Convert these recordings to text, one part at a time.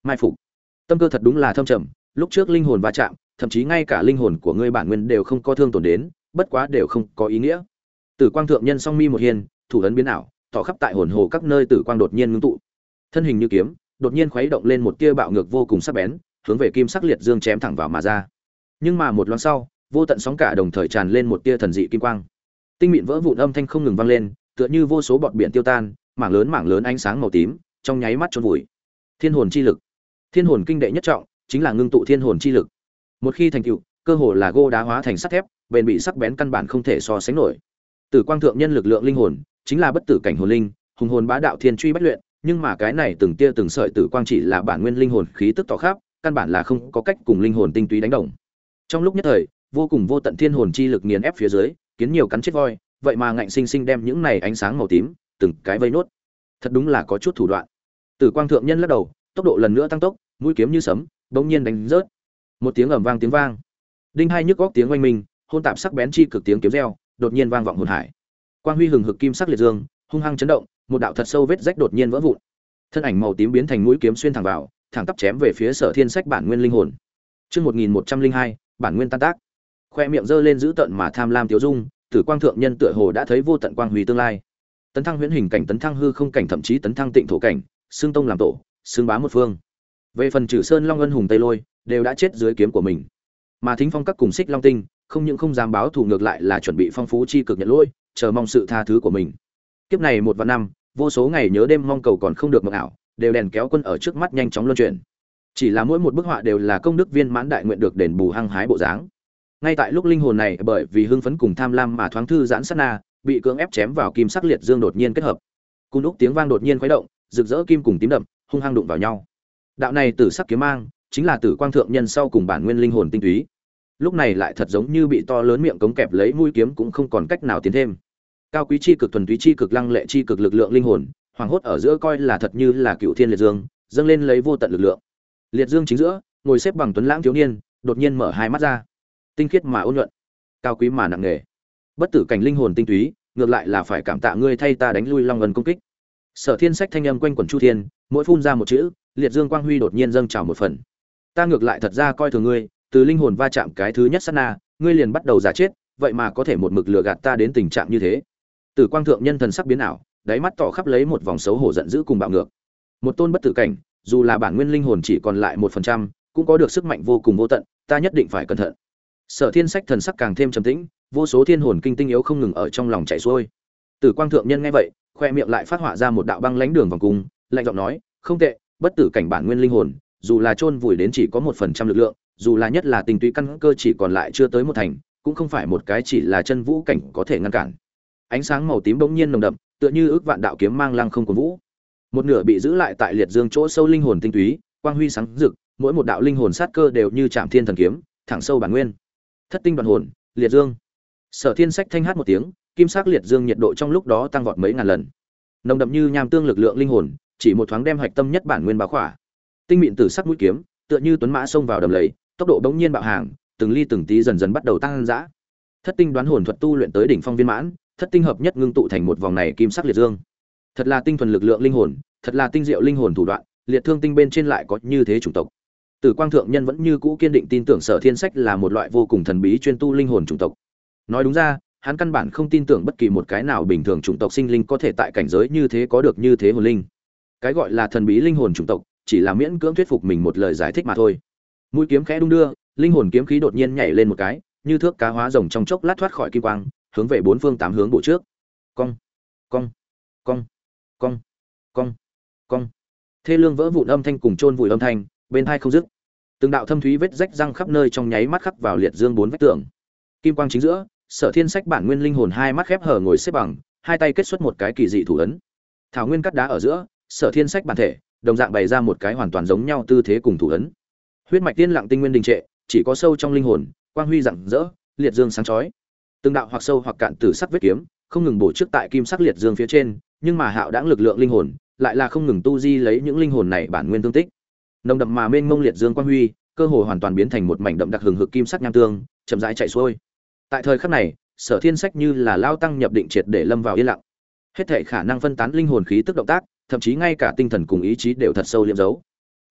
mai phục. Tâm cơ thật đúng là thâm trầm, lúc trước linh hồn va chạm, thậm chí ngay cả linh hồn của ngươi bản nguyên đều không có thương tổn đến, bất quá đều không có ý nghĩa. Tử quang thượng nhân song mi một hiên, thủ ấn biến ảo, tỏ khắp tại hồn hồ các nơi tử quang đột nhiên ngưng tụ. Thân hình như kiếm, đột nhiên khuấy động lên một tia bạo ngược vô cùng sắc bén, hướng về kim sắc liệt dương chém thẳng vào mà ra. Nhưng mà một loáng sau, vô tận sóng cả đồng thời tràn lên một tia thần dị kim quang. Tinh mịn vỡ vụn âm thanh không ngừng vang lên, tựa như vô số bọt biển tiêu tan, mảng lớn ánh sáng màu tím, trong nháy mắt chôn vùi. Thiên hồn chi lực. Thiên hồn kinh đệ nhất trọng, chính là ngưng tụ thiên hồn chi lực. Một khi thành tựu, cơ hồ là gô đá hóa thành sắt thép, bền bị sắc bén căn bản không thể so sánh nổi. Tử quang thượng nhân lực lượng linh hồn, chính là bất tử cảnh hồn linh, hùng hồn bá đạo thiên truy bách luyện, nhưng mà cái này từng tia từng sợi tử quang chỉ là bản nguyên linh hồn khí tức tỏ khắp, căn bản là không có cách cùng linh hồn tinh túy đánh đồng. Trong lúc nhất thời, vô cùng vô tận thiên hồn chi lực nghiền ép phía dưới, kiến nhiều cắn chết voi, vậy mà ngạnh sinh sinh đem những này ánh sáng màu tím từng cái vây nốt. Thật đúng là có chút thủ đoạn. Tử quang thượng nhân lắc đầu, tốc độ lần nữa tăng tốc, mũi kiếm như sấm, bỗng nhiên đánh rớt. Một tiếng ầm vang tiếng vang. Đinh hai nhức góc tiếng oanh minh, hôn tạp sắc bén chi cực tiếng kiếm reo, đột nhiên vang vọng hồn hải. Quang huy hừng hực kim sắc liệt dương, hung hăng chấn động, một đạo thật sâu vết rách đột nhiên vỡ vụn. Thân ảnh màu tím biến thành mũi kiếm xuyên thẳng vào, thẳng tắp chém về phía Sở Thiên Sách bản nguyên linh hồn. Chương 1102, bản nguyên tan tác. Khoe miệng giơ lên giữ tận mà tham lam tiêu dung, Tử quang thượng nhân tựa hồ đã thấy vô tận quang huy tương lai. Tấn thăng huyễn hình cảnh, tấn thăng hư không cảnh, thậm chí tấn thăng tịnh thổ cảnh, xương tông làm tổ, xương bá một phương. Về phần Trử Sơn Long Ân Hùng Tây Lôi, đều đã chết dưới kiếm của mình. Mà Thính Phong các cùng Xích Long Tinh, không những không dám báo thù, ngược lại là chuẩn bị phong phú chi cực nhận lỗi, chờ mong sự tha thứ của mình. Kiếp này 1 vạn năm, vô số ngày nhớ đêm mong cầu còn không được mộng ảo, đều đèn kéo quân ở trước mắt nhanh chóng luân chuyển. Chỉ là mỗi một bức họa đều là công đức viên mãn đại nguyện được đền bù hăng hái bộ dáng. Ngay tại lúc linh hồn này bởi vì hưng phấn cùng tham lam mà thoáng thư giãn sát na, bị cưỡng ép chém vào kim sắc liệt dương đột nhiên kết hợp. Cun úc tiếng vang đột nhiên khuấy động, rực rỡ kim cùng tím đậm, hung hăng đụng vào nhau. Đạo này tử sắc kiếm mang, chính là Tử quang thượng nhân sau cùng bản nguyên linh hồn tinh túy. Lúc này lại thật giống như bị to lớn miệng cống kẹp lấy, mũi kiếm cũng không còn cách nào tiến thêm. Cao quý chi cực, thuần túy chi cực, lăng lệ chi cực lực lượng linh hồn, hoàng hốt ở giữa coi là thật như là cựu thiên liệt dương, dâng lên lấy vô tận lực lượng. Liệt dương chính giữa, ngồi xếp bằng tuấn lãng thiếu niên, đột nhiên mở hai mắt ra. Tinh khiết mà ôn nhuận, cao quý mà nặng nề. Bất tử cảnh linh hồn tinh túy, ngược lại là phải cảm tạ ngươi thay ta đánh lui Long Ngân công kích. Sở Thiên Sách thanh âm quanh quẩn chu thiên, mỗi phun ra một chữ, liệt dương quang huy đột nhiên dâng trào một phần. Ta ngược lại thật ra coi thường ngươi, từ linh hồn va chạm cái thứ nhất sát na, ngươi liền bắt đầu giả chết, vậy mà có thể một mực lừa gạt ta đến tình trạng như thế. Tử quang thượng nhân thần sắc biến ảo, đáy mắt tỏ khắp lấy một vòng xấu hổ giận dữ cùng bạo ngược. Một tôn bất tử cảnh, dù là bản nguyên linh hồn chỉ còn lại 1%, cũng có được sức mạnh vô cùng vô tận, ta nhất định phải cẩn thận. Sở Thiên Sách thần sắc càng thêm trầm tĩnh, vô số thiên hồn kinh tinh yếu không ngừng ở trong lòng chảy xuôi. Tử quang thượng nhân nghe vậy, khoe miệng lại phát họa ra một đạo băng lãnh đường vòng cung, lạnh giọng nói, không tệ, bất tử cảnh bản nguyên linh hồn, dù là chôn vùi đến chỉ có 1% lực lượng, dù là nhất là tinh túy căn cơ chỉ còn lại chưa tới một thành, cũng không phải một cái chỉ là chân vũ cảnh có thể ngăn cản. Ánh sáng màu tím bỗng nhiên nồng đậm, tựa như ước vạn đạo kiếm mang lăng không cuồn vũ. Một nửa bị giữ lại tại liệt dương chỗ sâu linh hồn tinh túy, quang huy sáng rực, mỗi một đạo linh hồn sát cơ đều như chạm thiên thần kiếm, thẳng sâu bản nguyên. Thất tinh đoạn hồn, liệt dương. Sở Thiên Sách thanh hát một tiếng, kim sắc liệt dương nhiệt độ trong lúc đó tăng vọt mấy ngàn lần. Nồng đậm như nham tương lực lượng linh hồn, chỉ một thoáng đem hạch tâm nhất bản nguyên bao khỏa. Tinh mịn tử sắc mũi kiếm, tựa như tuấn mã xông vào đầm lầy, tốc độ bỗng nhiên bạo hàng, từng ly từng tí dần dần bắt đầu tăng dã. Thất tinh đoán hồn thuật tu luyện tới đỉnh phong viên mãn, thất tinh hợp nhất ngưng tụ thành một vòng này kim sắc liệt dương. Thật là tinh thuần lực lượng linh hồn, thật là tinh diệu linh hồn thủ đoạn, liệt thương tinh bên trên lại có như thế chủng tộc. Tử quang thượng nhân vẫn như cũ kiên định tin tưởng Sở Thiên Sách là một loại vô cùng thần bí chuyên tu linh hồn chủng tộc. Nói đúng ra, hắn căn bản không tin tưởng bất kỳ một cái nào bình thường chủng tộc sinh linh có thể tại cảnh giới như thế có được như thế hồn linh. Cái gọi là thần bí linh hồn chủng tộc, chỉ là miễn cưỡng thuyết phục mình một lời giải thích mà thôi. Mũi kiếm khẽ đung đưa, linh hồn kiếm khí đột nhiên nhảy lên một cái, như thước cá hóa rồng trong chốc lát thoát khỏi kim quang, hướng về bốn phương tám hướng bổ trước. Cong, cong, cong, cong, cong, cong. Thê lương vỡ vụn âm thanh cùng chôn vùi âm thanh, bên tai không dứt. Từng đạo thâm thúy vết rách răng khắp nơi trong nháy mắt khắc vào liệt dương bốn vách tường. Kim quang chính giữa, Sở Thiên Sách bản nguyên linh hồn hai mắt khép hờ ngồi xếp bằng, hai tay kết xuất một cái kỳ dị thủ ấn. Thảo nguyên cắt đá ở giữa, Sở Thiên Sách bản thể, đồng dạng bày ra một cái hoàn toàn giống nhau tư thế cùng thủ ấn. Huyết mạch tiên lặng tinh nguyên đình trệ, chỉ có sâu trong linh hồn, quang huy rạng rỡ, liệt dương sáng chói. Từng đạo hoặc sâu hoặc cạn tử sắc vết kiếm, không ngừng bổ trước tại kim sắc liệt dương phía trên, nhưng mà hạo đãng lực lượng linh hồn, lại là không ngừng tu di lấy những linh hồn này bản nguyên tương tích. Nồng đậm mà mênh mông liệt dương quang huy, cơ hồ hoàn toàn biến thành một mảnh đậm đặc hừng hực kim sắc nham tương, chậm rãi chảy xuôi. Tại thời khắc này, Sở Thiên Sách như là lao tăng nhập định triệt để lâm vào yên lặng. Hết thảy khả năng phân tán linh hồn khí tức động tác, thậm chí ngay cả tinh thần cùng ý chí đều thật sâu liệm dấu.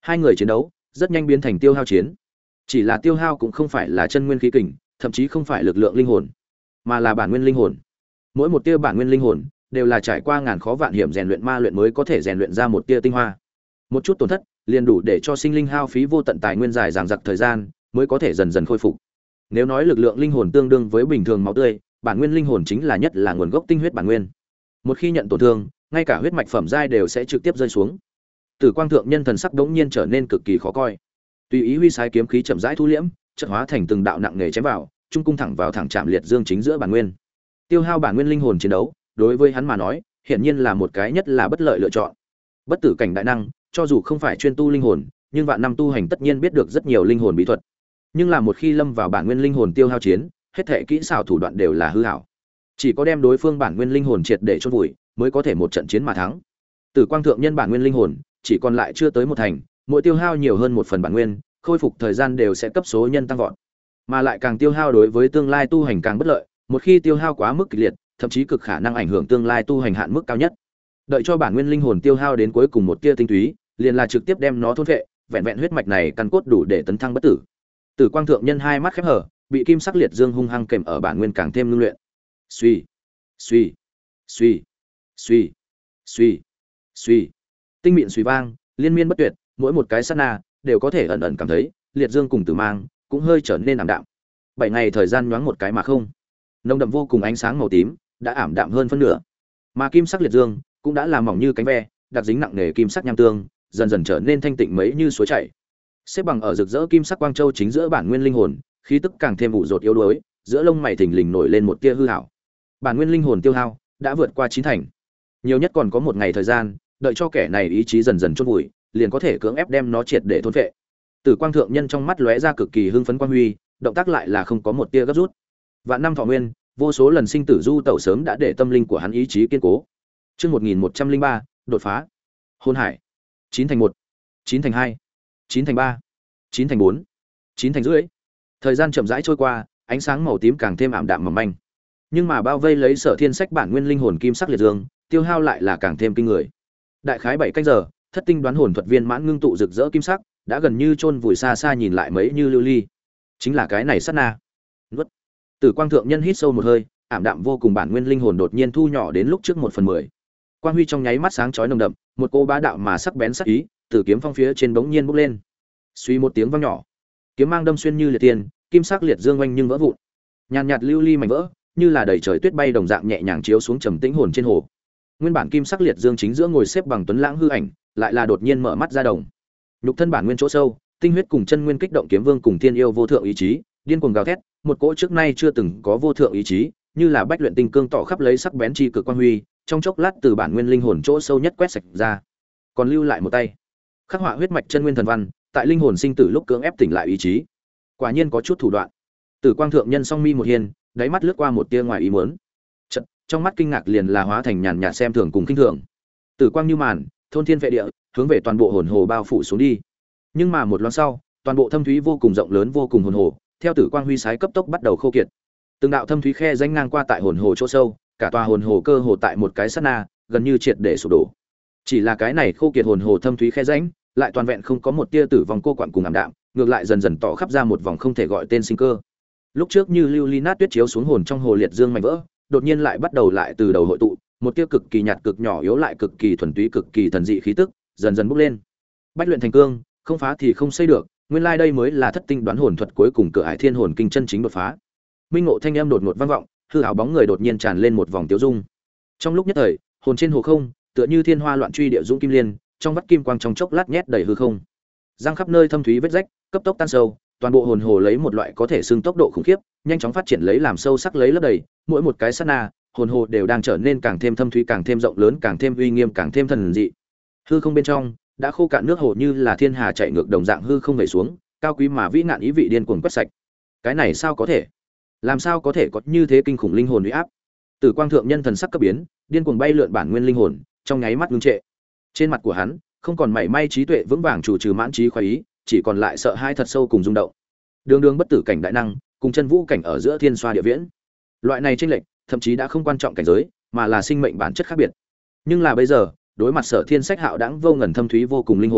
Hai người chiến đấu rất nhanh biến thành tiêu hao chiến. Chỉ là tiêu hao cũng không phải là chân nguyên khí kình, thậm chí không phải lực lượng linh hồn, mà là bản nguyên linh hồn. Mỗi một tia bản nguyên linh hồn đều là trải qua ngàn khó vạn hiểm rèn luyện ma luyện mới có thể rèn luyện ra một tia tinh hoa. Một chút tổn thất liền đủ để cho sinh linh hao phí vô tận tài nguyên dài dằng dặc thời gian mới có thể dần dần khôi phục. Nếu nói lực lượng linh hồn tương đương với bình thường máu tươi, bản nguyên linh hồn chính là nhất là nguồn gốc tinh huyết bản nguyên. Một khi nhận tổn thương, ngay cả huyết mạch phẩm giai đều sẽ trực tiếp rơi xuống. Tử Quang thượng nhân thần sắc đống nhiên trở nên cực kỳ khó coi. Tùy ý huy sái kiếm khí chậm rãi thu liễm, chợt hóa thành từng đạo nặng nề chém vào, trung cung thẳng vào thẳng chạm liệt dương chính giữa bản nguyên. Tiêu hao bản nguyên linh hồn chiến đấu, đối với hắn mà nói, hiển nhiên là một cái nhất là bất lợi lựa chọn. Bất tử cảnh đại năng, cho dù không phải chuyên tu linh hồn, nhưng vạn năm tu hành tất nhiên biết được rất nhiều linh hồn bí thuật. Nhưng là một khi lâm vào bản nguyên linh hồn tiêu hao chiến, hết thảy kỹ xảo thủ đoạn đều là hư ảo. Chỉ có đem đối phương bản nguyên linh hồn triệt để chôn vùi, mới có thể một trận chiến mà thắng. Tử Quang thượng nhân bản nguyên linh hồn chỉ còn lại chưa tới một thành, mỗi tiêu hao nhiều hơn một phần bản nguyên, khôi phục thời gian đều sẽ cấp số nhân tăng vọt. Mà lại càng tiêu hao đối với tương lai tu hành càng bất lợi, một khi tiêu hao quá mức kịch liệt, thậm chí cực khả năng ảnh hưởng tương lai tu hành hạn mức cao nhất. Đợi cho bản nguyên linh hồn tiêu hao đến cuối cùng một tia tinh túy, liền là trực tiếp đem nó thôn phệ, vẹn vẹn huyết mạch này căn cốt đủ để tấn thăng bất tử. Tử Quang thượng nhân hai mắt khép hở, bị kim sắc liệt dương hung hăng kèm ở bản nguyên càng thêm ngưng luyện. Suy, suy, suy, suy, suy, suy. Tinh mịn suy vang, liên miên bất tuyệt, mỗi một cái sát na đều có thể ẩn ẩn cảm thấy, liệt dương cùng tử mang cũng hơi trở nên ảm đạm. 7 ngày thời gian nhoáng một cái mà không. Nồng đậm vô cùng ánh sáng màu tím đã ảm đạm hơn phân nửa. Mà kim sắc liệt dương cũng đã làm mỏng như cánh ve, đặc dính nặng nề kim sắc nham tương, dần dần trở nên thanh tịnh mấy như suối chảy. Xếp bằng ở rực rỡ kim sắc quang châu chính giữa bản nguyên linh hồn, khí tức càng thêm ủ rột yếu đuối, giữa lông mày thình lình nổi lên một tia hư ảo. Bản nguyên linh hồn tiêu hao đã vượt qua 9 thành. Nhiều nhất còn có một ngày thời gian, đợi cho kẻ này ý chí dần dần chôn vùi, liền có thể cưỡng ép đem nó triệt để thôn phệ. Tử Quang thượng nhân trong mắt lóe ra cực kỳ hưng phấn quang huy, động tác lại là không có một tia gấp rút. Vạn năm thọ nguyên, vô số lần sinh tử du tẩu sớm đã để tâm linh của hắn ý chí kiên cố. Chương 1103, đột phá. Hôn hải. 9 thành 1, 9 thành 2, 9 thành 3, 9 thành 4, 9 thành rưỡi. Thời gian chậm rãi trôi qua, ánh sáng màu tím càng thêm ảm đạm mỏng manh. Nhưng mà bao vây lấy Sở Thiên Sách bản nguyên linh hồn kim sắc liệt dương, tiêu hao lại là càng thêm kinh người. Đại khái 7 canh giờ, thất tinh đoán hồn thuật viên mãn ngưng tụ rực rỡ kim sắc, đã gần như chôn vùi xa xa nhìn lại mấy như lưu ly. Chính là cái này sát na. Nuốt. Tử Quang thượng nhân hít sâu một hơi, ảm đạm vô cùng bản nguyên linh hồn đột nhiên thu nhỏ đến lúc trước 1/10. Quang huy trong nháy mắt sáng chói nồng đậm, một cô bá đạo mà sắc bén sắc ý, từ kiếm phong phía trên bỗng nhiên bốc lên. Suy một tiếng vang nhỏ, kiếm mang đâm xuyên như liệt tiên, kim sắc liệt dương oanh nhưng vỡ vụn. Nhàn nhạt lưu ly mảnh vỡ, như là đầy trời tuyết bay đồng dạng nhẹ nhàng chiếu xuống trầm tĩnh hồn trên hồ. Nguyên bản kim sắc liệt dương chính giữa ngồi xếp bằng tuấn lãng hư ảnh, lại là đột nhiên mở mắt ra đồng. Nhục thân bản nguyên chỗ sâu, tinh huyết cùng chân nguyên kích động kiếm vương cùng thiên yêu vô thượng ý chí, điên cuồng gào thét, một cỗ trước nay chưa từng có vô thượng ý chí, như là bách luyện tinh cương tỏ khắp lấy sắc bén chi cực quang huy, trong chốc lát từ bản nguyên linh hồn chỗ sâu nhất quét sạch ra. Còn lưu lại một tay, khắc họa huyết mạch chân nguyên thần văn, tại linh hồn sinh tử lúc cưỡng ép tỉnh lại ý chí. Quả nhiên có chút thủ đoạn. Tử Quang thượng nhân song mi một hiên, đáy mắt lướt qua một tia ngoài ý muốn. Chợt, trong mắt kinh ngạc liền là hóa thành nhàn nhạt xem thường cùng khinh thường. Tử quang như màn, thôn thiên vệ địa, hướng về toàn bộ hồn hồ bao phủ xuống đi. Nhưng mà một loáng sau, toàn bộ thâm thúy vô cùng rộng lớn vô cùng hồn hồ, theo tử quang huy sái cấp tốc bắt đầu khô kiệt. Từng đạo thâm thúy khe rãnh ngang qua tại hồn hồ chỗ sâu, cả tòa hồn hồ cơ hồ tại một cái sát na, gần như triệt để sụp đổ. Chỉ là cái này khô kiệt hồn hồ thâm thúy khe rãnh, lại toàn vẹn không có một tia tử vong cô quặn cùng ảm đạm, ngược lại dần dần tỏ khắp ra một vòng không thể gọi tên sinh cơ. Lúc trước như lưu ly nát tuyết chiếu xuống hồn trong hồ liệt dương mảnh vỡ, đột nhiên lại bắt đầu lại từ đầu hội tụ, một tia cực kỳ nhạt cực nhỏ yếu lại cực kỳ thuần túy cực kỳ thần dị khí tức, dần dần bốc lên. Bách luyện thành cương, không phá thì không xây được, nguyên lai đây mới là thất tinh đoán hồn thuật cuối cùng cửa hải thiên hồn kinh chân chính đột phá. Minh ngộ thanh âm đột ngột vang vọng, hư ảo bóng người đột nhiên tràn lên một vòng tiêu dung. Trong lúc nhất thời, hồn trên hồ không, tựa như thiên hoa loạn truy địa dũng kim liên, trong vắt kim quang trong chốc lát nhét đầy hư không. Giang khắp nơi thâm thúy vết rách, cấp tốc tan sâu, toàn bộ hồn hồ lấy một loại có thể xưng tốc độ khủng khiếp, nhanh chóng phát triển lấy làm sâu sắc lấy lấp đầy, mỗi một cái sát na, hồn hồ đều đang trở nên càng thêm thâm thúy, càng thêm rộng lớn, càng thêm uy nghiêm, càng thêm thần dị. Hư không bên trong đã khô cạn nước hồ như là thiên hà chạy ngược đồng dạng hư không về xuống, cao quý mà vĩ nạn ý vị điên cuồng quét sạch. Cái này sao có thể? Làm sao có thể có như thế kinh khủng linh hồn uy áp? Tử Quang thượng nhân thần sắc cấp biến, điên cuồng bay lượn bản nguyên linh hồn, trong nháy mắt ngưng trệ. Trên mặt của hắn không còn mảy may trí tuệ vững vàng chủ trừ mãn trí khoái ý, chỉ còn lại sợ hãi thật sâu cùng rung động. Đường đường bất tử cảnh đại năng, cùng chân vũ cảnh ở giữa thiên xoa địa viễn. Loại này chênh lệch, thậm chí đã không quan trọng cảnh giới, mà là sinh mệnh bản chất khác biệt. Nhưng là bây giờ, đối mặt Sở Thiên Sách hạo đãng vô ngần thâm thúy vô cùng linh hồn,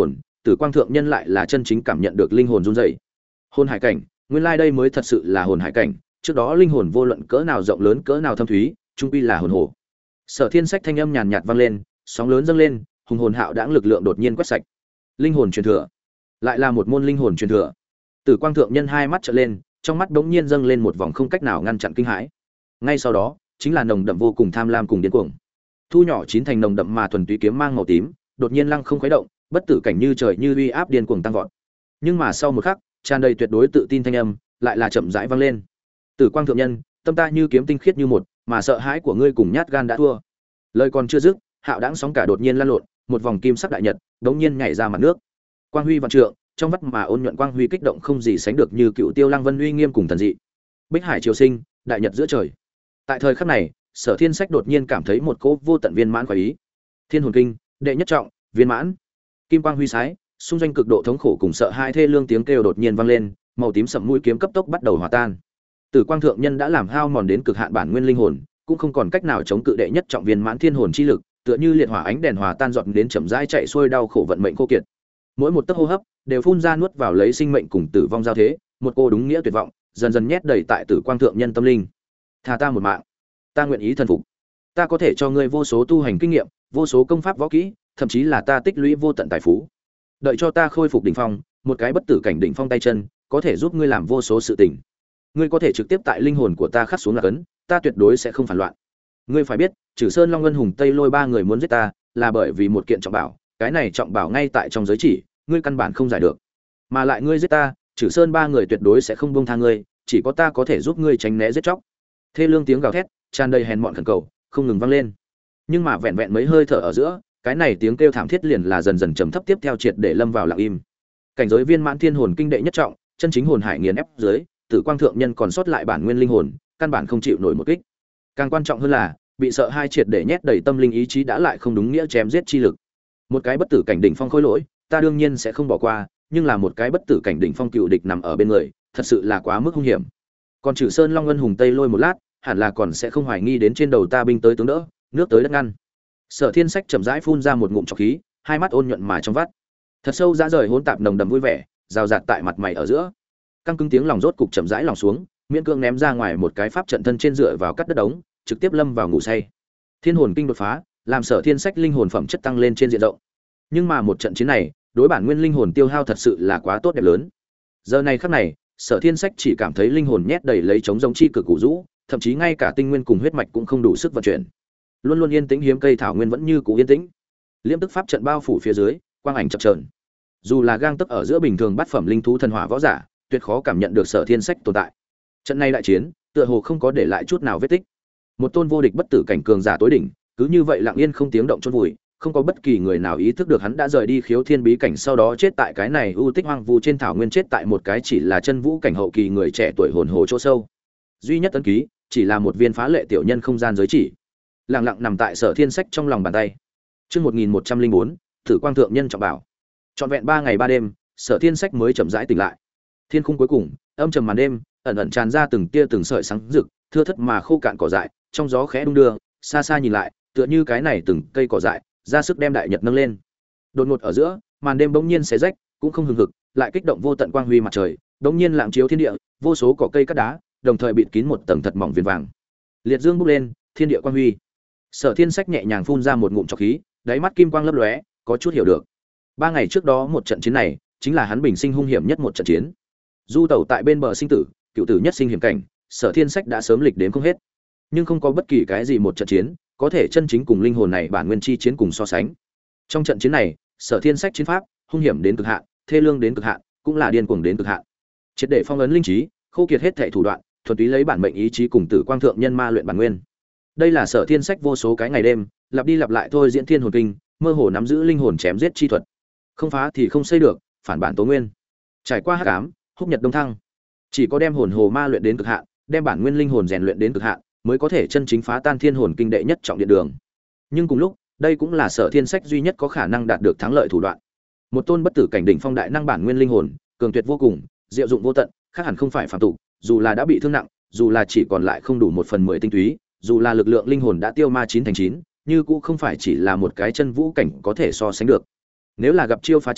Tử Quang thượng nhân lại là chân chính cảm nhận được linh hồn run rẩy. Hồn hải cảnh, nguyên lai đây mới thật sự là hồn hải cảnh, trước đó linh hồn vô luận cỡ nào rộng lớn cỡ nào thâm thúy, trung quy là hồn hồ. Sở Thiên Sách thanh âm nhàn nhạt vang lên, sóng lớn dâng lên, hùng hồn hạo đãng lực lượng đột nhiên quét sạch. Linh hồn truyền thừa, lại là một môn linh hồn truyền thừa. Tử Quang thượng nhân hai mắt trợn lên, trong mắt bỗng nhiên dâng lên một vòng không cách nào ngăn chặn kinh hãi. Ngay sau đó, chính là nồng đậm vô cùng tham lam cùng điên cuồng. Thu nhỏ chín thành nồng đậm mà thuần túy kiếm mang màu tím, đột nhiên lăng không khuấy động, bất tử cảnh như trời như uy áp điên cuồng tăng vọt. Nhưng mà sau một khắc, tràn đầy tuyệt đối tự tin thanh âm, lại là chậm rãi vang lên. Tử Quang thượng nhân, tâm ta như kiếm tinh khiết như một, mà sợ hãi của ngươi cùng nhát gan đã thua. Lời còn chưa dứt, hạo đãng sóng cả đột nhiên lan lộn, một vòng kim sắc đại nhật đống nhiên nhảy ra mặt nước. Quang huy vạn trượng, trong vắt mà ôn nhuận quang huy kích động không gì sánh được như cựu tiêu lăng vân uy nghiêm cùng thần dị. Bích hải triều sinh, đại nhật giữa trời. Tại thời khắc này, Sở Thiên Sách đột nhiên cảm thấy một cỗ vô tận viên mãn khoái ý. Thiên hồn kinh, đệ nhất trọng, viên mãn. Kim quang huy sái, xung doanh cực độ thống khổ cùng sợ hãi thê lương tiếng kêu đột nhiên vang lên, màu tím sẫm mũi kiếm cấp tốc bắt đầu hòa tan. Tử Quang thượng nhân đã làm hao mòn đến cực hạn bản nguyên linh hồn, cũng không còn cách nào chống cự đệ nhất trọng viên mãn thiên hồn chi lực, tựa như liệt hỏa ánh đèn hòa tan giọt đến chậm rãi chạy xuôi đau khổ vận mệnh khô kiệt. Mỗi một tấc hô hấp đều phun ra nuốt vào lấy sinh mệnh cùng tử vong giao thế, một cô đúng nghĩa tuyệt vọng, dần dần nhét đầy tại Tử Quang thượng nhân tâm linh. Tha ta một mạng, ta nguyện ý thần phục. Ta có thể cho ngươi vô số tu hành kinh nghiệm, vô số công pháp võ kỹ, thậm chí là ta tích lũy vô tận tài phú. Đợi cho ta khôi phục đỉnh phong, một cái bất tử cảnh đỉnh phong tay chân, có thể giúp ngươi làm vô số sự tình. Ngươi có thể trực tiếp tại linh hồn của ta khắc xuống là cấn, ta tuyệt đối sẽ không phản loạn. Ngươi phải biết, Trử Sơn Long Ngân Hùng Tây Lôi ba người muốn giết ta, là bởi vì một kiện trọng bảo, cái này trọng bảo ngay tại trong giới chỉ, ngươi căn bản không giải được. Mà lại ngươi giết ta, Trử Sơn ba người tuyệt đối sẽ không buông tha ngươi, chỉ có ta có thể giúp ngươi tránh né giết chóc. Thê lương tiếng gào thét, tràn đầy hèn mọn khẩn cầu, không ngừng vang lên. Nhưng mà vẹn vẹn mấy hơi thở ở giữa, cái này tiếng kêu thảm thiết liền là dần dần trầm thấp tiếp theo triệt để lâm vào lặng im. Cảnh giới viên mãn thiên hồn kinh đệ nhất trọng, chân chính hồn hải nghiền ép dưới, Tử Quang thượng nhân còn sót lại bản nguyên linh hồn, căn bản không chịu nổi một kích. Càng quan trọng hơn là, bị sợ hai triệt để nhét đầy tâm linh ý chí đã lại không đúng nghĩa chém giết chi lực. Một cái bất tử cảnh đỉnh phong khôi lỗi, ta đương nhiên sẽ không bỏ qua, nhưng là một cái bất tử cảnh đỉnh phong cựu địch nằm ở bên người, thật sự là quá mức hung hiểm. Còn Trử Sơn Long Ngân Hùng Tây Lôi một lát, hẳn là còn sẽ không hoài nghi đến trên đầu ta binh tới tướng đỡ, nước tới đất ngăn. Sở Thiên Sách chậm rãi phun ra một ngụm trọc khí, hai mắt ôn nhuận mà trong vắt. Thật sâu dã rời hỗn tạp nồng đậm vui vẻ, rào rạt tại mặt mày ở giữa. Căng cứng tiếng lòng rốt cục chậm rãi lòng xuống, miễn cương ném ra ngoài một cái pháp trận thân trên dựa vào cắt đất đống, trực tiếp lâm vào ngủ say. Thiên hồn kinh đột phá, làm Sở Thiên Sách linh hồn phẩm chất tăng lên trên diện rộng. Nhưng mà một trận chiến này, đối bản nguyên linh hồn tiêu hao thật sự là quá tốt đẹp lớn. Giờ này khắc này, Sở Thiên Sách chỉ cảm thấy linh hồn nhét đầy lấy trống giống chi cực cụ rũ, thậm chí ngay cả tinh nguyên cùng huyết mạch cũng không đủ sức vận chuyển. Luôn luôn yên tĩnh hiếm cây thảo nguyên vẫn như cũ yên tĩnh. Liễm tức pháp trận bao phủ phía dưới, quang ảnh chập chờn. Dù là gang tấc ở giữa bình thường bát phẩm linh thú thần hỏa võ giả, tuyệt khó cảm nhận được Sở Thiên Sách tồn tại. Trận này đại chiến, tựa hồ không có để lại chút nào vết tích. Một tôn vô địch bất tử cảnh cường giả tối đỉnh, cứ như vậy lặng yên không tiếng động chôn vùi, không có bất kỳ người nào ý thức được hắn đã rời đi khiếu thiên bí cảnh, sau đó chết tại cái này u tích hoang vu trên thảo nguyên, chết tại một cái chỉ là chân vũ cảnh hậu kỳ người trẻ tuổi hồn hồ chỗ sâu. Duy nhất ấn ký chỉ là một viên phá lệ tiểu nhân không gian giới chỉ, lặng lặng nằm tại Sở Thiên Sách trong lòng bàn tay. Chương 1104, Tử Quang thượng nhân trọng bảo. Trọn vẹn 3 ngày 3 đêm, Sở Thiên Sách mới chậm rãi tỉnh lại. Thiên khung cuối cùng, âm trầm màn đêm, ẩn ẩn tràn ra từng tia từng sợi sáng rực, thưa thớt mà khô cạn cỏ dại, trong gió khẽ đung đưa, xa xa nhìn lại, tựa như cái này từng cây cỏ dại, ra sức đem đại nhật nâng lên. Đột ngột ở giữa, màn đêm bỗng nhiên xé rách, cũng không hừng hực, lại kích động vô tận quang huy mặt trời, bỗng nhiên lạng chiếu thiên địa, vô số cỏ cây cát đá, đồng thời bịt kín một tầng thật mỏng viền vàng. Liệt dương bốc lên, thiên địa quang huy. Sở Thiên Sách nhẹ nhàng phun ra một ngụm trọc khí, đáy mắt kim quang lấp lóe, có chút hiểu được. 3 ngày trước đó một trận chiến này, chính là hắn bình sinh hung hiểm nhất một trận chiến. Du tẩu tại bên bờ sinh tử, cựu tử nhất sinh hiểm cảnh, Sở Thiên Sách đã sớm lịch đến không hết. Nhưng không có bất kỳ cái gì một trận chiến có thể chân chính cùng linh hồn này bản nguyên chi chiến cùng so sánh. Trong trận chiến này, Sở Thiên Sách chiến pháp hung hiểm đến cực hạn, thê lương đến cực hạn, cũng là điên cuồng đến cực hạn. Triệt để phong ấn linh trí, khô kiệt hết thảy thủ đoạn, thuần túy lấy bản mệnh ý chí cùng Tử Quang thượng nhân ma luyện bản nguyên. Đây là Sở Thiên Sách vô số cái ngày đêm, lặp đi lặp lại thôi diễn thiên hồn kinh, mơ hồ nắm giữ linh hồn chém giết chi thuật. Không phá thì không xây được, phản bản tố nguyên. Trải qua hắc ám, húc nhật đông thăng, chỉ có đem hồn hồ ma luyện đến cực hạn, đem bản nguyên linh hồn rèn luyện đến cực hạn, mới có thể chân chính phá tan thiên hồn kinh đệ nhất trọng điện đường. Nhưng cùng lúc, đây cũng là Sở Thiên Sách duy nhất có khả năng đạt được thắng lợi thủ đoạn. Một tôn bất tử cảnh đỉnh phong đại năng bản nguyên linh hồn, cường tuyệt vô cùng, diệu dụng vô tận, khác hẳn không phải phàm tục, dù là đã bị thương nặng, dù là chỉ còn lại không đủ 1/10 tinh túy, dù là lực lượng linh hồn đã tiêu ma 9 thành 9, như cũng không phải chỉ là một cái chân vũ cảnh có thể so sánh được. Nếu là gặp chiêu phá chiêu,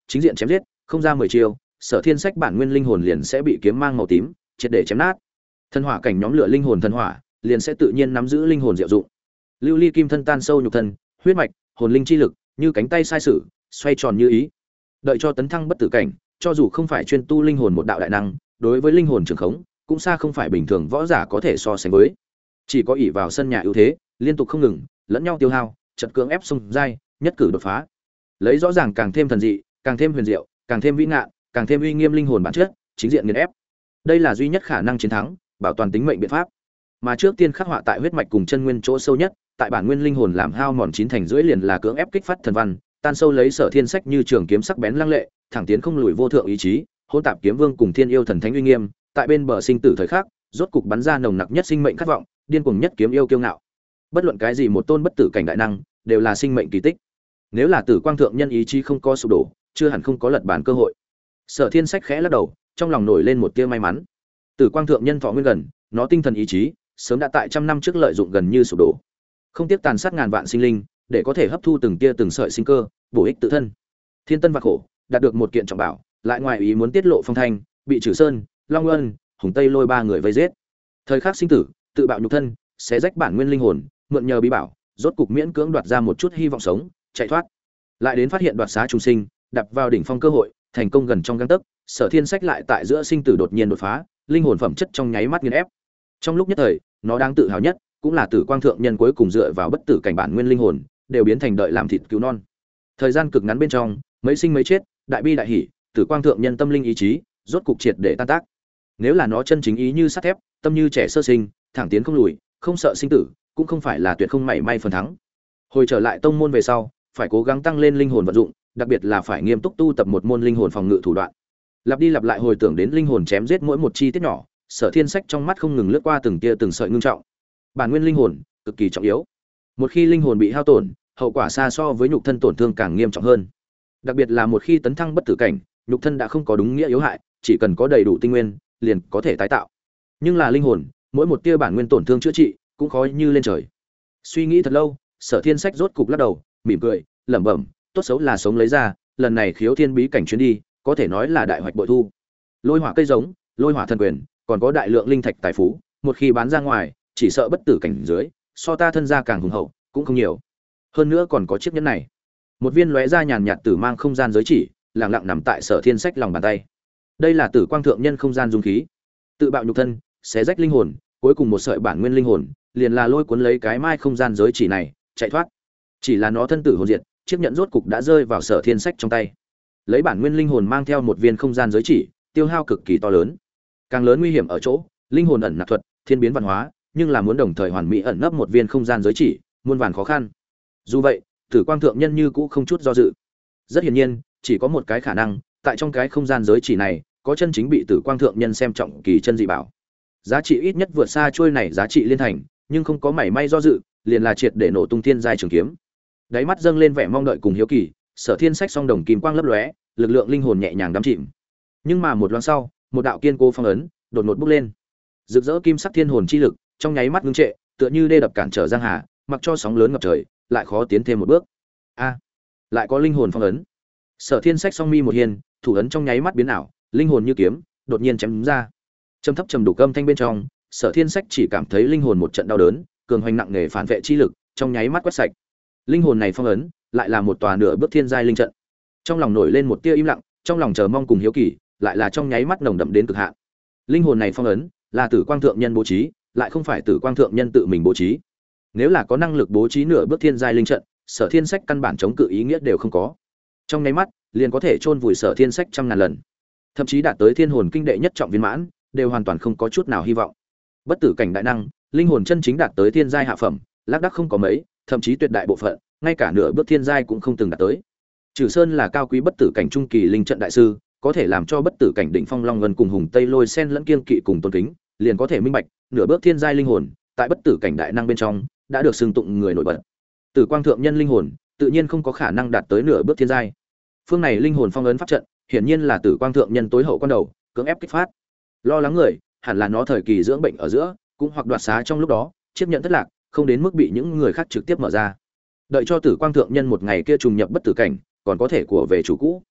chính diện chém giết, không ra 10 chiêu, Sở Thiên Sách bản nguyên linh hồn liền sẽ bị kiếm mang màu tím triệt để chém nát. Thần hỏa cảnh nhóm lửa linh hồn thần hỏa, liền sẽ tự nhiên nắm giữ linh hồn diệu dụng. Lưu ly kim thân tan sâu nhục thân, huyết mạch, hồn linh chi lực, như cánh tay sai sử, xoay tròn như ý. Đợi cho tấn thăng bất tử cảnh, cho dù không phải chuyên tu linh hồn một đạo đại năng, đối với linh hồn trường khống, cũng xa không phải bình thường võ giả có thể so sánh với. Chỉ có ỷ vào sân nhà ưu thế, liên tục không ngừng, lẫn nhau tiêu hao, chật cưỡng ép xung giai, nhất cử đột phá. Lấy rõ ràng càng thêm thần dị, càng thêm huyền diệu, càng thêm vĩ ngạn, càng thêm uy nghiêm linh hồn bản chất, chính diện nghiền ép. Đây là duy nhất khả năng chiến thắng, bảo toàn tính mệnh biện pháp. Mà trước tiên khắc họa tại huyết mạch cùng chân nguyên chỗ sâu nhất, tại bản nguyên linh hồn làm hao mòn chín thành rưỡi liền là cưỡng ép kích phát thần văn, tan sâu lấy Sở Thiên Sách như trường kiếm sắc bén lăng lệ, thẳng tiến không lùi vô thượng ý chí, hỗn tạp kiếm vương cùng thiên yêu thần thánh uy nghiêm, tại bên bờ sinh tử thời khắc, rốt cục bắn ra nồng nặc nhất sinh mệnh khát vọng, điên cuồng nhất kiếm yêu kiêu ngạo. Bất luận cái gì một tôn bất tử cảnh đại năng, đều là sinh mệnh kỳ tích. Nếu là Tử Quang thượng nhân ý chí không có sụp đổ, chưa hẳn không có lật bản cơ hội. Sở Thiên Sách khẽ lắc đầu, trong lòng nổi lên một tia may mắn. Tử Quang thượng nhân thọ nguyên gần, nó tinh thần ý chí sớm đã tại trăm năm trước lợi dụng gần như sụp đổ. Không tiếc tàn sát ngàn vạn sinh linh, để có thể hấp thu từng tia từng sợi sinh cơ, bổ ích tự thân. Thiên tân vạn khổ, đạt được một kiện trọng bảo, lại ngoài ý muốn tiết lộ phong thanh, bị Trử Sơn, Long Luân, Hùng Tây Lôi ba người vây giết. Thời khắc sinh tử, tự bạo nhục thân, xé rách bản nguyên linh hồn, mượn nhờ bí bảo, rốt cục miễn cưỡng đoạt ra một chút hy vọng sống, chạy thoát. Lại đến phát hiện đoạt xá trùng sinh, đập vào đỉnh phong cơ hội, thành công gần trong gang tấc, Sở Thiên Sách lại tại giữa sinh tử đột nhiên đột phá, linh hồn phẩm chất trong nháy mắt nghiền ép. Trong lúc nhất thời, nó đang tự hào nhất, cũng là Tử Quang thượng nhân cuối cùng dựa vào bất tử cảnh bản nguyên linh hồn, đều biến thành đợi làm thịt cứu non. Thời gian cực ngắn bên trong, mấy sinh mấy chết, đại bi đại hỉ, Tử Quang thượng nhân tâm linh ý chí, rốt cục triệt để tan tác. Nếu là nó chân chính ý như sắt thép, tâm như trẻ sơ sinh, thẳng tiến không lùi, không sợ sinh tử, cũng không phải là tuyệt không mảy may phần thắng. Hồi trở lại tông môn về sau, phải cố gắng tăng lên linh hồn vận dụng, đặc biệt là phải nghiêm túc tu tập một môn linh hồn phòng ngự thủ đoạn. Lặp đi lặp lại hồi tưởng đến linh hồn chém giết mỗi một chi tiết nhỏ, Sở Thiên Sách trong mắt không ngừng lướt qua từng tia từng sợi ngưng trọng. Bản nguyên linh hồn cực kỳ trọng yếu. Một khi linh hồn bị hao tổn, hậu quả xa so với nhục thân tổn thương càng nghiêm trọng hơn. Đặc biệt là một khi tấn thăng bất tử cảnh, nhục thân đã không có đúng nghĩa yếu hại, chỉ cần có đầy đủ tinh nguyên, liền có thể tái tạo. Nhưng là linh hồn, mỗi một tia bản nguyên tổn thương chữa trị, cũng khó như lên trời. Suy nghĩ thật lâu, Sở Thiên Sách rốt cục lắc đầu, mỉm cười, lẩm bẩm, tốt xấu là sống lấy ra, lần này khiếu thiên bí cảnh chuyến đi, có thể nói là đại hoạch bội thu. Lôi hỏa cây giống, lôi hỏa thần quyền, còn có đại lượng linh thạch tài phú, một khi bán ra ngoài, chỉ sợ bất tử cảnh dưới, so ta thân gia càng hùng hậu, cũng không nhiều. Hơn nữa còn có chiếc nhẫn này. Một viên lóe ra nhàn nhạt tử mang không gian giới chỉ, lặng lặng nằm tại Sở Thiên Sách lòng bàn tay. Đây là Tử Quang thượng nhân không gian dung khí, tự bạo nhục thân, xé rách linh hồn, cuối cùng một sợi bản nguyên linh hồn, liền là lôi cuốn lấy cái mai không gian giới chỉ này, chạy thoát. Chỉ là nó thân tử hồn diệt, chiếc nhẫn rốt cục đã rơi vào Sở Thiên Sách trong tay. Lấy bản nguyên linh hồn mang theo một viên không gian giới chỉ, tiêu hao cực kỳ to lớn. Càng lớn nguy hiểm ở chỗ, linh hồn ẩn nạp thuật, thiên biến văn hóa, nhưng là muốn đồng thời hoàn mỹ ẩn nấp một viên không gian giới chỉ, muôn vàn khó khăn. Dù vậy, Tử Quang thượng nhân như cũ không chút do dự. Rất hiển nhiên, chỉ có một cái khả năng, tại trong cái không gian giới chỉ này, có chân chính bị Tử Quang thượng nhân xem trọng kỳ chân dị bảo. Giá trị ít nhất vượt xa chuôi này giá trị liên thành, nhưng không có mảy may do dự, liền là triệt để nổ tung thiên giai trường kiếm. Đáy mắt dâng lên vẻ mong đợi cùng hiếu kỳ, Sở Thiên Sách song đồng kim quang lấp lóe, lực lượng linh hồn nhẹ nhàng đắm chìm. Nhưng mà một loáng sau, một đạo kiên cố phong ấn đột ngột bốc lên. Rực rỡ kim sắc thiên hồn chi lực, trong nháy mắt ngưng trệ, tựa như đê đập cản trở giang hà, mặc cho sóng lớn ngập trời, lại khó tiến thêm một bước. A, lại có linh hồn phong ấn. Sở Thiên Sách song mi một hiên, thủ ấn trong nháy mắt biến ảo, linh hồn như kiếm, đột nhiên chém ra. Trầm thấp trầm đủ âm thanh bên trong, Sở Thiên Sách chỉ cảm thấy linh hồn một trận đau đớn, cường hoành nặng nề phản vệ chi lực, trong nháy mắt quét sạch. Linh hồn này phong ấn, lại là một tòa nửa bước thiên giai linh trận. Trong lòng nổi lên một tia im lặng, trong lòng chờ mong cùng hiếu kỳ, lại là trong nháy mắt nồng đậm đến cực hạn. Linh hồn này phong ấn, là Tử Quang thượng nhân bố trí, lại không phải Tử Quang thượng nhân tự mình bố trí. Nếu là có năng lực bố trí nửa bước thiên giai linh trận, Sở Thiên Sách căn bản chống cự ý nghĩa đều không có. Trong nháy mắt, liền có thể chôn vùi Sở Thiên Sách trăm ngàn lần. Thậm chí đạt tới thiên hồn kinh đệ nhất trọng viên mãn, đều hoàn toàn không có chút nào hy vọng. Bất tử cảnh đại năng, linh hồn chân chính đạt tới thiên giai hạ phẩm, lác đác không có mấy, thậm chí tuyệt đại bộ phận, ngay cả nửa bước thiên giai cũng không từng đạt tới. Trừ Sơn là cao quý bất tử cảnh trung kỳ linh trận đại sư, có thể làm cho bất tử cảnh đỉnh phong Long Vân cùng Hùng Tây Lôi sen lẫn kiên kỵ cùng tôn kính, liền có thể minh bạch, nửa bước thiên giai linh hồn, tại bất tử cảnh đại năng bên trong, đã được xưng tụng người nổi bật. Tử Quang thượng nhân linh hồn, tự nhiên không có khả năng đạt tới nửa bước thiên giai. Phương này linh hồn phong ấn pháp trận, hiển nhiên là Tử Quang thượng nhân tối hậu quan đầu, cưỡng ép kích phát. Lo lắng người, hẳn là nó thời kỳ dưỡng bệnh ở giữa, cũng hoặc đoạt xá trong lúc đó, chiếc nhận thất lạc, không đến mức bị những người khác trực tiếp mở ra. Đợi cho Tử Quang thượng nhân một ngày kia trùng nhập bất tử cảnh, còn có thể của về chủ cũ.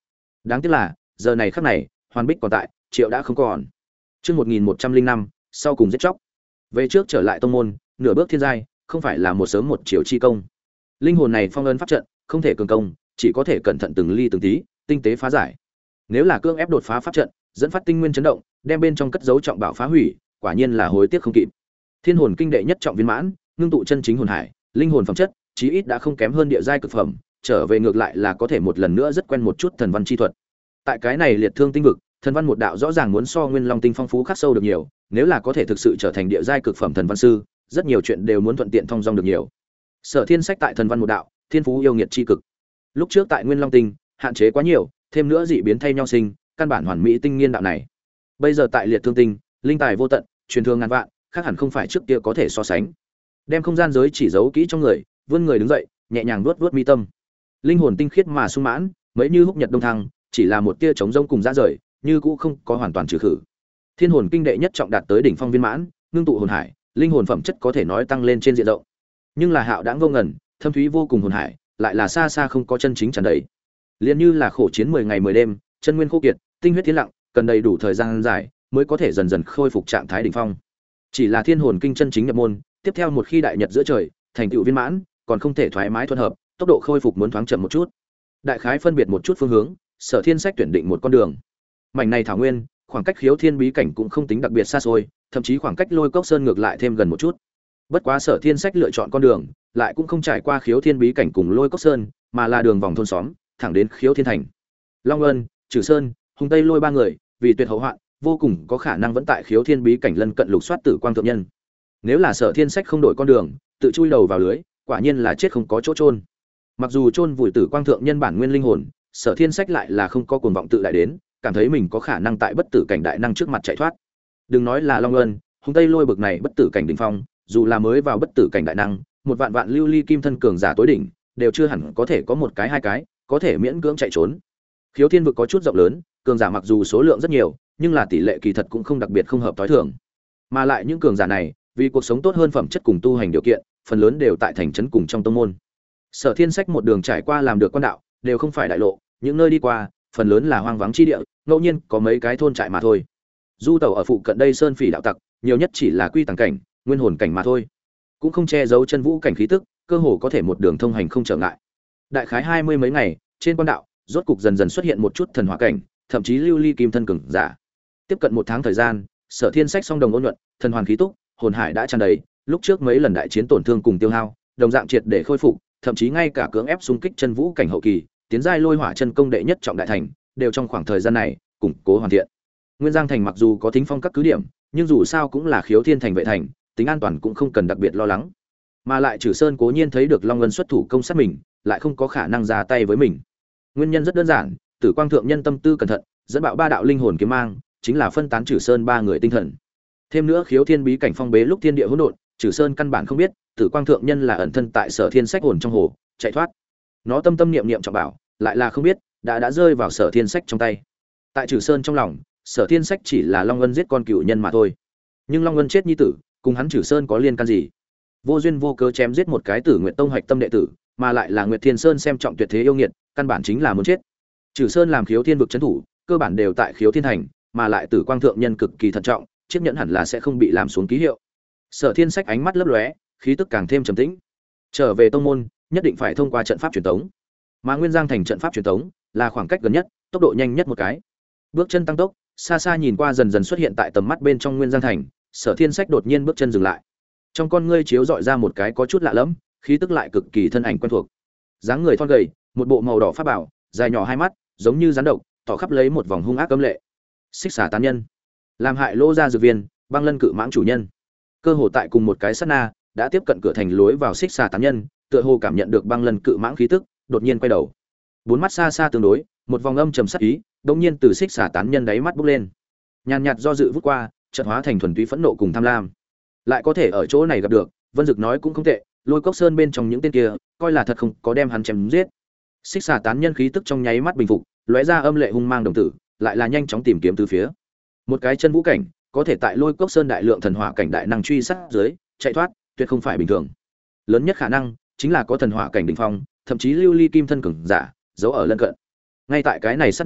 Đáng tiếc là giờ này khắc này Hoàn Bích còn tại, Triệu đã không còn. Chương 1105, sau cùng giết chóc. Về trước trở lại tông môn, nửa bước thiên giai, không phải là một sớm một chiều chi công. Linh hồn này phong ấn pháp trận, không thể cường công, chỉ có thể cẩn thận từng ly từng tí, tinh tế phá giải. Nếu là cương ép đột phá pháp trận, dẫn phát tinh nguyên chấn động, đem bên trong cất giấu trọng bảo phá hủy, quả nhiên là hối tiếc không kịp. Thiên hồn kinh đệ nhất trọng viên mãn, ngưng tụ chân chính hồn hải, linh hồn phẩm chất, chí ít đã không kém hơn địa giai cực phẩm, trở về ngược lại là có thể một lần nữa rất quen một chút thần văn chi thuật. Tại cái này liệt thương tinh vực, thần văn một đạo rõ ràng muốn so nguyên long tinh phong phú khắc sâu được nhiều, nếu là có thể thực sự trở thành địa giai cực phẩm thần văn sư, rất nhiều chuyện đều muốn thuận tiện thông dong được nhiều. Sở Thiên Sách tại thần văn một đạo, thiên phú yêu nghiệt chi cực. Lúc trước tại Nguyên Long Tinh, hạn chế quá nhiều, thêm nữa dị biến thay nhau sinh, căn bản hoàn mỹ tinh nghiên đạo này. Bây giờ tại liệt thương tinh, linh tài vô tận, truyền thương ngàn vạn, khác hẳn không phải trước kia có thể so sánh. Đem không gian giới chỉ giấu kỹ trong người, vươn người đứng dậy, nhẹ nhàng vuốt vuốt mi tâm. Linh hồn tinh khiết mà sung mãn, mấy như húc nhật đông thăng, chỉ là một tia trống rông cùng ra rời, như cũ không có hoàn toàn trừ khử. Thiên hồn kinh đệ nhất trọng đạt tới đỉnh phong viên mãn, ngưng tụ hồn hải, linh hồn phẩm chất có thể nói tăng lên trên diện rộng. Nhưng là hạo đãng vô ngần, thâm thúy vô cùng hồn hải, lại là xa xa không có chân chính tràn đầy. Liên như là khổ chiến 10 ngày 10 đêm, chân nguyên khô kiệt, tinh huyết tiến lặng, cần đầy đủ thời gian dài mới có thể dần dần khôi phục trạng thái đỉnh phong. Chỉ là thiên hồn kinh chân chính nhập môn, tiếp theo một khi đại nhật giữa trời, thành tựu viên mãn, còn không thể thoải mái thuận hợp, tốc độ khôi phục muốn thoáng chậm một chút. Đại khái phân biệt một chút phương hướng, Sở Thiên Sách tuyển định một con đường. Mảnh này thảo nguyên, khoảng cách Khiếu Thiên bí cảnh cũng không tính đặc biệt xa xôi, thậm chí khoảng cách Lôi Cốc Sơn ngược lại thêm gần một chút. Bất quá Sở Thiên Sách lựa chọn con đường, lại cũng không trải qua Khiếu Thiên bí cảnh cùng Lôi Cốc Sơn, mà là đường vòng thôn xóm, thẳng đến Khiếu Thiên thành. Long Ân, Trử Sơn, Hùng Tây Lôi ba người, vì tuyệt hậu hoạn, vô cùng có khả năng vẫn tại Khiếu Thiên bí cảnh lân cận lục soát Tử Quang thượng nhân. Nếu là Sở Thiên Sách không đổi con đường, tự chui đầu vào lưới, quả nhiên là chết không có chỗ chôn. Mặc dù chôn vùi Tử Quang thượng nhân bản nguyên linh hồn, Sở Thiên Sách lại là không có cuồng vọng tự đại đến, cảm thấy mình có khả năng tại bất tử cảnh đại năng trước mặt chạy thoát. Đừng nói là Long Ân, Hùng Tây Lôi bực này bất tử cảnh đỉnh phong, dù là mới vào bất tử cảnh đại năng, một vạn vạn lưu ly kim thân cường giả tối đỉnh, đều chưa hẳn có thể có một cái hai cái, có thể miễn cưỡng chạy trốn. Khiếu Thiên vực có chút rộng lớn, cường giả mặc dù số lượng rất nhiều, nhưng là tỷ lệ kỳ thật cũng không đặc biệt không hợp tối thường. Mà lại những cường giả này, vì cuộc sống tốt hơn phẩm chất cùng tu hành điều kiện, phần lớn đều tại thành trấn cùng trong tông môn. Sở Thiên Sách một đường trải qua làm được quan đạo, đều không phải đại lộ, những nơi đi qua, phần lớn là hoang vắng chi địa, ngẫu nhiên có mấy cái thôn trại mà thôi. Du tẩu ở phụ cận đây sơn phỉ đạo tặc, nhiều nhất chỉ là quy tàng cảnh, nguyên hồn cảnh mà thôi, cũng không che giấu chân vũ cảnh khí tức, cơ hồ có thể một đường thông hành không trở ngại. Đại khái 20 mấy ngày, trên quan đạo, rốt cục dần dần xuất hiện một chút thần hỏa cảnh, thậm chí lưu ly kim thân cường giả. Tiếp cận một tháng thời gian, Sở Thiên Sách song đồng ôn nhuận, thần hoàn khí túc, hồn hải đã tràn đầy, lúc trước mấy lần đại chiến tổn thương cùng tiêu hao, đồng dạng triệt để khôi phục, thậm chí ngay cả cưỡng ép xung kích chân vũ cảnh hậu kỳ, tiến giai lôi hỏa chân công đệ nhất trọng đại thành, đều trong khoảng thời gian này củng cố hoàn thiện. Nguyên Giang thành mặc dù có thính phong các cứ điểm, nhưng dù sao cũng là Khiếu Thiên thành vệ thành, tính an toàn cũng không cần đặc biệt lo lắng. Mà lại Trử Sơn cố nhiên thấy được Long Ân xuất thủ công sát mình, lại không có khả năng ra tay với mình. Nguyên nhân rất đơn giản, Tử Quang thượng nhân tâm tư cẩn thận, dẫn bạo ba đạo linh hồn kiếm mang, chính là phân tán Trử Sơn ba người tinh thần. Thêm nữa Khiếu Thiên bí cảnh phong bế lúc thiên địa hỗn độn, Trử Sơn căn bản không biết, Tử Quang thượng nhân là ẩn thân tại Sở Thiên Sách hồn trong hồ, chạy thoát. Nó tâm tâm niệm niệm trọng bảo, lại là không biết, đã rơi vào Sở Thiên Sách trong tay. Tại Trử Sơn trong lòng, Sở Thiên Sách chỉ là Long Ân giết con cựu nhân mà thôi. Nhưng Long Ân chết nhi tử, cùng hắn Trử Sơn có liên can gì? Vô duyên vô cớ chém giết một cái Tử Nguyệt Tông hạch tâm đệ tử, mà lại là Nguyệt Thiên Sơn xem trọng tuyệt thế yêu nghiệt, căn bản chính là muốn chết. Trử Sơn làm Khiếu Thiên vực trấn thủ, cơ bản đều tại Khiếu Thiên thành, mà lại Tử Quang thượng nhân cực kỳ thận trọng, chiếc nhẫn hẳn là sẽ không bị làm xuống ký hiệu. Sở Thiên Sách ánh mắt lấp lóe, khí tức càng thêm trầm tĩnh. Trở về tông môn, nhất định phải thông qua trận pháp truyền tống. Mà Nguyên Giang thành trận pháp truyền tống là khoảng cách gần nhất, tốc độ nhanh nhất một cái. Bước chân tăng tốc, xa xa nhìn qua dần dần xuất hiện tại tầm mắt bên trong Nguyên Giang thành, Sở Thiên Sách đột nhiên bước chân dừng lại. Trong con ngươi chiếu dọi ra một cái có chút lạ lẫm, khí tức lại cực kỳ thân ảnh quen thuộc. Dáng người thon gầy, một bộ màu đỏ pháp bảo, dài nhỏ hai mắt, giống như rắn độc, tỏ khắp lấy một vòng hung ác cấm lệ. Xích xà tán nhân, làm hại Lô gia dược viên, băng lân cự mãng chủ nhân. Cơ hồ tại cùng một cái sát na, đã tiếp cận cửa thành lối vào xích xà tán nhân, tựa hồ cảm nhận được băng lân cự mãng khí tức, đột nhiên quay đầu. Bốn mắt xa xa tương đối, một vòng âm trầm sắc ý, đột nhiên từ xích xà tán nhân đáy mắt bốc lên. Nhàn nhạt do dự vút qua, chợt hóa thành thuần túy phẫn nộ cùng tham lam. Lại có thể ở chỗ này gặp được, Vân Dực nói cũng không tệ, Lôi Cốc Sơn bên trong những tên kia, coi là thật không có đem hắn chém giết. Xích xà tán nhân khí tức trong nháy mắt bình phục, lóe ra âm lệ hung mang đồng tử, lại là nhanh chóng tìm kiếm từ phía. Một cái chân vũ cảnh, có thể tại Lôi Cốc Sơn đại lượng thần hỏa cảnh đại năng truy sát dưới, chạy thoát, tuyệt không phải bình thường. Lớn nhất khả năng chính là có thần hỏa cảnh đỉnh phong, thậm chí lưu ly kim thân cường giả, giấu ở lân cận. Ngay tại cái này sát na,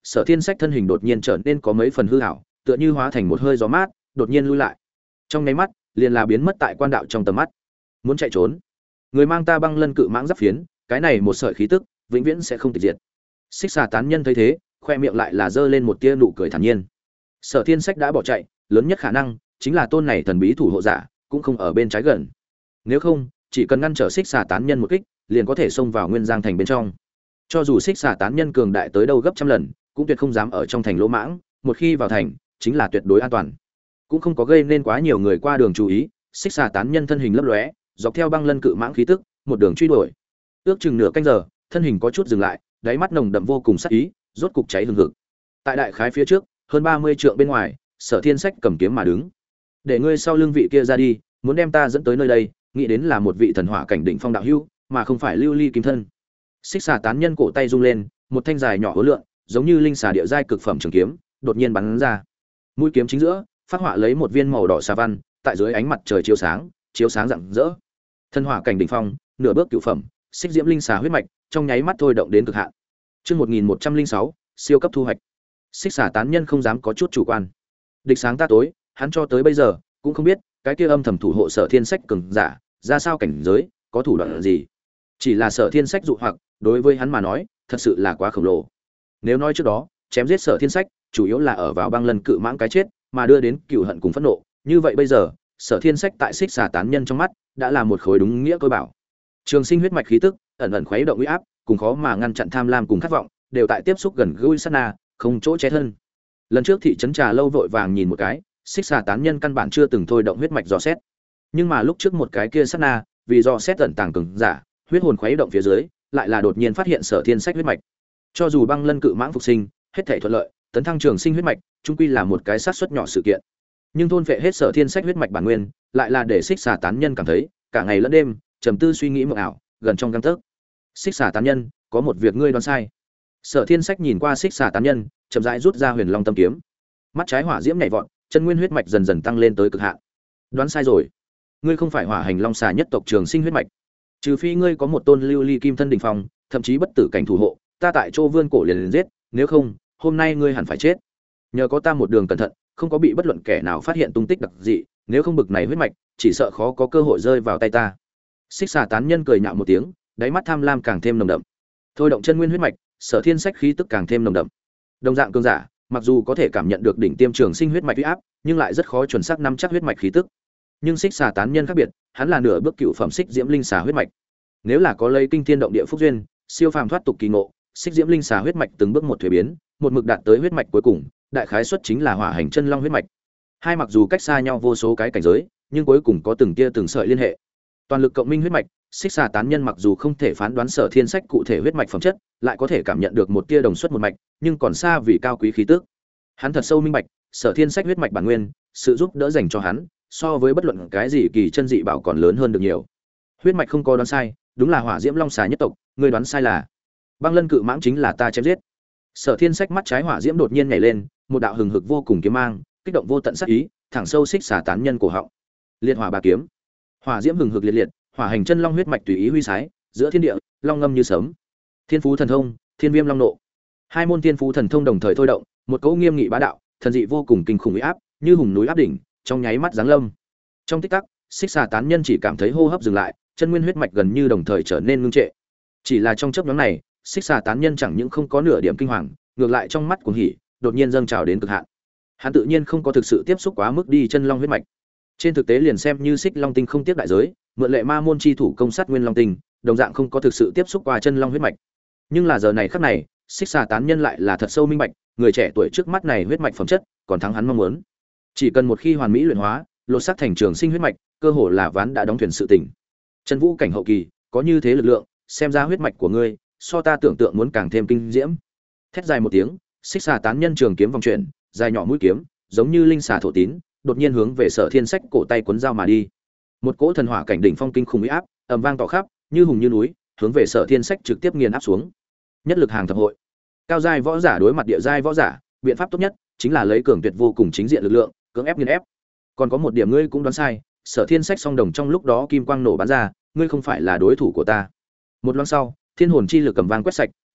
Sở Thiên Sách thân hình đột nhiên trở nên có mấy phần hư ảo, tựa như hóa thành một hơi gió mát, đột nhiên lui lại. Trong nháy mắt, liền là biến mất tại quan đạo trong tầm mắt. Muốn chạy trốn, người mang ta băng lân cự mãng giáp phiến, cái này một sợi khí tức, vĩnh viễn sẽ không tịch diệt. Xích xà tán nhân thấy thế, khoe miệng lại là giơ lên một tia nụ cười thản nhiên. Sở Thiên Sách đã bỏ chạy, lớn nhất khả năng chính là tôn này thần bí thủ hộ giả cũng không ở bên trái gần. Nếu không, chỉ cần ngăn trở xích xà tán nhân một kích, liền có thể xông vào Nguyên Giang thành bên trong. Cho dù xích xà tán nhân cường đại tới đâu gấp trăm lần, cũng tuyệt không dám ở trong thành lỗ mãng, một khi vào thành, chính là tuyệt đối an toàn. Cũng không có gây nên quá nhiều người qua đường chú ý, xích xà tán nhân thân hình lấp lóe, dọc theo băng lân cự mãng khí tức, một đường truy đuổi. Ước chừng nửa canh giờ, thân hình có chút dừng lại, đáy mắt nồng đậm vô cùng sát ý, rốt cục cháy hừng hực. Tại đại khái phía trước, hơn 30 trượng bên ngoài, Sở Thiên Sách cầm kiếm mà đứng. Để ngươi sau lưng vị kia ra đi, muốn đem ta dẫn tới nơi đây, nghĩ đến là một vị thần hỏa cảnh đỉnh phong đạo hữu, mà không phải lưu ly kim thân. Xích xà tán nhân cổ tay rung lên, một thanh dài nhỏ hối lượng, giống như linh xà địa giai cực phẩm trường kiếm, đột nhiên bắn ra. Mũi kiếm chính giữa, phát họa lấy một viên màu đỏ xà văn, tại dưới ánh mặt trời chiếu sáng rạng rỡ. Thần hỏa cảnh đỉnh phong, nửa bước cửu phẩm, xích diễm linh xà huyết mạch, trong nháy mắt thôi động đến cực hạn. Chương 1106, siêu cấp thu hoạch. Xích xà tán nhân không dám có chút chủ quan. Địch sáng ta tối, hắn cho tới bây giờ cũng không biết cái kia âm thầm thủ hộ Sở Thiên Sách cường giả ra sao cảnh giới, có thủ đoạn gì. Chỉ là Sở Thiên Sách dụ hoặc, đối với hắn mà nói, thật sự là quá khổng lồ. Nếu nói trước đó, chém giết Sở Thiên Sách, chủ yếu là ở vào băng lần cự mãng cái chết, mà đưa đến cừu hận cùng phẫn nộ, như vậy bây giờ, Sở Thiên Sách tại xích xà tán nhân trong mắt, đã là một khối đúng nghĩa tôi bảo. Trường sinh huyết mạch khí tức, ẩn ẩn khuấy động uy áp, cùng khó mà ngăn chặn tham lam cùng khát vọng, đều tại tiếp xúc gần gũi sát na, không chỗ che thân. Lần trước thị trấn Trà Lâu vội vàng nhìn một cái, xích xà tán nhân căn bản chưa từng thôi động huyết mạch dò xét. Nhưng mà lúc trước một cái kia sát na, vì dò xét tận tàng cường giả, huyết hồn khuấy động phía dưới, lại là đột nhiên phát hiện Sở Thiên Sách huyết mạch. Cho dù băng lân cự mãng phục sinh, hết thảy thuận lợi, tấn thăng trường sinh huyết mạch, chung quy là một cái sát suất nhỏ sự kiện. Nhưng thôn phệ hết Sở Thiên Sách huyết mạch bản nguyên, lại là để xích xà tán nhân cảm thấy, cả ngày lẫn đêm, trầm tư suy nghĩ mộng ảo, gần trong gang tấc. Xích xà tán nhân, có một việc ngươi đoán sai. Sở Thiên Sách nhìn qua xích xà tán nhân, chậm rãi rút ra Huyền Long tâm kiếm. Mắt trái hỏa diễm nhảy vọt, chân nguyên huyết mạch dần dần tăng lên tới cực hạn. Đoán sai rồi, ngươi không phải Hỏa Hành Long xà nhất tộc trường sinh huyết mạch. Trừ phi ngươi có một tôn lưu ly kim thân đỉnh phong, thậm chí bất tử cảnh thủ hộ, ta tại Châu Vươn cổ liền giết, nếu không, hôm nay ngươi hẳn phải chết. Nhờ có ta một đường cẩn thận, không có bị bất luận kẻ nào phát hiện tung tích đặc dị, nếu không bực này huyết mạch, chỉ sợ khó có cơ hội rơi vào tay ta. Xích xà tán nhân cười nhạo một tiếng, đáy mắt tham lam càng thêm nồng đậm. Thôi động chân nguyên huyết mạch, Sở Thiên Sách khí tức càng thêm nồng đậm. Đồng dạng cường giả, mặc dù có thể cảm nhận được đỉnh tiêm trường sinh huyết mạch uy áp, nhưng lại rất khó chuẩn xác nắm chắc huyết mạch khí tức. Nhưng xích xà tán nhân khác biệt, hắn là nửa bước cựu phẩm xích diễm linh xà huyết mạch. Nếu là có lấy kinh thiên động địa phúc duyên, siêu phàm thoát tục kỳ ngộ, xích diễm linh xà huyết mạch từng bước một thuế biến, một mực đạt tới huyết mạch cuối cùng, đại khái suất chính là hỏa hành chân long huyết mạch. Hai mặc dù cách xa nhau vô số cái cảnh giới, nhưng cuối cùng có từng tia từng sợi liên hệ. Toàn lực cộng minh huyết mạch, xích xà tán nhân mặc dù không thể phán đoán Sở Thiên Sách cụ thể huyết mạch phẩm chất, lại có thể cảm nhận được một tia đồng xuất một mạch, nhưng còn xa vì cao quý khí tức. Hắn thật sâu minh bạch, Sở Thiên Sách huyết mạch bản nguyên, sự giúp đỡ dành cho hắn, so với bất luận cái gì kỳ chân dị bảo còn lớn hơn được nhiều. Huyết mạch không có đoán sai, đúng là Hỏa Diễm Long xà nhất tộc, ngươi đoán sai là băng lân cự mãng chính là ta chém giết. Sở Thiên Sách mắt trái hỏa diễm đột nhiên nhảy lên, một đạo hừng hực vô cùng kiếm mang, kích động vô tận sát ý, thẳng sâu xích xà tán nhân cổ họng. Liệt hỏa ba kiếm, hỏa diễm hừng hực liệt liệt, hỏa hành chân long huyết mạch tùy ý huy sái, giữa thiên địa, long ngâm như sấm. Thiên phú thần thông, Thiên Viêm Long Nộ. Hai môn thiên phú thần thông đồng thời thôi động, một cỗ nghiêm nghị bá đạo, thần dị vô cùng kinh khủng uy áp, như hùng núi áp đỉnh, trong nháy mắt giáng lâm. Trong tích tắc, xích xà tán nhân chỉ cảm thấy hô hấp dừng lại, chân nguyên huyết mạch gần như đồng thời trở nên ngưng trệ. Chỉ là trong chớp nhoáng này, xích xà tán nhân chẳng những không có nửa điểm kinh hoàng, ngược lại trong mắt cuồng hỉ, đột nhiên dâng trào đến cực hạn. Hắn tự nhiên không có thực sự tiếp xúc quá mức đi chân long huyết mạch. Trên thực tế liền xem như Xích Long Tinh không tiếp đại giới, mượn lệ ma môn chi thủ công sát Nguyên Long Tinh, đồng dạng không có thực sự tiếp xúc qua chân long huyết mạch. Nhưng là giờ này khắc này, xích xà tán nhân lại là thật sâu minh bạch, người trẻ tuổi trước mắt này huyết mạch phẩm chất, còn thắng hắn mong muốn. Chỉ cần một khi hoàn mỹ luyện hóa, lột xác thành trường sinh huyết mạch, cơ hồ là ván đã đóng thuyền sự tình. Chân vũ cảnh hậu kỳ, có như thế lực lượng, xem ra huyết mạch của ngươi, so ta tưởng tượng muốn càng thêm kinh diễm. Thét dài một tiếng, xích xà tán nhân trường kiếm vòng chuyển, dài nhỏ mũi kiếm, giống như linh xà thổ tín, đột nhiên hướng về Sở Thiên Sách cổ tay cuốn dao mà đi. Một cỗ thần hỏa cảnh đỉnh phong kinh khủng uy áp, ầm vang tỏ khắp, như hùng như núi, hướng về Sở Thiên Sách trực tiếp nghiền áp xuống. Nhất lực hàng thập hội. Cao giai võ giả đối mặt địa giai võ giả, biện pháp tốt nhất chính là lấy cường tuyệt vô cùng chính diện lực lượng, cưỡng ép nghiền ép. Còn có một điểm ngươi cũng đoán sai, Sở Thiên Sách song đồng trong lúc đó kim quang nổ bắn ra, ngươi không phải là đối thủ của ta. Một loáng sau, thiên hồn chi lực cầm vang quét sạch,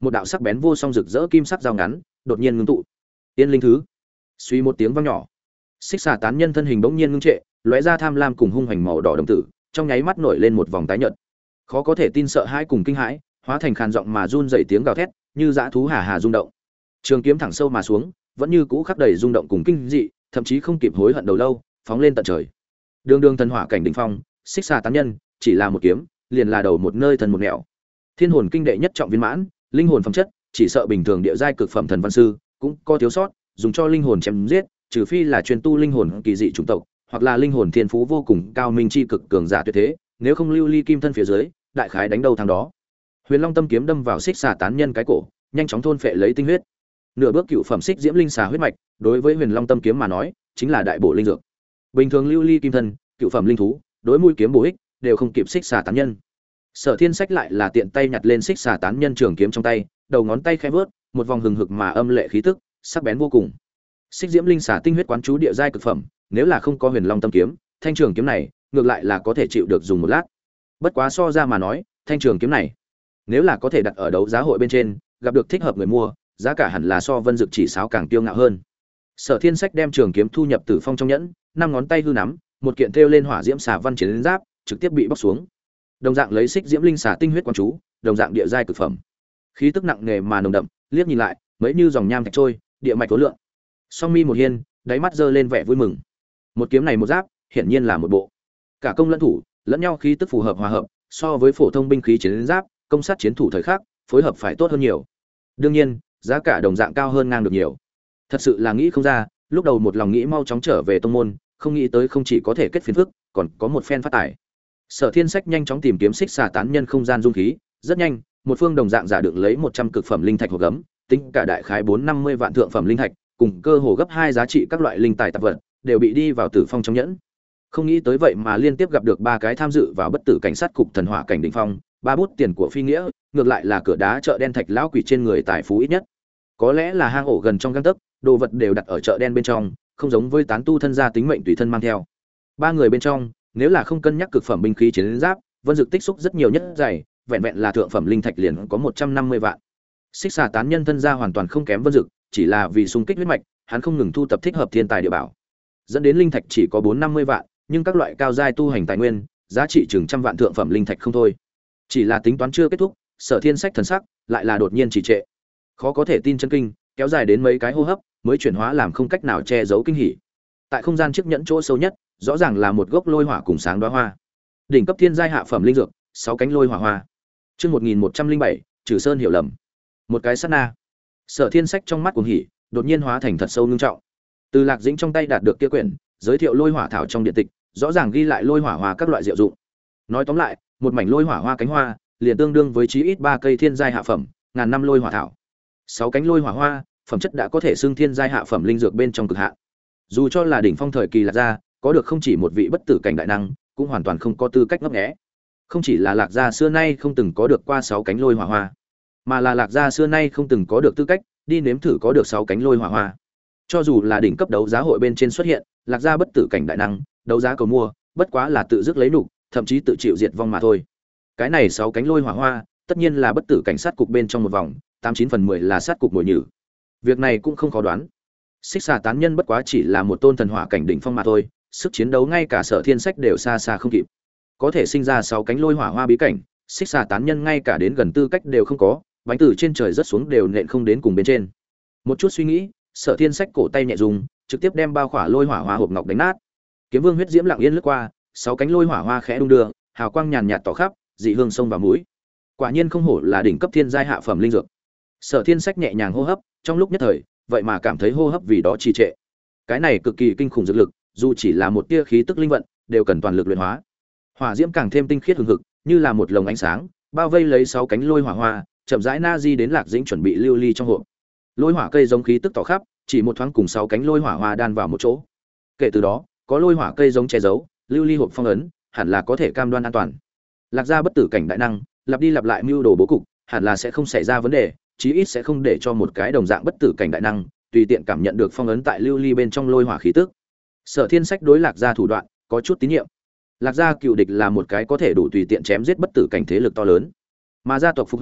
một đạo sắc bén vô song rực rỡ kim sắc dao ngắn đột nhiên ngưng tụ. Tiên linh thứ. Suy một tiếng vang nhỏ, xích xà tán nhân thân hình bỗng nhiên ngưng trệ, lóe ra tham lam cùng hung hoành màu đỏ đồng tử, trong nháy mắt nổi lên một vòng tái nhợt. Khó có thể tin sợ hãi cùng kinh hãi, hóa thành khàn giọng mà run rẩy tiếng gào thét, như dã thú hà hà rung động. Trường kiếm thẳng sâu mà xuống, vẫn như cũ khắc đầy rung động cùng kinh dị, thậm chí không kịp hối hận đầu lâu, phóng lên tận trời. Đường đường thần hỏa cảnh đỉnh phong, xích xà tán nhân, chỉ là một kiếm, liền là đầu một nơi thần một nẻo. Thiên hồn kinh đệ nhất trọng viên mãn, linh hồn phẩm chất, chỉ sợ bình thường địa giai cực phẩm thần văn sư, cũng có thiếu sót, dùng cho linh hồn chém giết, trừ phi là truyền tu linh hồn kỳ dị chủng tộc, hoặc là linh hồn thiên phú vô cùng cao minh chi cực cường giả tuyệt thế, nếu không lưu ly kim thân phía dưới, đại khái đánh đầu thằng đó. Huyền Long tâm kiếm đâm vào xích xà tán nhân cái cổ, nhanh chóng thôn phệ lấy tinh huyết. Nửa bước cựu phẩm xích diễm linh xà huyết mạch, đối với Huyền Long tâm kiếm mà nói, chính là đại bổ linh dược. Bình thường lưu ly kim thân, cựu phẩm linh thú, đối mũi kiếm bổ ích, đều không kịp xích xà tán nhân. Sở Thiên Sách lại là tiện tay nhặt lên xích xà tán nhân trường kiếm trong tay, đầu ngón tay khẽ vướt, một vòng hừng hực mà âm lệ khí tức, sắc bén vô cùng. Xích diễm linh xà tinh huyết quán chú địa giai cực phẩm, nếu là không có Huyền Long tâm kiếm, thanh trường kiếm này, ngược lại là có thể chịu được dùng một lát. Bất quá so ra mà nói, thanh trường kiếm này, nếu là có thể đặt ở đấu giá hội bên trên, gặp được thích hợp người mua, giá cả hẳn là so Vân Dực chỉ sáo càng tiêu ngạo hơn. Sở Thiên Sách đem trường kiếm thu nhập Tử Phong trong nhẫn, năm ngón tay hư nắm, một kiện thêu lên hỏa diễm xà văn chiến giáp, trực tiếp bị bóc xuống. Đồng dạng lấy xích diễm linh xà tinh huyết quán chú, đồng dạng địa giai cực phẩm. Khí tức nặng nề mà nồng đậm, liếc nhìn lại, mấy như dòng nham thạch trôi, địa mạch tối lượng. Song mi một hiên, đáy mắt giơ lên vẻ vui mừng. Một kiếm này một giáp, hiển nhiên là một bộ. Cả công lẫn thủ, lẫn nhau khí tức phù hợp hòa hợp, so với phổ thông binh khí chiến giáp, công sát chiến thủ thời khắc, phối hợp phải tốt hơn nhiều. Đương nhiên, giá cả đồng dạng cao hơn ngang được nhiều. Thật sự là nghĩ không ra, lúc đầu một lòng nghĩ mau chóng trở về tông môn, không nghĩ tới không chỉ có thể kết phiền phức, còn có một phen phát tài. Sở Thiên Sách nhanh chóng tìm kiếm xích xà tán nhân không gian dung khí, rất nhanh, một phương đồng dạng giả đựng lấy 100 cực phẩm linh thạch hộp gấm, tính cả đại khái 450 vạn thượng phẩm linh thạch, cùng cơ hồ gấp 2 giá trị các loại linh tài tạp vật, đều bị đi vào Tử Phong trong nhẫn. Không nghĩ tới vậy mà liên tiếp gặp được ba cái tham dự vào bất tử cảnh sát cục thần hỏa cảnh đỉnh phong, ba bút tiền của phi nghĩa, ngược lại là cửa đá chợ đen thạch lão quỷ trên người tài phú ít nhất. Có lẽ là hang ổ gần trong gang tấc, đồ vật đều đặt ở chợ đen bên trong, không giống với tán tu thân gia tính mệnh tùy thân mang theo. Ba người bên trong, nếu là không cân nhắc cực phẩm binh khí chiến giáp, Vân Dực tích xúc rất nhiều nhất dày, vẹn vẹn là thượng phẩm linh thạch liền có 150 vạn. Xích xà tán nhân thân gia hoàn toàn không kém Vân Dực, chỉ là vì xung kích huyết mạch, hắn không ngừng thu tập thích hợp thiên tài địa bảo, dẫn đến linh thạch chỉ có 450 vạn, nhưng các loại cao giai tu hành tài nguyên, giá trị chừng trăm vạn thượng phẩm linh thạch không thôi. Chỉ là tính toán chưa kết thúc, Sở Thiên Sách thần sắc lại là đột nhiên trì trệ. Khó có thể tin chân kinh, kéo dài đến mấy cái hô hấp, mới chuyển hóa làm không cách nào che giấu kinh hỉ. Tại không gian chiếc nhẫn chỗ sâu nhất, rõ ràng là một gốc lôi hỏa cùng sáng đóa hoa. Đỉnh cấp thiên giai hạ phẩm linh dược, 6 cánh lôi hỏa hoa. Chương 1107, Trừ Sơn hiểu lầm. Một cái sát na, Sở Thiên Sách trong mắt cuồng hỉ, đột nhiên hóa thành thật sâu ngưng trọng. Từ Lạc Dĩnh trong tay đạt được kia quyển, giới thiệu lôi hỏa thảo trong điện tịch, rõ ràng ghi lại lôi hỏa hoa các loại diệu dụng. Nói tóm lại, một mảnh lôi hỏa hoa cánh hoa, liền tương đương với chí ít 3 cây thiên giai hạ phẩm, ngàn năm lôi hỏa thảo. 6 cánh lôi hỏa hoa, phẩm chất đã có thể xưng thiên giai hạ phẩm linh dược bên trong cực hạn. Dù cho là đỉnh phong thời kỳ Lạc gia, có được không chỉ một vị bất tử cảnh đại năng, cũng hoàn toàn không có tư cách ngấp nghé. Không chỉ là Lạc gia xưa nay không từng có được qua 6 cánh lôi hỏa hoa, mà là Lạc gia xưa nay không từng có được tư cách đi nếm thử có được 6 cánh lôi hỏa hoa. Cho dù là đỉnh cấp đấu giá hội bên trên xuất hiện, Lạc gia bất tử cảnh đại năng, đấu giá cầu mua, bất quá là tự dứt lấy nục, thậm chí tự chịu diệt vong mà thôi. Cái này 6 cánh lôi hỏa hoa, tất nhiên là bất tử cảnh sát cục bên trong một vòng, 89 phần 10 là sát cục mồi nhử. Việc này cũng không khó đoán. Xích xà tán nhân bất quá chỉ là một tôn thần hỏa cảnh đỉnh phong mà thôi, sức chiến đấu ngay cả Sở Thiên Sách đều xa xa không kịp. Có thể sinh ra 6 cánh lôi hỏa hoa bí cảnh, xích xà tán nhân ngay cả đến gần tư cách đều không có, bánh từ trên trời rất xuống đều nện không đến cùng bên trên. Một chút suy nghĩ, Sở Thiên Sách cổ tay nhẹ dùng, trực tiếp đem bao khỏa lôi hỏa hoa hộp ngọc đánh nát. Kiếm Vương huyết diễm lặng yên lướt qua, 6 cánh lôi hỏa hoa khẽ đung đưa, hào quang nhàn nhạt tỏ khắp, dị hương sông vào mũi. Quả nhiên không hổ là đỉnh cấp thiên giai hạ phẩm linh dược. Sở Thiên Sách nhẹ nhàng hô hấp, trong lúc nhất thời, vậy mà cảm thấy hô hấp vì đó trì trệ. Cái này cực kỳ kinh khủng dược lực, dù chỉ là một tia khí tức linh vận, đều cần toàn lực luyện hóa. Hỏa diễm càng thêm tinh khiết hừng hực, như là một lồng ánh sáng, bao vây lấy 6 cánh lôi hỏa hoa, chậm rãi na di đến Lạc Dĩnh chuẩn bị lưu ly trong hộp. Lôi hỏa cây giống khí tức tỏ khắp, chỉ một thoáng cùng 6 cánh lôi hỏa hoa đan vào một chỗ. Kể từ đó, có lôi hỏa cây giống che giấu, lưu ly hộp phong ấn, hẳn là có thể cam đoan an toàn. Lạc gia bất tử cảnh đại năng, lặp đi lặp lại mưu đồ bố cục, hẳn là sẽ không xảy ra vấn đề, chí ít sẽ không để cho một cái đồng dạng bất tử cảnh đại năng tùy tiện cảm nhận được phong ấn tại lưu ly bên trong lôi hỏa khí tức. Sở Thiên Sách đối Lạc gia thủ đoạn có chút tín nhiệm. Lạc gia cựu địch là một cái có thể đủ tùy tiện chém giết bất tử cảnh thế lực to lớn, mà gia tộc phục hưng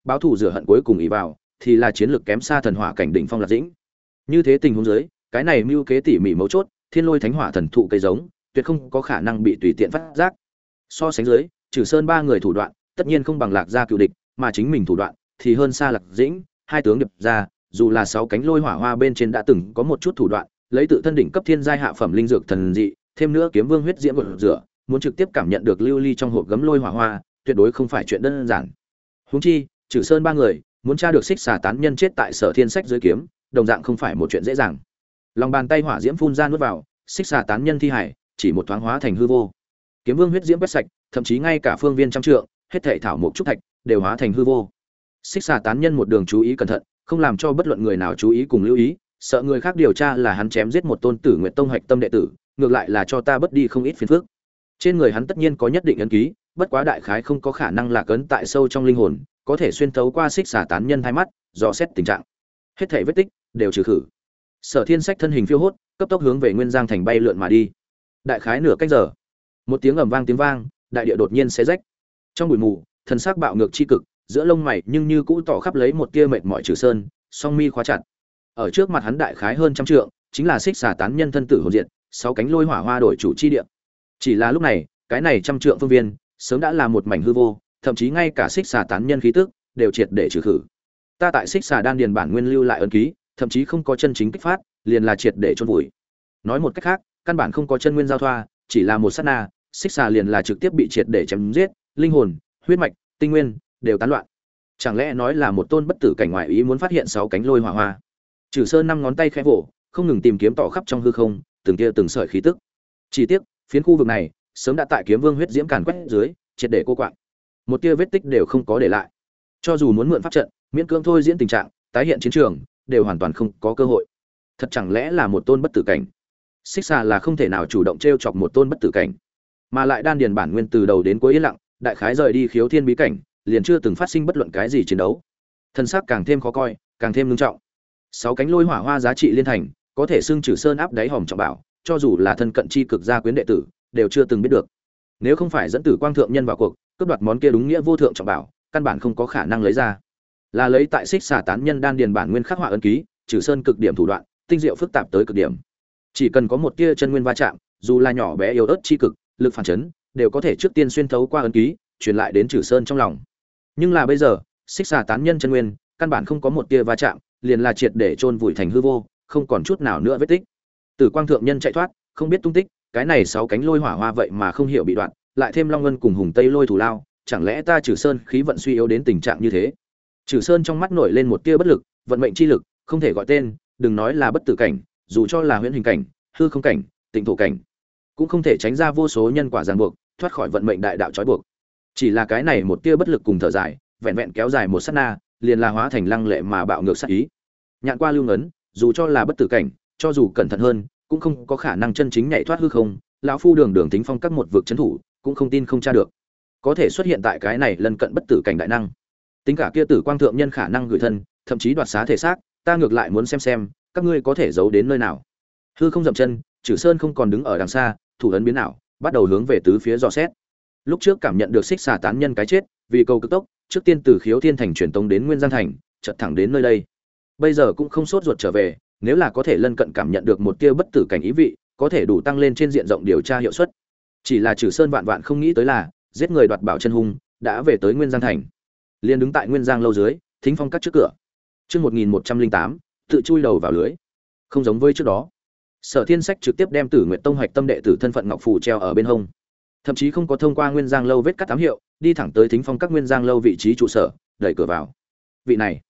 báo thù rửa hận cuối cùng ỷ vào thì là chiến lược kém xa thần hỏa cảnh đỉnh phong Lạc Dĩnh. Như thế tình huống dưới, cái này mưu kế tỉ mỉ mấu chốt, thiên lôi thánh hỏa thần thụ cây giống, tuyệt không có khả năng bị tùy tiện phát giác. So sánh dưới, Trừ Sơn ba người thủ đoạn, tất nhiên không bằng Lạc gia cựu địch, mà chính mình thủ đoạn thì hơn xa Lạc Dĩnh, hai tướng điệp ra, dù là sáu cánh lôi hỏa hoa bên trên đã từng có một chút thủ đoạn, lấy tự thân đỉnh cấp thiên giai hạ phẩm linh dược thần dị, thêm nữa kiếm vương huyết diễm gột rửa, muốn trực tiếp cảm nhận được lưu ly trong hộp gấm lôi hỏa hoa, tuyệt đối không phải chuyện đơn giản. Huống chi, Trừ Sơn ba người muốn tra được xích xà tán nhân chết tại Sở Thiên Sách dưới kiếm, đồng dạng không phải một chuyện dễ dàng. Lòng bàn tay hỏa diễm phun ra nuốt vào, xích xà tán nhân thi hải chỉ một thoáng hóa thành hư vô. Kiếm vương huyết diễm quét sạch, thậm chí ngay cả phương viên trăm trượng, hết thảy thảo mộc trúc thạch đều hóa thành hư vô. Xích xà tán nhân một đường chú ý cẩn thận, không làm cho bất luận người nào chú ý cùng lưu ý, sợ người khác điều tra là hắn chém giết một tôn Tử Nguyệt Tông hạch tâm đệ tử, ngược lại là cho ta bất đi không ít phiền phức. Trên người hắn tất nhiên có nhất định ấn ký, bất quá đại khái không có khả năng là ấn tại sâu trong linh hồn, có thể xuyên thấu qua xích xà tán nhân hai mắt, dò xét tình trạng. Hết thảy vết tích đều trừ khử. Sở Thiên Sách thân hình phiêu hốt, cấp tốc hướng về Nguyên Giang thành bay lượn mà đi. Đại khái nửa cách giờ, một tiếng ầm vang tiếng vang, đại địa đột nhiên xé rách. Trong bụi mù, thần sắc bạo ngược chi cực, giữa lông mày nhưng như cũ tỏ khắp lấy một tia mệt mỏi Trừ Sơn, song mi khóa chặt. Ở trước mặt hắn đại khái hơn trăm trượng, chính là xích xà tán nhân thân tử hồn diện, sáu cánh lôi hỏa hoa đổi chủ chi địa. Chỉ là lúc này, cái này trăm trượng phương viên, sớm đã là một mảnh hư vô, thậm chí ngay cả xích xà tán nhân khí tức đều triệt để trừ khử. Ta tại xích xà đan điền bản nguyên lưu lại ấn ký, thậm chí không có chân chính kích phát, liền là triệt để chôn vùi. Nói một cách khác, căn bản không có chân nguyên giao thoa, chỉ là một sát na, xích xà liền là trực tiếp bị triệt để chém giết, linh hồn, huyết mạch, tinh nguyên đều tán loạn. Chẳng lẽ nói là một tôn bất tử cảnh ngoại ý muốn phát hiện sáu cánh lôi hỏa hoa? Trừ Sơn năm ngón tay khẽ vỗ, không ngừng tìm kiếm tỏ khắp trong hư không, từng tia từng sợi khí tức. Chỉ tiếc, phiến khu vực này sớm đã tại kiếm vương huyết diễm càn quét dưới, triệt để cô quạng. Một tia vết tích đều không có để lại. Cho dù muốn mượn pháp trận, miễn cưỡng thôi diễn tình trạng, tái hiện chiến trường, đều hoàn toàn không có cơ hội. Thật chẳng lẽ là một tôn bất tử cảnh? Xích xà là không thể nào chủ động trêu chọc một tôn bất tử cảnh, mà lại đan điền bản nguyên từ đầu đến cuối yên lặng, đại khái rời đi khiếu thiên bí cảnh, liền chưa từng phát sinh bất luận cái gì chiến đấu. Thân xác càng thêm khó coi, càng thêm nghiêm trọng. Sáu cánh lôi hỏa hoa giá trị liên thành, có thể xưng Trừ Sơn áp đáy hòm trọng bảo, cho dù là thân cận chi cực gia quyến đệ tử, đều chưa từng biết được. Nếu không phải dẫn Tử Quang thượng nhân vào cuộc, cướp đoạt món kia đúng nghĩa vô thượng trọng bảo, căn bản không có khả năng lấy ra. Là lấy tại xích xà tán nhân đan điền bản nguyên khắc họa ấn ký, Trừ Sơn cực điểm thủ đoạn, tinh diệu phức tạp tới cực điểm. Chỉ cần có một tia chân nguyên va chạm, dù là nhỏ bé yếu ớt chi cực, lực phản chấn đều có thể trước tiên xuyên thấu qua ấn ký, truyền lại đến Trừ Sơn trong lòng. Nhưng là bây giờ, xích xà tán nhân chân nguyên, căn bản không có một tia va chạm, liền là triệt để chôn vùi thành hư vô, không còn chút nào nữa vết tích. Tử Quang thượng nhân chạy thoát, không biết tung tích, cái này sáu cánh lôi hỏa hoa vậy mà không hiểu bị đoạn, lại thêm Long Ngân cùng Hùng Tây lôi thủ lao, chẳng lẽ ta Trừ Sơn khí vận suy yếu đến tình trạng như thế? Trừ Sơn trong mắt nổi lên một tia bất lực, vận mệnh chi lực, không thể gọi tên, đừng nói là bất tử cảnh, dù cho là huyễn hình cảnh, hư không cảnh, tịnh thổ cảnh, cũng không thể tránh ra vô số nhân quả ràng buộc, thoát khỏi vận mệnh đại đạo trói buộc. Chỉ là cái này một tia bất lực cùng thở dài, vẹn vẹn kéo dài một sát na, liền là hóa thành lăng lệ mà bạo ngược sát ý. Nhạn qua lưu ngấn, dù cho là bất tử cảnh, cho dù cẩn thận hơn, cũng không có khả năng chân chính nhảy thoát hư không, lão phu đường đường tính phong các một vực trấn thủ, cũng không tin không tra được. Có thể xuất hiện tại cái này lần cận bất tử cảnh đại năng. Tính cả kia Tử Quang thượng nhân khả năng gửi thân, thậm chí đoạt xá thể xác, ta ngược lại muốn xem các ngươi có thể giấu đến nơi nào. Hư không dậm chân, Trừ Sơn không còn đứng ở đằng xa, thủ ấn biến ảo, bắt đầu hướng về tứ phía dò xét. Lúc trước cảm nhận được xích xà tán nhân cái chết, vì cầu cực tốc, trước tiên từ Khiếu Thiên thành truyền tống đến Nguyên Giang thành, chợt thẳng đến nơi đây. Bây giờ cũng không sốt ruột trở về, nếu là có thể lân cận cảm nhận được một tia bất tử cảnh ý vị, có thể đủ tăng lên trên diện rộng điều tra hiệu suất. Chỉ là Trừ Sơn vạn vạn không nghĩ tới là, giết người đoạt bảo chân hung, đã về tới Nguyên Giang thành. Liên đứng tại Nguyên Giang lâu dưới, thính phong cắt trước cửa. Chương 1108, tự chui đầu vào lưới. Không giống với trước đó, Sở Thiên Sách trực tiếp đem Tử Nguyệt Tông hoạch tâm đệ tử thân phận ngọc phù treo ở bên hông, thậm chí không có thông qua Nguyên Giang lâu vết cắt ám hiệu, đi thẳng tới thính phong các Nguyên Giang lâu vị trí trụ sở, đẩy cửa vào. Vị này,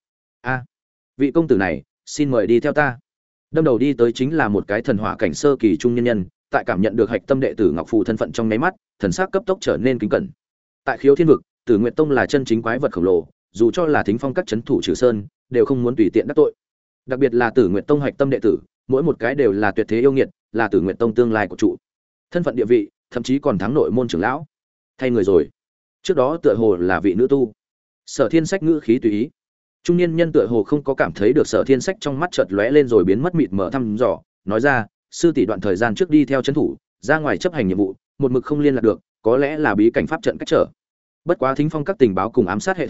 vị công tử này, xin mời đi theo ta. Đâm đầu đi tới chính là một cái thần hỏa cảnh sơ kỳ trung nhân nhân, tại cảm nhận được hạch tâm đệ tử ngọc phù thân phận trong nháy mắt, thần sắc cấp tốc trở nên kính cẩn. Tại Khiếu Thiên vực, Tử Nguyệt Tông là chân chính quái vật khổng lồ, dù cho là thính phong các trấn thủ Trừ Sơn, đều không muốn tùy tiện đắc tội. Đặc biệt là Tử Nguyệt Tông hạch tâm đệ tử, mỗi một cái đều là tuyệt thế yêu nghiệt, là Tử Nguyệt Tông tương lai của trụ. Thân phận địa vị, thậm chí còn thắng nội môn trưởng lão. Thay người rồi. Trước đó tựa hồ là vị nữ tu. Sở Thiên Sách ngữ khí tùy ý. Trung niên nhân tựa hồ không có cảm thấy được Sở Thiên Sách trong mắt chợt lóe lên rồi biến mất mịt mờ thăm dò, nói ra, sư tỷ đoạn thời gian trước đi theo trấn thủ, ra ngoài chấp hành nhiệm vụ, một mực không liên lạc được, có lẽ là bí cảnh pháp trận cách trở. Bất quá thính phong các tình báo cùng ám sát hệ thống,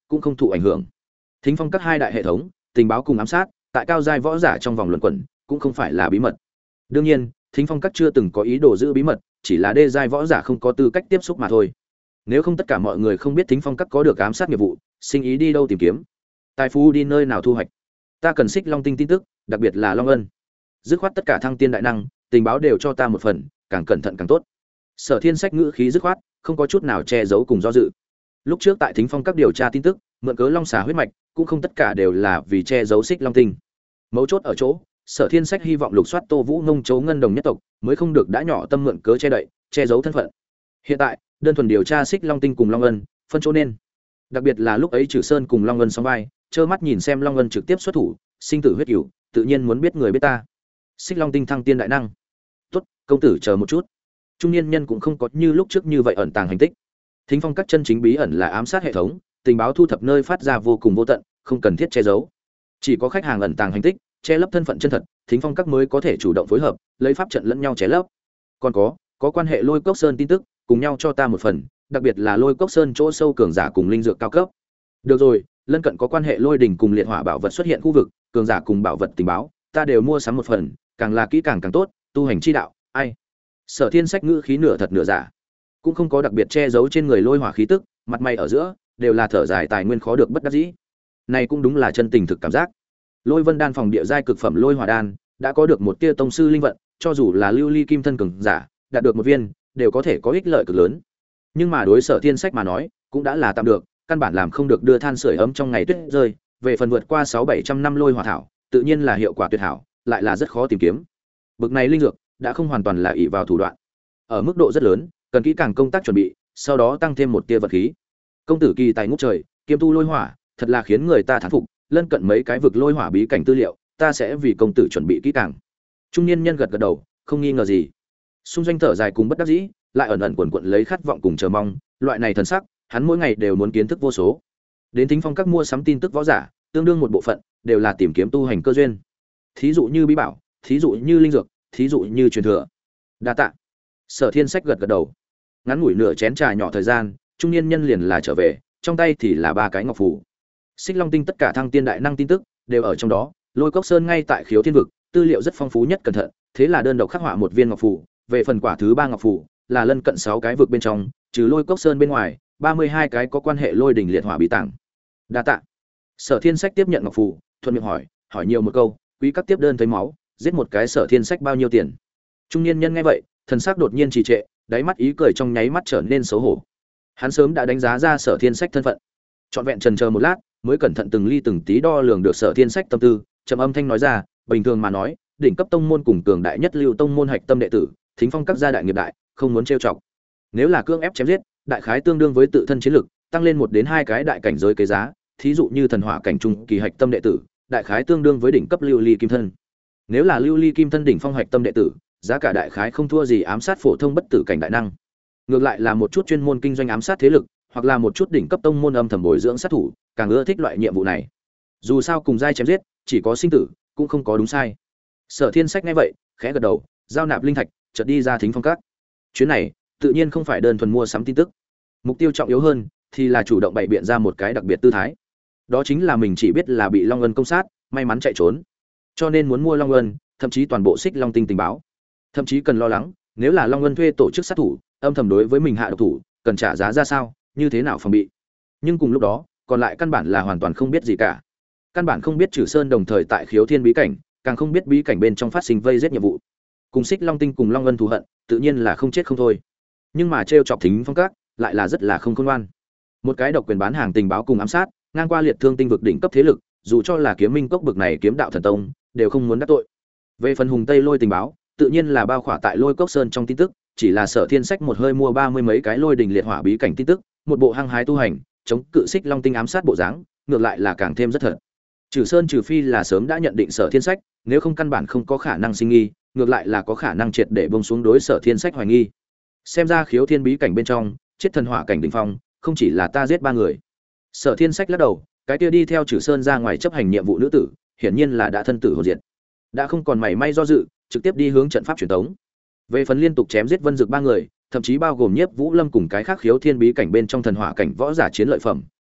cũng không thụ ảnh hưởng. Thính phong các hai đại hệ thống, tình báo cùng ám sát, tại cao giai võ giả trong vòng luận quẩn, cũng không phải là bí mật. Đương nhiên, Thính phong các chưa từng có ý đồ giữ bí mật, chỉ là đê giai võ giả không có tư cách tiếp xúc mà thôi. Nếu không tất cả mọi người không biết Thính phong các có được ám sát nghiệp vụ, sinh ý đi đâu tìm kiếm, tài phú đi nơi nào thu hoạch. Ta cần Xích Long Tinh tin tức, đặc biệt là Long Ân. Dứt khoát tất cả thăng tiên đại năng, tình báo đều cho ta một phần, càng cẩn thận càng tốt. Sở Thiên Sách ngữ khí dứt khoát, không có chút nào che giấu cùng do dự. Lúc trước tại Thính phong các điều tra tin tức, mượn cớ Long xà huyết mạch, cũng không tất cả đều là vì che giấu Xích Long Tinh. Mấu chốt ở chỗ, Sở Thiên Sách hy vọng lục soát Tô Vũ Ngông Chấu Ngân Đồng nhất tộc, mới không được đã nhỏ tâm mượn cớ che đậy, che giấu thân phận. Hiện tại, đơn thuần điều tra Xích Long Tinh cùng Long Ân, phân chỗ nên. Đặc biệt là lúc ấy Trử Sơn cùng Long Ân song vai, trơ mắt nhìn xem Long Ân trực tiếp xuất thủ, sinh tử huyết cửu, tự nhiên muốn biết người biết ta. Xích Long Tinh thăng tiên đại năng. Tốt, công tử chờ một chút. Trung niên nhân cũng không có như lúc trước như vậy ẩn tàng hành tích. Thính phong các chân chính bí ẩn là ám sát hệ thống, tình báo thu thập nơi phát ra vô cùng vô tận, không cần thiết che giấu. Chỉ có khách hàng ẩn tàng hành tích, che lấp thân phận chân thật, Thính phong các mới có thể chủ động phối hợp, lấy pháp trận lẫn nhau che lấp. Còn có quan hệ Lôi Cốc Sơn tin tức, cùng nhau cho ta một phần, đặc biệt là Lôi Cốc Sơn chỗ sâu cường giả cùng linh dược cao cấp. Được rồi, lân cận có quan hệ Lôi đỉnh cùng liệt hỏa bảo vật xuất hiện khu vực, cường giả cùng bảo vật tình báo, ta đều mua sắm một phần, càng là kỹ càng càng tốt, tu hành chi đạo, ai. Sở Thiên Sách ngữ khí nửa thật nửa giả, cũng không có đặc biệt che giấu trên người lôi hỏa khí tức, mặt mày ở giữa đều là thở dài tài nguyên khó được bất đắc dĩ. Này cũng đúng là chân tình thực cảm giác. Lôi Vân đan phòng địa giai cực phẩm lôi hỏa đan, đã có được một tia tông sư linh vận, cho dù là lưu ly kim thân cường giả, đạt được một viên, đều có thể có ích lợi cực lớn. Nhưng mà đối Sở Thiên Sách mà nói, cũng đã là tạm được, căn bản làm không được đưa than sưởi ấm trong ngày tuyết rơi, về phần vượt qua 600-700 năm lôi hỏa thảo, tự nhiên là hiệu quả tuyệt hảo, lại là rất khó tìm kiếm. Bực này linh dược đã không hoàn toàn là ỷ vào thủ đoạn, ở mức độ rất lớn, cần kỹ càng công tác chuẩn bị, sau đó tăng thêm một tia vật khí. Công tử kỳ tài ngút trời, kiêm tu lôi hỏa, thật là khiến người ta thán phục, lân cận mấy cái vực lôi hỏa bí cảnh tư liệu, ta sẽ vì công tử chuẩn bị kỹ càng. Trung niên nhân gật gật đầu, không nghi ngờ gì. Xung doanh thở dài cùng bất đắc dĩ, lại ẩn ẩn quần quật lấy khát vọng cùng chờ mong, loại này thần sắc, hắn mỗi ngày đều muốn kiến thức vô số. Đến Thính phong các mua sắm tin tức võ giả, tương đương một bộ phận đều là tìm kiếm tu hành cơ duyên. Thí dụ như bí bảo, thí dụ như linh dược, thí dụ như truyền thừa. Đa tạ. Sở Thiên Sách gật gật đầu. Ngắn ngủi nửa chén trà nhỏ thời gian, trung niên nhân liền là trở về, trong tay thì là 3 cái ngọc phù. Xích Long Tinh tất cả thăng tiên đại năng tin tức đều ở trong đó, Lôi Cốc Sơn ngay tại Khiếu Thiên vực, tư liệu rất phong phú nhất cẩn thận, thế là đơn độc khắc họa một viên ngọc phù, về phần quả thứ 3 ngọc phù, là lân cận 6 cái vực bên trong, trừ Lôi Cốc Sơn bên ngoài, 32 cái có quan hệ lôi đỉnh liệt hỏa bí tàng. Đa tạ. Sở Thiên Sách tiếp nhận ngọc phù, thuận miệng hỏi nhiều một câu, quý các tiếp đơn thấy máu, giết một cái Sở Thiên Sách bao nhiêu tiền? Trung niên nhân nghe vậy, thần sắc đột nhiên trì trệ, đáy mắt ý cười trong nháy mắt trở nên xấu hổ. Hắn sớm đã đánh giá ra Sở Thiên Sách thân phận, trọn vẹn chần chờ một lát, mới cẩn thận từng ly từng tí đo lường được Sở Thiên Sách tâm tư, trầm âm thanh nói ra, bình thường mà nói, đỉnh cấp tông môn cùng cường đại nhất lưu tông môn hạch tâm đệ tử, Thính phong các gia đại nghiệp đại, không muốn trêu chọc. Nếu là cương ép chém giết, đại khái tương đương với tự thân chiến lực, tăng lên 1 đến 2 cái đại cảnh giới kế giá, thí dụ như thần hỏa cảnh trung kỳ hạch tâm đệ tử, đại khái tương đương với đỉnh cấp lưu ly kim thân. Nếu là lưu ly kim thân đỉnh phong hạch tâm đệ tử, giá cả đại khái không thua gì ám sát phổ thông bất tử cảnh đại năng. Ngược lại là một chút chuyên môn kinh doanh ám sát thế lực, hoặc là một chút đỉnh cấp tông môn âm thầm bồi dưỡng sát thủ, càng ưa thích loại nhiệm vụ này. Dù sao cùng giai chém giết, chỉ có sinh tử, cũng không có đúng sai. Sở Thiên Sách nghe vậy, khẽ gật đầu, giao nạp linh thạch, chợt đi ra Thính phong các. Chuyến này, tự nhiên không phải đơn thuần mua sắm tin tức. Mục tiêu trọng yếu hơn thì là chủ động bày biện ra một cái đặc biệt tư thái. Đó chính là mình chỉ biết là bị Long Ân công sát, may mắn chạy trốn. Cho nên muốn mua Long Ân, thậm chí toàn bộ Xích Long Tinh tình báo. Thậm chí cần lo lắng, nếu là Long Ân thuê tổ chức sát thủ, âm thầm đối với mình hạ độc thủ, cần trả giá ra sao, như thế nào phòng bị. Nhưng cùng lúc đó, còn lại căn bản là hoàn toàn không biết gì cả. Căn bản không biết Trử Sơn đồng thời tại Khiếu Thiên bí cảnh, càng không biết bí cảnh bên trong phát sinh vây giết nhiệm vụ. Cùng Xích Long Tinh cùng Long Ân thù hận, tự nhiên là không chết không thôi. Nhưng mà trêu chọc Thính phong các, lại là rất là không khôn ngoan. Một cái độc quyền bán hàng tình báo cùng ám sát, ngang qua liệt thương tinh vực đỉnh cấp thế lực, dù cho là Kiếm Minh cốc bực này kiếm đạo thần tông, đều không muốn đắc tội. Về phần Hùng Tây Lôi tình báo, tự nhiên là bao khỏa tại Lôi Cốc Sơn trong tin tức, chỉ là Sở Thiên Sách một hơi mua 30 mấy cái lôi đình liệt hỏa bí cảnh tin tức, một bộ hăng hái tu hành, chống cự Xích Long Tinh ám sát bộ dáng, ngược lại là càng thêm rất thật. Trừ Sơn trừ phi là sớm đã nhận định Sở Thiên Sách, nếu không căn bản không có khả năng sinh nghi, ngược lại là có khả năng triệt để buông xuống đối Sở Thiên Sách hoài nghi. Xem ra Khiếu Thiên bí cảnh bên trong, chết thần hỏa cảnh đỉnh phong, không chỉ là ta giết 3 người. Sở Thiên Sách lắc đầu, cái kia đi theo Trử Sơn ra ngoài chấp hành nhiệm vụ nữ tử, hiển nhiên là đã thân tử hồn diệt. Đã không còn mảy may do dự, trực tiếp đi hướng trận pháp truyền tống. Về phần liên tục chém giết Vân Dực 3 người, thậm chí bao gồm Nhiếp Vũ Lâm cùng cái khác Khiếu Thiên bí cảnh bên trong thần hỏa cảnh võ giả chiến lợi phẩm,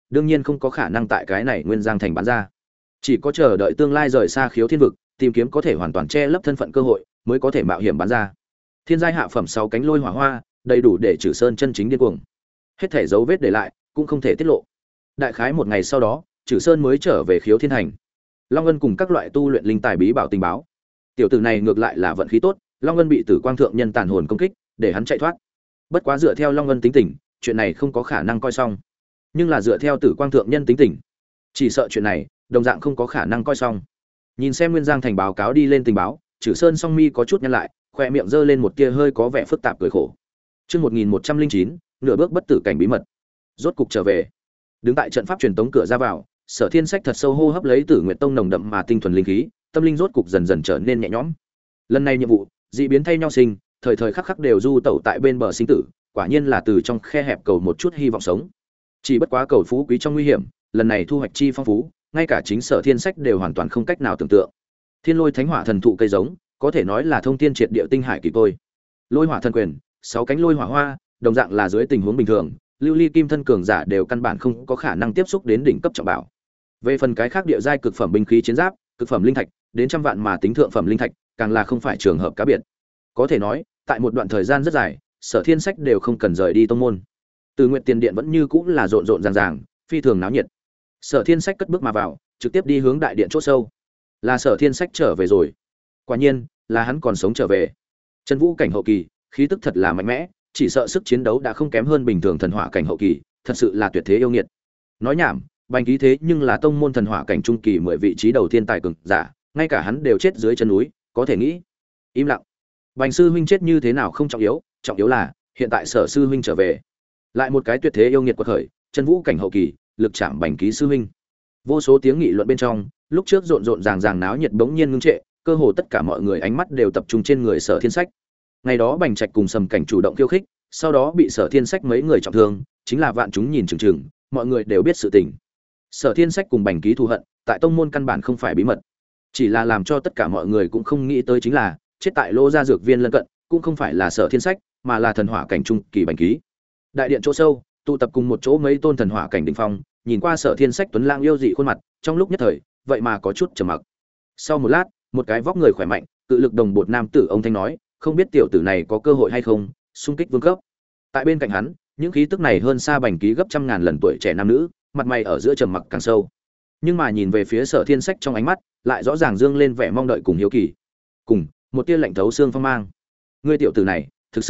đương nhiên không có khả năng tại cái này nguyên giang thành bán ra, chỉ có chờ đợi tương lai rời xa khiếu thiên vực, tìm kiếm có thể hoàn toàn che lấp thân phận cơ hội mới có thể mạo hiểm bán ra. Thiên giai hạ phẩm 6 cánh lôi hỏa hoa, đầy đủ để Trử Sơn chân chính điên cuồng. Hết thể dấu vết để lại cũng không thể tiết lộ. Đại khái một ngày sau đó, Trử Sơn mới trở về khiếu thiên thành. Long Ân cùng các loại tu luyện linh tài bí bảo tình báo. Tiểu tử này ngược lại là vận khí tốt, Long Ân bị Tử Quang thượng nhân tàn hồn công kích, để hắn chạy thoát. Bất quá dựa theo Long Ân tính tình, chuyện này không có khả năng coi xong. Nhưng là dựa theo Tử Quang thượng nhân tính tình, chỉ sợ chuyện này đồng dạng không có khả năng coi xong. Nhìn xem Nguyên Giang thành báo cáo đi lên tình báo, Trử Sơn song mi có chút nhăn lại, khoe miệng giơ lên một tia hơi có vẻ phức tạp cười khổ. Chương 1109, nửa bước bất tử cảnh bí mật. Rốt cục trở về. Đứng tại trận pháp truyền tống cửa ra vào, Sở Thiên Sách thật sâu hô hấp lấy Tử Nguyệt Tông nồng đậm mà tinh thuần linh khí, tâm linh rốt cục dần dần trở nên nhẹ nhõm. Lần này nhiệm vụ, dị biến thay nhau sinh, thời thời khắc khắc đều du tẩu tại bên bờ sinh tử, quả nhiên là từ trong khe hẹp cầu một chút hy vọng sống. Chỉ bất quá cầu phú quý trong nguy hiểm, lần này thu hoạch chi phong phú, ngay cả chính Sở Thiên Sách đều hoàn toàn không cách nào tưởng tượng. Thiên Lôi Thánh Hỏa thần thụ cây giống, có thể nói là thông thiên triệt địa tinh hải kỳ tôi. Lôi Hỏa thần quyền, 6 cánh lôi hỏa hoa, đồng dạng là dưới tình huống bình thường, lưu ly kim thân cường giả đều căn bản không có khả năng tiếp xúc đến đỉnh cấp trọng bảo. Về phần cái khác địa giai cực phẩm binh khí chiến giáp, cực phẩm linh thạch, đến trăm vạn mà tính thượng phẩm linh thạch, càng là không phải trường hợp cá biệt. Có thể nói, tại một đoạn thời gian rất dài, Sở Thiên Sách đều không cần rời đi tông môn. Từ Nguyệt Tiền Điện vẫn như cũng là rộn rộn ràng ràng, phi thường náo nhiệt. Sở Thiên Sách cất bước mà vào, trực tiếp đi hướng đại điện chỗ sâu. Là Sở Thiên Sách trở về rồi. Quả nhiên, là hắn còn sống trở về. Chân vũ cảnh hậu kỳ, khí tức thật là mạnh mẽ, chỉ sợ sức chiến đấu đã không kém hơn bình thường thần hỏa cảnh hậu kỳ, thật sự là tuyệt thế yêu nghiệt. Nói nhảm, Bành Ký thế nhưng là tông môn thần hỏa cảnh trung kỳ 10 vị trí đầu tiên tài cường giả, ngay cả hắn đều chết dưới chân núi, có thể nghĩ. Im lặng. Bành sư huynh chết như thế nào không trọng yếu là hiện tại Sở sư huynh trở về. Lại một cái tuyệt thế yêu nghiệt quật khởi, chân vũ cảnh hậu kỳ, lực chạm Bành Ký sư huynh. Vô số tiếng nghị luận bên trong, lúc trước rộn rộn ràng ràng náo nhiệt bỗng nhiên ngưng trệ, cơ hồ tất cả mọi người ánh mắt đều tập trung trên người Sở Thiên Sách. Ngày đó Bành Trạch cùng Sầm Cảnh chủ động khiêu khích, sau đó bị Sở Thiên Sách mấy người trọng thương, chính là vạn chúng nhìn chừng chừng, mọi người đều biết sự tình. Sở Thiên Sách cùng Bành Ký thù hận, tại tông môn căn bản không phải bí mật. Chỉ là làm cho tất cả mọi người cũng không nghĩ tới chính là, chết tại Lô gia dược viên lân cận, cũng không phải là Sở Thiên Sách, mà là thần hỏa cảnh trung kỳ Bành Ký. Đại điện chỗ sâu, tụ tập cùng một chỗ mấy tôn thần hỏa cảnh đỉnh phong, nhìn qua Sở Thiên Sách tuấn lãng yêu dị khuôn mặt, trong lúc nhất thời, vậy mà có chút trầm mặc. Sau một lát, một cái vóc người khỏe mạnh, cự lực đồng bột nam tử ông thanh nói, không biết tiểu tử này có cơ hội hay không xung kích vương cấp. Tại bên cạnh hắn, những khí tức này hơn xa Bành Ký gấp trăm ngàn lần tuổi trẻ nam nữ, mặt mày ở giữa trầm mặc càng sâu. Nhưng mà nhìn về phía Sở Thiên Sách trong ánh mắt, lại rõ ràng dương lên vẻ mong đợi cùng hiếu kỳ, cùng một tia lạnh thấu xương phong mang. Ngươi tiểu tử này, thật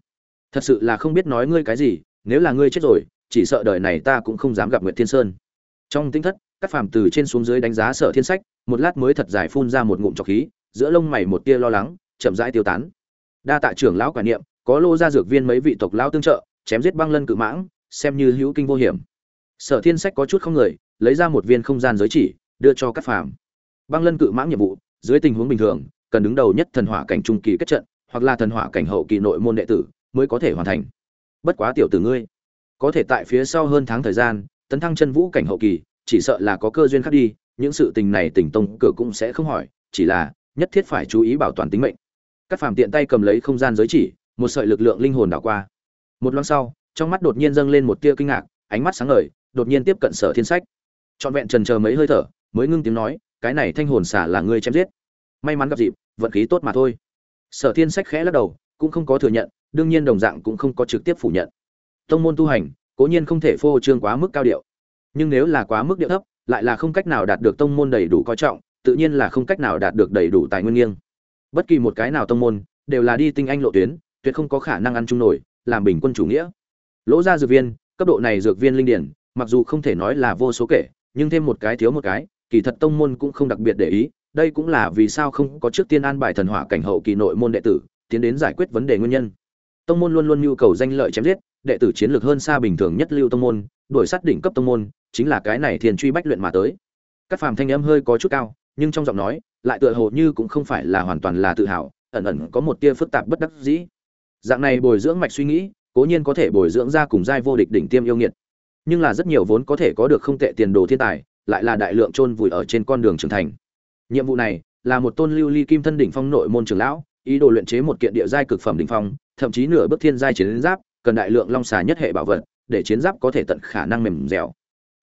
sự là không biết nói ngươi cái gì, nếu là ngươi chết rồi, chỉ sợ đời này ta cũng không dám gặp Nguyệt Thiên Sơn. Trong tinh thất, các phàm từ trên xuống dưới đánh giá Sở Thiên Sách, một lát mới thật dài phun ra một ngụm trọc khí, giữa lông mày một tia lo lắng, chậm rãi tiêu tán. Đa tạ trưởng lão quả niệm, có Lô gia dược viên mấy vị tộc lão tương trợ, chém giết băng lân cự mãng, xem như hữu kinh vô hiểm. Sở Thiên Sách có chút không người, lấy ra một viên không gian giới chỉ, đưa cho các phàm. Băng lân cự mãng nhiệm vụ, dưới tình huống bình thường, cần đứng đầu nhất thần hỏa cảnh trung kỳ kết trận, hoặc là thần hỏa cảnh hậu kỳ nội môn đệ tử mới có thể hoàn thành. Bất quá tiểu tử ngươi, có thể tại phía sau hơn tháng thời gian, tấn thăng chân vũ cảnh hậu kỳ, chỉ sợ là có cơ duyên khác đi, những sự tình này Tỉnh tông cửa cũng sẽ không hỏi, chỉ là nhất thiết phải chú ý bảo toàn tính mệnh. Các phàm tiện tay cầm lấy không gian giới chỉ, một sợi lực lượng linh hồn đảo qua. Một loáng sau, trong mắt đột nhiên dâng lên một tia kinh ngạc, ánh mắt sáng ngời, đột nhiên tiếp cận Sở Thiên Sách. Trọn vẹn chần chờ mấy hơi thở, mới ngưng tiếng nói, cái này thanh hồn xả là ngươi chém giết. May mắn gặp dịp, vận khí tốt mà thôi. Sở Thiên Sách khẽ lắc đầu, cũng không có thừa nhận, đương nhiên đồng dạng cũng không có trực tiếp phủ nhận. Tông môn tu hành, cố nhiên không thể phô trương quá mức cao điệu, nhưng nếu là quá mức điệu thấp, lại là không cách nào đạt được tông môn đầy đủ coi trọng, tự nhiên là không cách nào đạt được đầy đủ tài nguyên nghiêng. Bất kỳ một cái nào tông môn đều là đi tinh anh lộ tuyến, tuyệt không có khả năng ăn chung nổi, làm bình quân chủ nghĩa. Lỗ gia dược viên, cấp độ này dược viên linh điển, mặc dù không thể nói là vô số kể, nhưng thêm một cái thiếu một cái, kỳ thật tông môn cũng không đặc biệt để ý, đây cũng là vì sao không có trước tiên an bài thần hỏa cảnh hậu kỳ nội môn đệ tử, tiến đến giải quyết vấn đề nguyên nhân. Tông môn luôn luôn nhu cầu danh lợi chém giết, đệ tử chiến lược hơn xa bình thường nhất lưu tông môn, đuổi sát đỉnh cấp tông môn, chính là cái này thiên truy bách luyện mà tới. Các phàm thanh âm hơi có chút cao, nhưng trong giọng nói lại tựa hồ như cũng không phải là hoàn toàn là tự hào, ẩn ẩn có một tia phức tạp bất đắc dĩ. Dạng này bồi dưỡng mạch suy nghĩ, cố nhiên có thể bồi dưỡng ra cùng giai vô địch đỉnh tiêm yêu nghiệt, nhưng là rất nhiều vốn có thể có được không tệ tiền đồ thiên tài, lại là đại lượng chôn vùi ở trên con đường trưởng thành. Nhiệm vụ này là một tôn lưu ly kim thân đỉnh phong nội môn trưởng lão, ý đồ luyện chế một kiện địa giai cực phẩm đỉnh phong, thậm chí nửa bước thiên giai chiến giáp, cần đại lượng long xà nhất hệ bảo vật, để chiến giáp có thể tận khả năng mềm dẻo.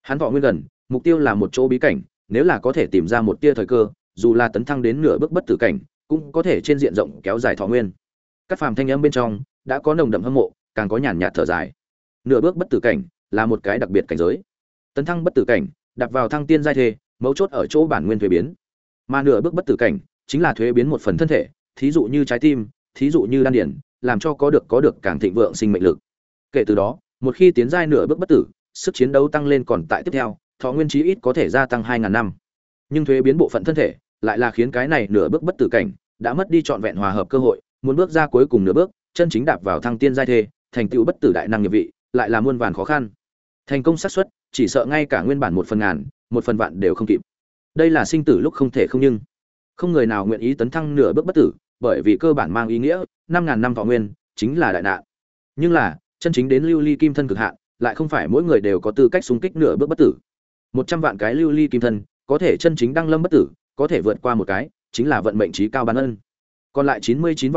Hắn thọ nguyên gần, mục tiêu là một chỗ bí cảnh, nếu là có thể tìm ra một tia thời cơ, dù là tấn thăng đến nửa bước bất tử cảnh, cũng có thể trên diện rộng kéo dài thọ nguyên. Các phàm thanh âm bên trong đã có nồng đậm hâm mộ, càng có nhàn nhạt thở dài. Nửa bước bất tử cảnh là một cái đặc biệt cảnh giới. Tấn thăng bất tử cảnh, đặt vào thăng tiên giai thê, mấu chốt ở chỗ bản nguyên thuế biến. Mà nửa bước bất tử cảnh chính là thuế biến một phần thân thể, thí dụ như trái tim, thí dụ như đan điền, làm cho có được càng thịnh vượng sinh mệnh lực. Kể từ đó, một khi tiến giai nửa bước bất tử, sức chiến đấu tăng lên còn tại tiếp theo, thọ nguyên chí ít có thể gia tăng 2000 năm. Nhưng thuế biến bộ phận thân thể, lại là khiến cái này nửa bước bất tử cảnh đã mất đi trọn vẹn hòa hợp cơ hội, muốn bước ra cuối cùng nửa bước, chân chính đạp vào thăng tiên giai thê, thành tựu bất tử đại năng nghiệp vị, lại là muôn vàn khó khăn. Thành công xác suất, chỉ sợ ngay cả nguyên bản 1/1000, 1/1000 đều không kịp. Đây là sinh tử lúc không thể không, nhưng không người nào nguyện ý tấn thăng nửa bước bất tử, bởi vì cơ bản mang ý nghĩa 5000 năm thọ nguyên chính là đại nạn. Nhưng là, chân chính đến lưu ly kim thân cực hạn, lại không phải mỗi người đều có tư cách xung kích nửa bước bất tử. 100 vạn cái lưu ly kim thân, có thể chân chính đăng lâm bất tử, có thể vượt qua một cái, chính là vận mệnh chí cao ban ân. Còn lại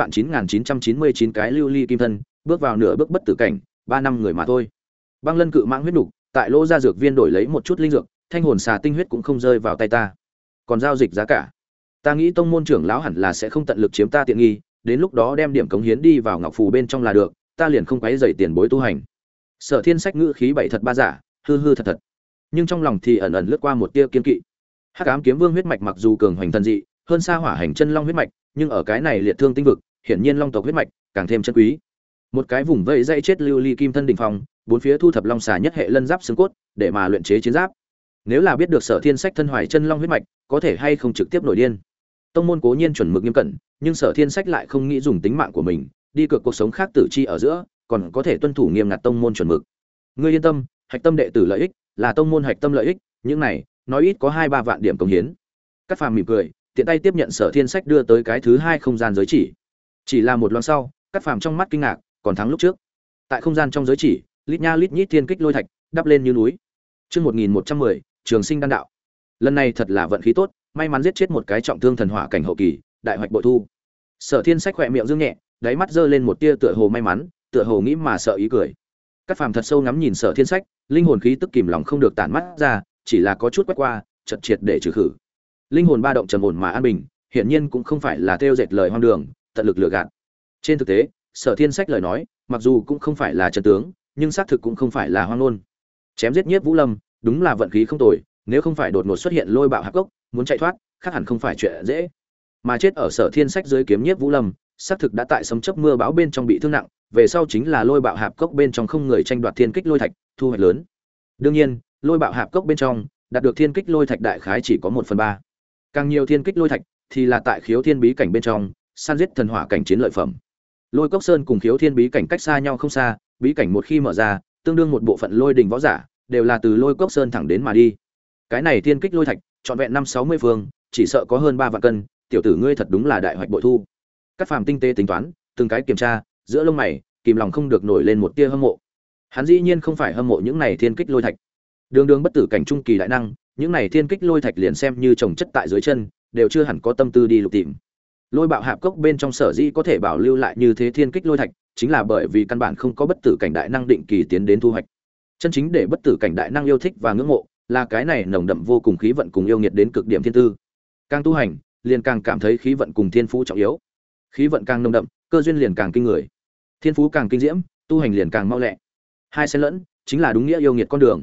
99.9999 cái lưu ly kim thân, bước vào nửa bước bất tử cảnh, 3 năm người mà thôi. Băng Lân cự mãng huyết nục, tại lỗ ra dược viên đổi lấy một chút linh dược, thanh hồn xà tinh huyết cũng không rơi vào tay ta. Còn giao dịch giá cả, ta nghĩ tông môn trưởng lão hẳn là sẽ không tận lực chiếm ta tiện nghi, đến lúc đó đem điểm cống hiến đi vào ngọc phù bên trong là được, ta liền không quấy rầy tiền bối tu hành. Sở Thiên Sách ngữ khí bảy thật ba giả, hư hư thật thật, nhưng trong lòng thì ẩn ẩn lướt qua một tia kiên kỵ. Hắc Ám Kiếm Vương huyết mạch mặc dù cường hoành thần dị, hơn xa Hỏa Hành Chân Long huyết mạch, nhưng ở cái này liệt thương tinh vực, hiển nhiên long tộc huyết mạch càng thêm chân quý. Một cái vùng vây dãy chết lưu ly kim thân đỉnh phong, bốn phía thu thập long xà nhất hệ lân giáp xương cốt, để mà luyện chế chiến giáp. Nếu là biết được Sở Thiên Sách thân hoài chân long huyết mạch, có thể hay không trực tiếp nổi điên. Tông môn cố nhiên chuẩn mực nghiêm cẩn, nhưng Sở Thiên Sách lại không nghĩ dùng tính mạng của mình đi cược cuộc sống khác tử chi ở giữa, còn có thể tuân thủ nghiêm ngặt tông môn chuẩn mực. Ngươi yên tâm, hạch tâm đệ tử lợi ích là tông môn hạch tâm lợi ích, những này nói ít có 2-3 vạn điểm cống hiến. Cát Phàm mỉm cười, tiện tay tiếp nhận Sở Thiên Sách đưa tới cái thứ hai không gian giới chỉ là một loáng sau, Cát Phàm trong mắt kinh ngạc, còn thắng lúc trước. Tại không gian trong giới chỉ, lít nha lít nhít thiên kích lôi thạch đắp lên như núi. Chương 1110, Trường Sinh đan đạo. Lần này thật là vận khí tốt, may mắn giết chết một cái trọng thương thần hỏa cảnh hậu kỳ, đại hoạch bội thu. Sở Thiên Sách khỏe miệng dương nhẹ, đáy mắt giơ lên một tia tựa hồ may mắn, tựa hồ nghĩ mà sợ ý cười. Cát Phàm thật sâu ngắm nhìn Sở Thiên Sách, linh hồn khí tức kìm lòng không được tản mắt ra, chỉ là có chút quét qua, chợt triệt để trừ khử. Linh hồn ba động trầm ổn mà an bình, hiển nhiên cũng không phải là theo dệt lời hoang đường, tận lực lừa gạt. Trên thực tế, Sở Thiên Sách lời nói, mặc dù cũng không phải là chân tướng, nhưng xác thực cũng không phải là hoang ngôn. Chém giết Nhiếp Vũ Lâm, đúng là vận khí không tồi, nếu không phải đột ngột xuất hiện lôi bạo hạp cốc, muốn chạy thoát, khác hẳn không phải chuyện dễ. Mà chết ở Sở Thiên Sách dưới kiếm Nhiếp Vũ Lâm, xác thực đã tại sấm chớp mưa bão bên trong bị thương nặng, về sau chính là lôi bạo hạp cốc bên trong không người tranh đoạt thiên kích lôi thạch, thu hoạch lớn. Đương nhiên, lôi bạo hạp cốc bên trong, đạt được thiên kích lôi thạch đại khái chỉ có 1/3. Càng nhiều thiên kích lôi thạch thì là tại khiếu thiên bí cảnh bên trong, săn giết thần hỏa cảnh chiến lợi phẩm. Lôi Cốc Sơn cùng khiếu thiên bí cảnh cách xa nhau không xa, bí cảnh một khi mở ra, tương đương một bộ phận lôi đình võ giả đều là từ Lôi Cốc Sơn thẳng đến mà đi. Cái này thiên kích lôi thạch, trọn vẹn 5-60 phương, chỉ sợ có hơn 3 vạn cân, tiểu tử ngươi thật đúng là đại hoạch bội thu. Cát Phàm tinh tế tính toán, từng cái kiểm tra, giữa lông mày, kìm lòng không được nổi lên một tia hâm mộ. Hắn dĩ nhiên không phải hâm mộ những này thiên kích lôi thạch. Đường đường bất tử cảnh trung kỳ đại năng, những này thiên kích lôi thạch liền xem như trồng chất tại dưới chân, đều chưa hẳn có tâm tư đi lục tìm. Lôi bạo hạp cốc bên trong sở dĩ có thể bảo lưu lại như thế thiên kích lôi thạch, chính là bởi vì căn bản không có bất tử cảnh đại năng định kỳ tiến đến thu hoạch. Chân chính để bất tử cảnh đại năng yêu thích và ngưỡng mộ, là cái này nồng đậm vô cùng khí vận cùng yêu nghiệt đến cực điểm thiên tư. Càng tu hành, liền càng cảm thấy khí vận cùng thiên phú trọng yếu. Khí vận càng nồng đậm, cơ duyên liền càng kinh người. Thiên phú càng kinh diễm, tu hành liền càng mau lẹ. Hai xen lẫn, chính là đúng nghĩa yêu nghiệt con đường.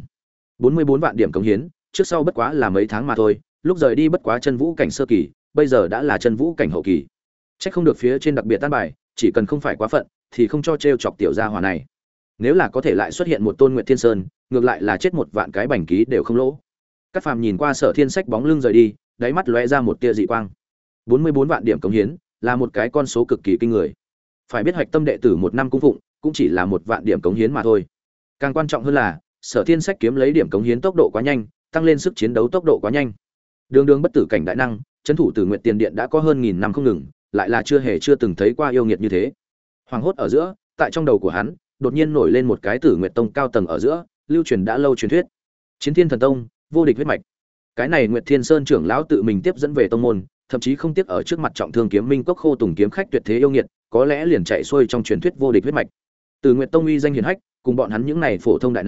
44 vạn điểm cống hiến, trước sau bất quá là mấy tháng mà thôi, lúc rời đi bất quá chân vũ cảnh sơ kỳ, bây giờ đã là chân vũ cảnh hậu kỳ. Chắc không được phía trên đặc biệt tan bài, chỉ cần không phải quá phận thì không cho trêu chọc tiểu gia hỏa này. Nếu là có thể lại xuất hiện một Tôn Nguyệt Thiên Sơn, ngược lại là chết 1 vạn cái bành ký đều không lỗ. Cát Phàm nhìn qua Sở Thiên Sách bóng lưng rời đi, đáy mắt lóe ra một tia dị quang. 44 vạn điểm cống hiến, là một cái con số cực kỳ kinh người. Phải biết hoạch tâm đệ tử 1 năm cung phụng, cũng chỉ là 1 vạn điểm cống hiến mà thôi. Càng quan trọng hơn là, Sở Thiên Sách kiếm lấy điểm cống hiến tốc độ quá nhanh, tăng lên sức chiến đấu tốc độ quá nhanh. Đường đường bất tử cảnh đại năng, trấn thủ Tử Nguyệt Tiền Điện đã có hơn 1000 năm không ngừng, lại là chưa từng thấy qua yêu nghiệt như thế. Hoàng hốt ở giữa, tại trong đầu của hắn, đột nhiên nổi lên một cái Tử Nguyệt Tông cao tầng ở giữa, lưu truyền đã lâu truyền thuyết. Chiến Thiên Thần Tông, vô địch huyết mạch. Cái này Nguyệt Thiên Sơn trưởng lão tự mình tiếp dẫn về tông môn, thậm chí không tiếc ở trước mặt trọng thương kiếm minh cốc khô tùng kiếm khách tuyệt thế yêu nghiệt, có lẽ liền chạy xuôi trong truyền thuyết vô địch huyết mạch. Tử Nguyệt Tông uy danh hiển hách, cùng bọn hắn những này phổ thông đại năng,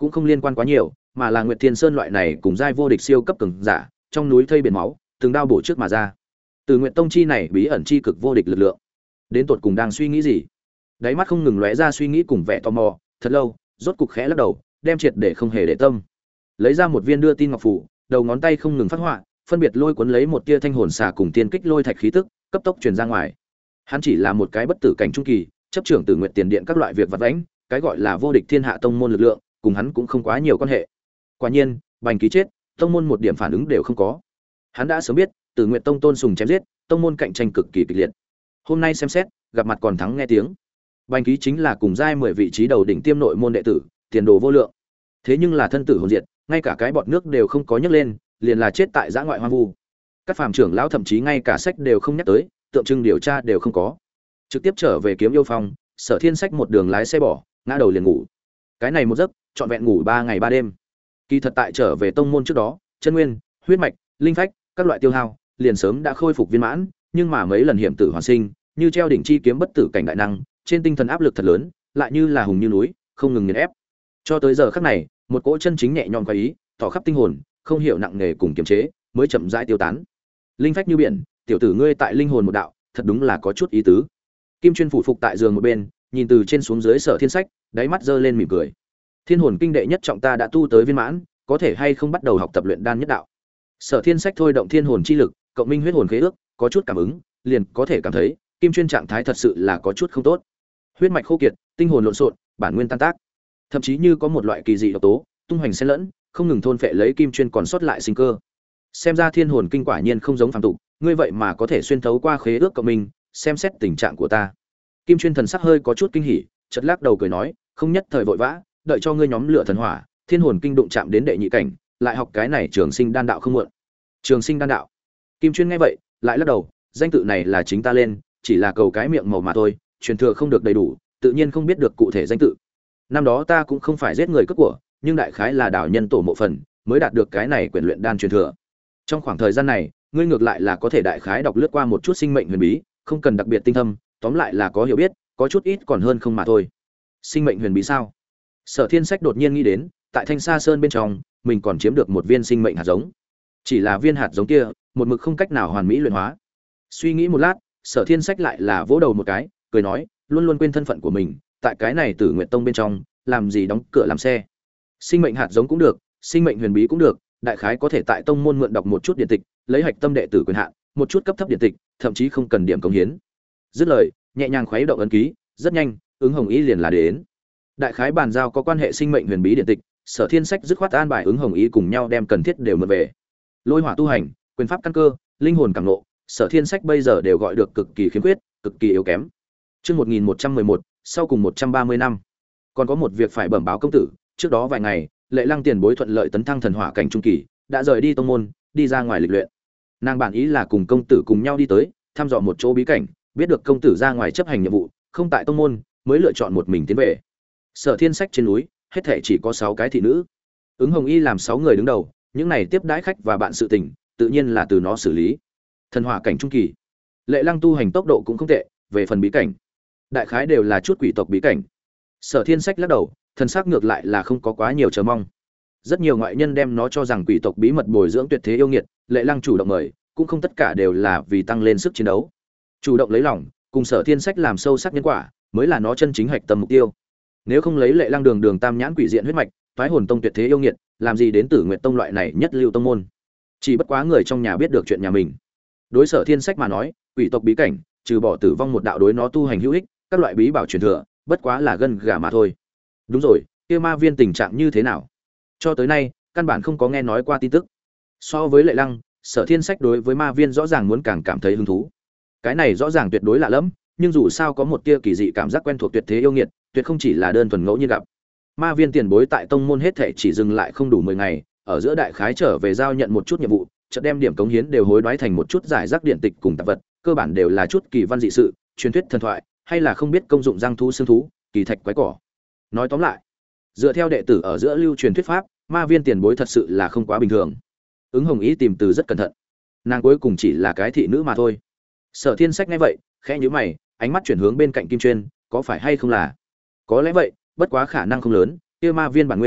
cũng không liên quan quá nhiều, mà là Nguyệt Thiên Sơn loại này cùng giai vô địch siêu cấp cường giả, trong núi thây biển máu, từng đao bổ trước mà ra. Từ Nguyệt Tông chi này bí ẩn chi cực vô địch lực lượng, đến tột cùng đang suy nghĩ gì? Đáy mắt không ngừng lóe ra suy nghĩ cùng vẻ tò mò, thật lâu, rốt cục khẽ lắc đầu, đem triệt để không hề để tâm. Lấy ra một viên đưa tin ngọc phù, đầu ngón tay không ngừng phát họa, phân biệt lôi cuốn lấy một tia thanh hồn xà cùng tiên kích lôi thạch khí tức, cấp tốc truyền ra ngoài. Hắn chỉ là một cái bất tử cảnh trung kỳ, chấp trưởng Tử Nguyệt Tiền Điện các loại việc vặt vãnh, cái gọi là vô địch thiên hạ tông môn lực lượng, cùng hắn cũng không quá nhiều quan hệ. Quả nhiên, Bành Ký chết, tông môn một điểm phản ứng đều không có. Hắn đã sớm biết, Tử Nguyệt Tông tôn sùng chém giết, tông môn cạnh tranh cực kỳ kịch liệt. Hôm nay xem xét, gặp mặt còn thắng nghe tiếng. Bành Ký chính là cùng giai 10 vị trí đầu đỉnh tiêm nội môn đệ tử, tiền đồ vô lượng. Thế nhưng là thân tử hồn diệt, ngay cả cái bọt nước đều không có nhấc lên, liền là chết tại dã ngoại hoang vu. Các phàm trưởng lão thậm chí ngay cả sách đều không nhắc tới, tượng trưng điều tra đều không có. Trực tiếp trở về Kiếm Yêu Phong, Sở Thiên Sách một đường lái xe bỏ, ngã đầu liền ngủ. Cái này một giấc, trọn vẹn ngủ 3 ngày 3 đêm. Kỳ thật tại trở về tông môn trước đó, chân nguyên, huyết mạch, linh phách, các loại tiêu hao, liền sớm đã khôi phục viên mãn, nhưng mà mấy lần hiểm tử hoàn sinh, như treo đỉnh chi kiếm bất tử cảnh đại năng, trên tinh thần áp lực thật lớn, lại như là hùng như núi, không ngừng nghiền ép. Cho tới giờ khắc này, một cỗ chân chính nhẹ nhõm có ý, tỏ khắp tinh hồn, không hiểu nặng nề cùng kiềm chế, mới chậm rãi tiêu tán. Linh phách như biển, tiểu tử ngươi tại linh hồn một đạo, thật đúng là có chút ý tứ. Kim Chuyên phủ phục tại giường một bên, nhìn từ trên xuống dưới Sở Thiên Sách, đáy mắt giơ lên mỉm cười. Thiên hồn kinh đệ nhất trọng ta đã tu tới viên mãn, có thể hay không bắt đầu học tập luyện đan nhất đạo. Sở Thiên Sách thôi động thiên hồn chi lực, cộng minh huyết hồn khế ước, có chút cảm ứng, liền có thể cảm thấy, Kim Chuyên trạng thái thật sự là có chút không tốt. Huyết mạch khô kiệt, tinh hồn lộn xộn, bản nguyên tan tác. Thậm chí như có một loại kỳ dị độc tố, tung hoành xen lẫn, không ngừng thôn phệ lấy Kim Chuyên còn sót lại sinh cơ. Xem ra thiên hồn kinh quả nhiên không giống phàm tục, ngươi vậy mà có thể xuyên thấu qua khế ước cộng minh, xem xét tình trạng của ta. Kim Chuyên thần sắc hơi có chút kinh hỉ, chợt lắc đầu cười nói, không nhất thời vội vã, đợi cho ngươi nhóm lửa thần hỏa, thiên hồn kinh đụng chạm đến đệ nhị cảnh, lại học cái này trường sinh đan đạo không muộn. Trường sinh đan đạo. Kim Chuyên nghe vậy, lại lắc đầu, danh tự này là chính ta lên, chỉ là cầu cái miệng màu mà thôi, truyền thừa không được đầy đủ, tự nhiên không biết được cụ thể danh tự. Năm đó ta cũng không phải giết người cướp của, nhưng đại khái là đạo nhân tổ mộ phần, mới đạt được cái này quyền luyện đan truyền thừa. Trong khoảng thời gian này, ngươi ngược lại là có thể đại khái đọc lướt qua một chút sinh mệnh huyền bí, không cần đặc biệt tinh thâm, tóm lại là có hiểu biết, có chút ít còn hơn không mà thôi. Sinh mệnh huyền bí sao? Sở Thiên Sách đột nhiên nghĩ đến, tại Thanh Sa Sơn bên trong, mình còn chiếm được một viên sinh mệnh hạt giống. Chỉ là viên hạt giống kia, một mực không cách nào hoàn mỹ luyện hóa. Suy nghĩ một lát, Sở Thiên Sách lại là vỗ đầu một cái, cười nói, luôn luôn quên thân phận của mình, tại cái này Tử Nguyệt Tông bên trong, làm gì đóng cửa làm xe. Sinh mệnh hạt giống cũng được, sinh mệnh huyền bí cũng được, đại khái có thể tại tông môn mượn đọc một chút điện tịch, lấy hạch tâm đệ tử quyền hạn, một chút cấp thấp điện tịch, thậm chí không cần điểm công hiến. Dứt lời, nhẹ nhàng khuấy động ấn ký, rất nhanh, ứng hồng y liền là đến. Đại khái bàn giao có quan hệ sinh mệnh huyền bí điện tịch, Sở Thiên Sách dứt khoát an bài ứng hồng y cùng nhau đem cần thiết đều mượn về. Lôi hỏa tu hành, quyền pháp căn cơ, linh hồn cảm ngộ, Sở Thiên Sách bây giờ đều gọi được cực kỳ khiếm khuyết, cực kỳ yếu kém. Chương 1111, sau cùng 130 năm. Còn có một việc phải bẩm báo công tử, trước đó vài ngày, Lệ Lăng tiền bối thuận lợi tấn thăng thần hỏa cảnh trung kỳ, đã rời đi tông môn, đi ra ngoài lịch luyện. Nàng bản ý là cùng công tử cùng nhau đi tới, thăm dò một chỗ bí cảnh, biết được công tử ra ngoài chấp hành nhiệm vụ, không tại tông môn, mới lựa chọn một mình tiến về. Sở Thiên Sách trên núi, hết thảy chỉ có 6 cái thị nữ. Ứng Hồng Y làm 6 người đứng đầu, những này tiếp đãi khách và bạn sự tình, tự nhiên là từ nó xử lý. Thần hỏa cảnh trung kỳ, Lệ Lăng tu hành tốc độ cũng không tệ, về phần bí cảnh, đại khái đều là chút quỷ tộc bí cảnh. Sở Thiên Sách lắc đầu, thần sắc ngược lại là không có quá nhiều chờ mong. Rất nhiều ngoại nhân đem nó cho rằng quỷ tộc bí mật bồi dưỡng tuyệt thế yêu nghiệt, Lệ Lăng chủ động mời, cũng không tất cả đều là vì tăng lên sức chiến đấu. Chủ động lấy lòng, cùng Sở Thiên Sách làm sâu sắc nhân quả, mới là nó chân chính hạch tâm mục tiêu. Nếu không lấy Lệ Lăng đường đường tam nhãn quỷ diện huyết mạch, Toái Hồn Tông tuyệt thế yêu nghiệt, làm gì đến Tử Nguyệt Tông loại này nhất lưu tông môn. Chỉ bất quá người trong nhà biết được chuyện nhà mình. Đối Sở Thiên Sách mà nói, quỷ tộc bí cảnh, trừ bỏ tử vong một đạo đối nó tu hành hữu ích, các loại bí bảo truyền thừa, bất quá là gân gà mà thôi. Đúng rồi, kia ma viên tình trạng như thế nào? Cho tới nay, căn bản không có nghe nói qua tin tức. So với Lệ Lăng, Sở Thiên Sách đối với ma viên rõ ràng muốn càng cảm thấy hứng thú. Cái này rõ ràng tuyệt đối lạ lẫm, nhưng dù sao có một tia kỳ dị cảm giác quen thuộc tuyệt thế yêu nghiệt, tuyệt không chỉ là đơn thuần ngẫu nhiên gặp. Ma viên tiền bối tại tông môn hết thảy chỉ dừng lại không đủ 10 ngày, ở giữa đại khái trở về giao nhận một chút nhiệm vụ, chợt đem điểm cống hiến đều hối đoái thành một chút giải rác điện tịch cùng tạp vật, cơ bản đều là chút kỳ văn dị sự, truyền thuyết thần thoại, hay là không biết công dụng răng thú xương thú, kỳ thạch quái cỏ. Nói tóm lại, dựa theo đệ tử ở giữa lưu truyền thuyết pháp, ma viên tiền bối thật sự là không quá bình thường. Ứng Hồng Ý tìm từ rất cẩn thận, nàng cuối cùng chỉ là cái thị nữ mà thôi. Sở Thiên Sách nghe vậy, khẽ nhíu mày, ánh mắt chuyển hướng bên cạnh Kim Chuyên, có phải hay không là? Có lẽ vậy, bất quá khả năng không lớn, kia ma viên bản nguyên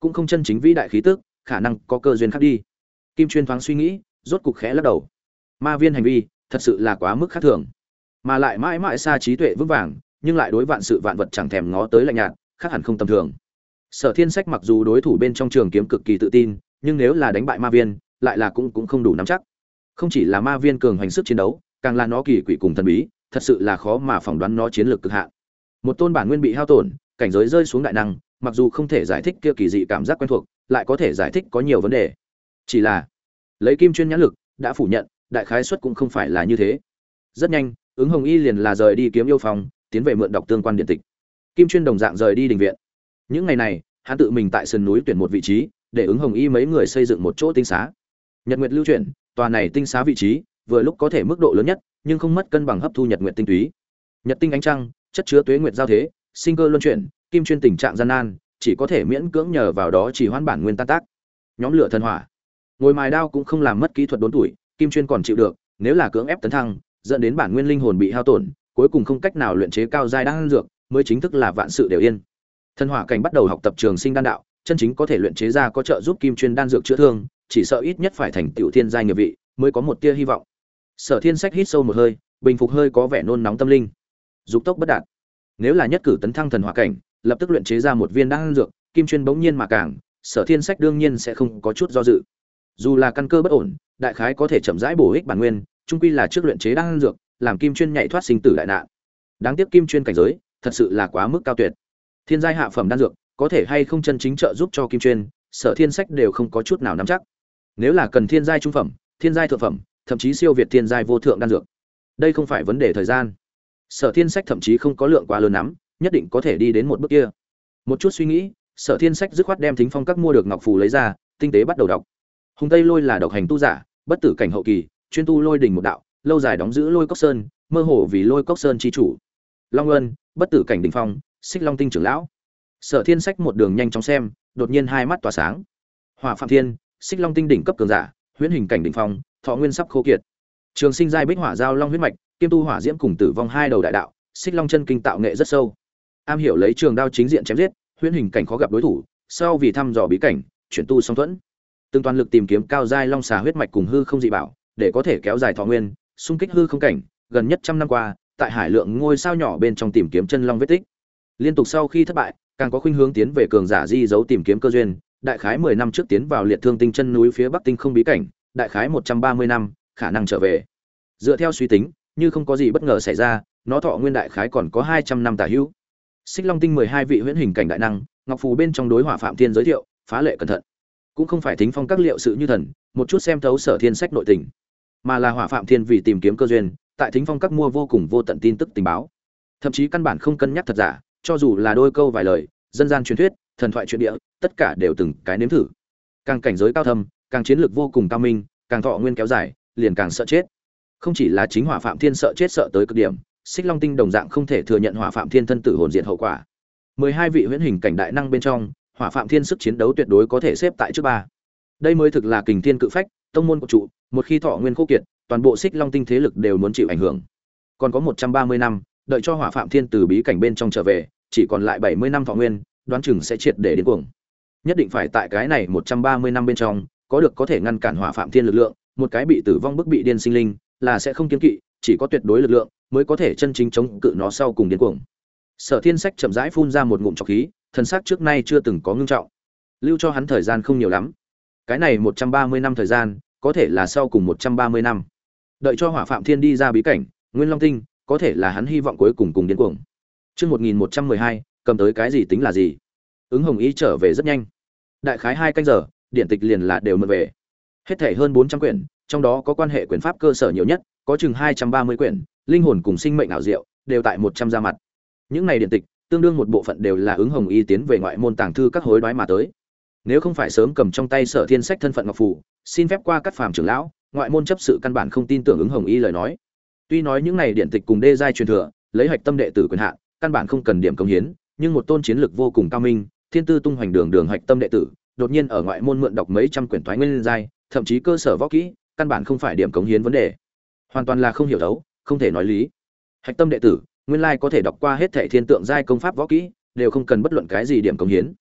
cũng không chân chính vĩ đại khí tức, khả năng có cơ duyên khác đi. Kim Chuyên thoáng suy nghĩ, rốt cục khẽ lắc đầu. Ma viên hành vi, thật sự là quá mức khác thường, mà lại mãi mãi xa trí tuệ vững vàng, nhưng lại đối vạn sự vạn vật chẳng thèm ngó tới lạnh nhạt, khác hẳn không tầm thường. Sở Thiên Sách mặc dù đối thủ bên trong trường kiếm cực kỳ tự tin, nhưng nếu là đánh bại ma viên, lại là cũng không đủ nắm chắc. Không chỉ là ma viên cường hành sức chiến đấu, càng là nó kỳ quỷ cùng thần bí, thật sự là khó mà phỏng đoán nó chiến lược cực hạn. Một tôn bản nguyên bị hao tổn, cảnh giới rơi xuống đại năng, mặc dù không thể giải thích kia kỳ dị cảm giác quen thuộc, lại có thể giải thích có nhiều vấn đề. Chỉ là lấy Kim Chuyên nhãn lực, đã phủ nhận, đại khái suất cũng không phải là như thế. Rất nhanh, Ứng Hồng Y liền là rời đi Kiếm Yêu Phòng, tiến về mượn đọc tương quan điện tịch. Kim Chuyên đồng dạng rời đi đình viện. Những ngày này, hắn tự mình tại sườn núi tuyển một vị trí, để Ứng Hồng Y mấy người xây dựng một chỗ tinh xá. Nhật Nguyệt lưu chuyển, tòa này tinh xá vị trí, vừa lúc có thể mức độ lớn nhất, nhưng không mất cân bằng hấp thu nhật nguyệt tinh túy. Nhật tinh ánh trăng, chất chứa tuế nguyệt giao thế, sinh cơ luân chuyển, Kim Chuyên tình trạng gian nan, chỉ có thể miễn cưỡng nhờ vào đó chỉ hoãn bản nguyên tan tác. Nhóm lửa thần hỏa, ngồi mài đao cũng không làm mất kỹ thuật đốn tuổi, Kim Chuyên còn chịu được, nếu là cưỡng ép tấn thăng, dẫn đến bản nguyên linh hồn bị hao tổn, cuối cùng không cách nào luyện chế cao giai đan dược, mới chính thức là vạn sự đều yên. Thần hỏa cảnh bắt đầu học tập trường sinh đan đạo, chân chính có thể luyện chế ra có trợ giúp Kim Chuyên đan dược chữa thương, chỉ sợ ít nhất phải thành tiểu thiên giai nghiệp vị, mới có một tia hy vọng. Sở Thiên Sách hít sâu một hơi, bình phục hơi có vẻ nôn nóng tâm linh. Dục tốc bất đạt. Nếu là nhất cử tấn thăng thần hỏa cảnh, lập tức luyện chế ra một viên đan dược, Kim Chuyên bỗng nhiên mà càng, Sở Thiên Sách đương nhiên sẽ không có chút do dự. Dù là căn cơ bất ổn, đại khái có thể chậm rãi bổ ích bản nguyên, chung quy là trước luyện chế đan dược, làm Kim Chuyên nhảy thoát sinh tử đại nạn. Đáng tiếc Kim Chuyên cảnh giới, thật sự là quá mức cao tuyệt. Thiên giai hạ phẩm đan dược, có thể hay không chân chính trợ giúp cho Kim Chuyên, Sở Thiên Sách đều không có chút nào nắm chắc. Nếu là cần thiên giai trung phẩm, thiên giai thượng phẩm, thậm chí siêu việt thiên giai vô thượng đan dược, đây không phải vấn đề thời gian. Sở Thiên Sách thậm chí không có lượng quá lớn lắm, nhất định có thể đi đến một bước kia. Một chút suy nghĩ, Sở Thiên Sách dứt khoát đem Thính Phong các mua được ngọc phù lấy ra, tinh tế bắt đầu đọc. Hùng Tây Lôi là độc hành tu giả, bất tử cảnh hậu kỳ, chuyên tu lôi đỉnh một đạo, lâu dài đóng giữ Lôi Cốc Sơn, mơ hồ vì Lôi Cốc Sơn chi chủ. Long Ân, bất tử cảnh đỉnh phong, Xích Long Tinh trưởng lão. Sở Thiên Sách một đường nhanh chóng xem, đột nhiên hai mắt tỏa sáng. Hỏa Phạm Thiên, Xích Long Tinh đỉnh cấp cường giả, huyễn hình cảnh đỉnh phong, thọ nguyên sắp khô kiệt. Trường Sinh giai Bích Hỏa giao long huyết mạch, kiêm tu hỏa diễm cùng tử vong hai đầu đại đạo, Xích Long chân kinh tạo nghệ rất sâu. Am hiểu lấy trường đao chính diện chém giết, huyễn hình cảnh khó gặp đối thủ, sau vì thăm dò bí cảnh, chuyển tu song thuẫn. Từng toàn lực tìm kiếm cao giai long xà huyết mạch cùng hư không dị bảo, để có thể kéo dài thọ nguyên, xung kích hư không cảnh, gần nhất trăm năm qua, tại hải lượng ngôi sao nhỏ bên trong tìm kiếm chân long vết tích. Liên tục sau khi thất bại, càng có khuynh hướng tiến về cường giả di dấu tìm kiếm cơ duyên, đại khái 10 năm trước tiến vào liệt thương tinh chân núi phía bắc tinh không bí cảnh, đại khái 130 năm, khả năng trở về. Dựa theo suy tính, như không có gì bất ngờ xảy ra, nó thọ nguyên đại khái còn có 200 năm tả hữu. Xích Long Tinh 12 vị huyễn hình cảnh đại năng, ngọc phù bên trong đối Hỏa Phạm Thiên giới thiệu, phá lệ cẩn thận. Cũng không phải Thính Phong các liệu sự như thần, một chút xem thấu Sở Thiên Sách nội tình, mà là Hỏa Phạm Thiên vì tìm kiếm cơ duyên, tại Thính Phong các mua vô cùng vô tận tin tức tình báo. Thậm chí căn bản không cân nhắc thật giả, cho dù là đôi câu vài lời, dân gian truyền thuyết, thần thoại chuyện địa, tất cả đều từng cái nếm thử. Càng cảnh giới cao thâm, càng chiến lược vô cùng cao minh, càng thọ nguyên kéo dài, liền càng sợ chết. Không chỉ là chính Hỏa Phạm Thiên sợ chết sợ tới cực điểm, Xích Long Tinh đồng dạng không thể thừa nhận Hỏa Phạm Thiên thân tử hồn diệt hậu quả. 12 vị huyễn hình cảnh đại năng bên trong, Hỏa Phạm Thiên sức chiến đấu tuyệt đối có thể xếp tại trước ba. Đây mới thực là kình thiên cự phách, tông môn của trụ, một khi thọ nguyên khô kiệt, toàn bộ Xích Long Tinh thế lực đều muốn chịu ảnh hưởng. Còn có 130 năm, đợi cho Hỏa Phạm Thiên từ bí cảnh bên trong trở về, chỉ còn lại 70 năm thọ nguyên, đoán chừng sẽ triệt để điên cuồng. Nhất định phải tại cái này 130 năm bên trong, có thể ngăn cản Hỏa Phạm Thiên lực lượng, một cái bị tử vong bức bị điên sinh linh, là sẽ không kiêng kỵ, chỉ có tuyệt đối lực lượng mới có thể chân chính chống cự nó sau cùng điên cuồng. Sở Thiên Sách chậm rãi phun ra một ngụm trọc khí, thần sắc trước nay chưa từng có ngưng trọng. Lưu cho hắn thời gian không nhiều lắm. Cái này 130 năm thời gian, có thể là sau cùng 130 năm. Đợi cho Hỏa Phạm Thiên đi ra bí cảnh, Nguyên Long Tinh, có thể là hắn hy vọng cuối cùng điên cuồng. Chương 1112, cầm tới cái gì tính là gì? Ứng Hồng Y trở về rất nhanh. Đại khái 2 canh giờ, điện tịch liền là đều mượn về. Hết thảy hơn 400 quyển, trong đó có quan hệ quyền pháp cơ sở nhiều nhất, có chừng 230 quyển, linh hồn cùng sinh mệnh ảo diệu, đều tại 100 ra mặt. Những này điện tịch, tương đương một bộ phận đều là Ứng Hồng Y tiến về ngoại môn tàng thư các hối đoái mà tới. Nếu không phải sớm cầm trong tay Sở Thiên Sách thân phận ngọc phù, xin phép qua các phàm trưởng lão, ngoại môn chấp sự căn bản không tin tưởng Ứng Hồng Y lời nói. Tuy nói những này điện tịch cùng đê giai truyền thừa, lấy hạch tâm đệ tử quyền hạn, căn bản không cần điểm công hiến, nhưng một tôn chiến lực vô cùng cao minh, thiên tư tung hoành đường hạch tâm đệ tử, đột nhiên ở ngoại môn mượn đọc mấy trăm quyển toái nguyên giai, thậm chí cơ sở võ kỹ, căn bản không phải điểm cống hiến vấn đề, hoàn toàn là không hiểu thấu, không thể nói lý. Hạch tâm đệ tử, nguyên lai có thể đọc qua hết thảy thiên tượng giai công pháp võ kỹ, đều không cần bất luận cái gì điểm cống hiến.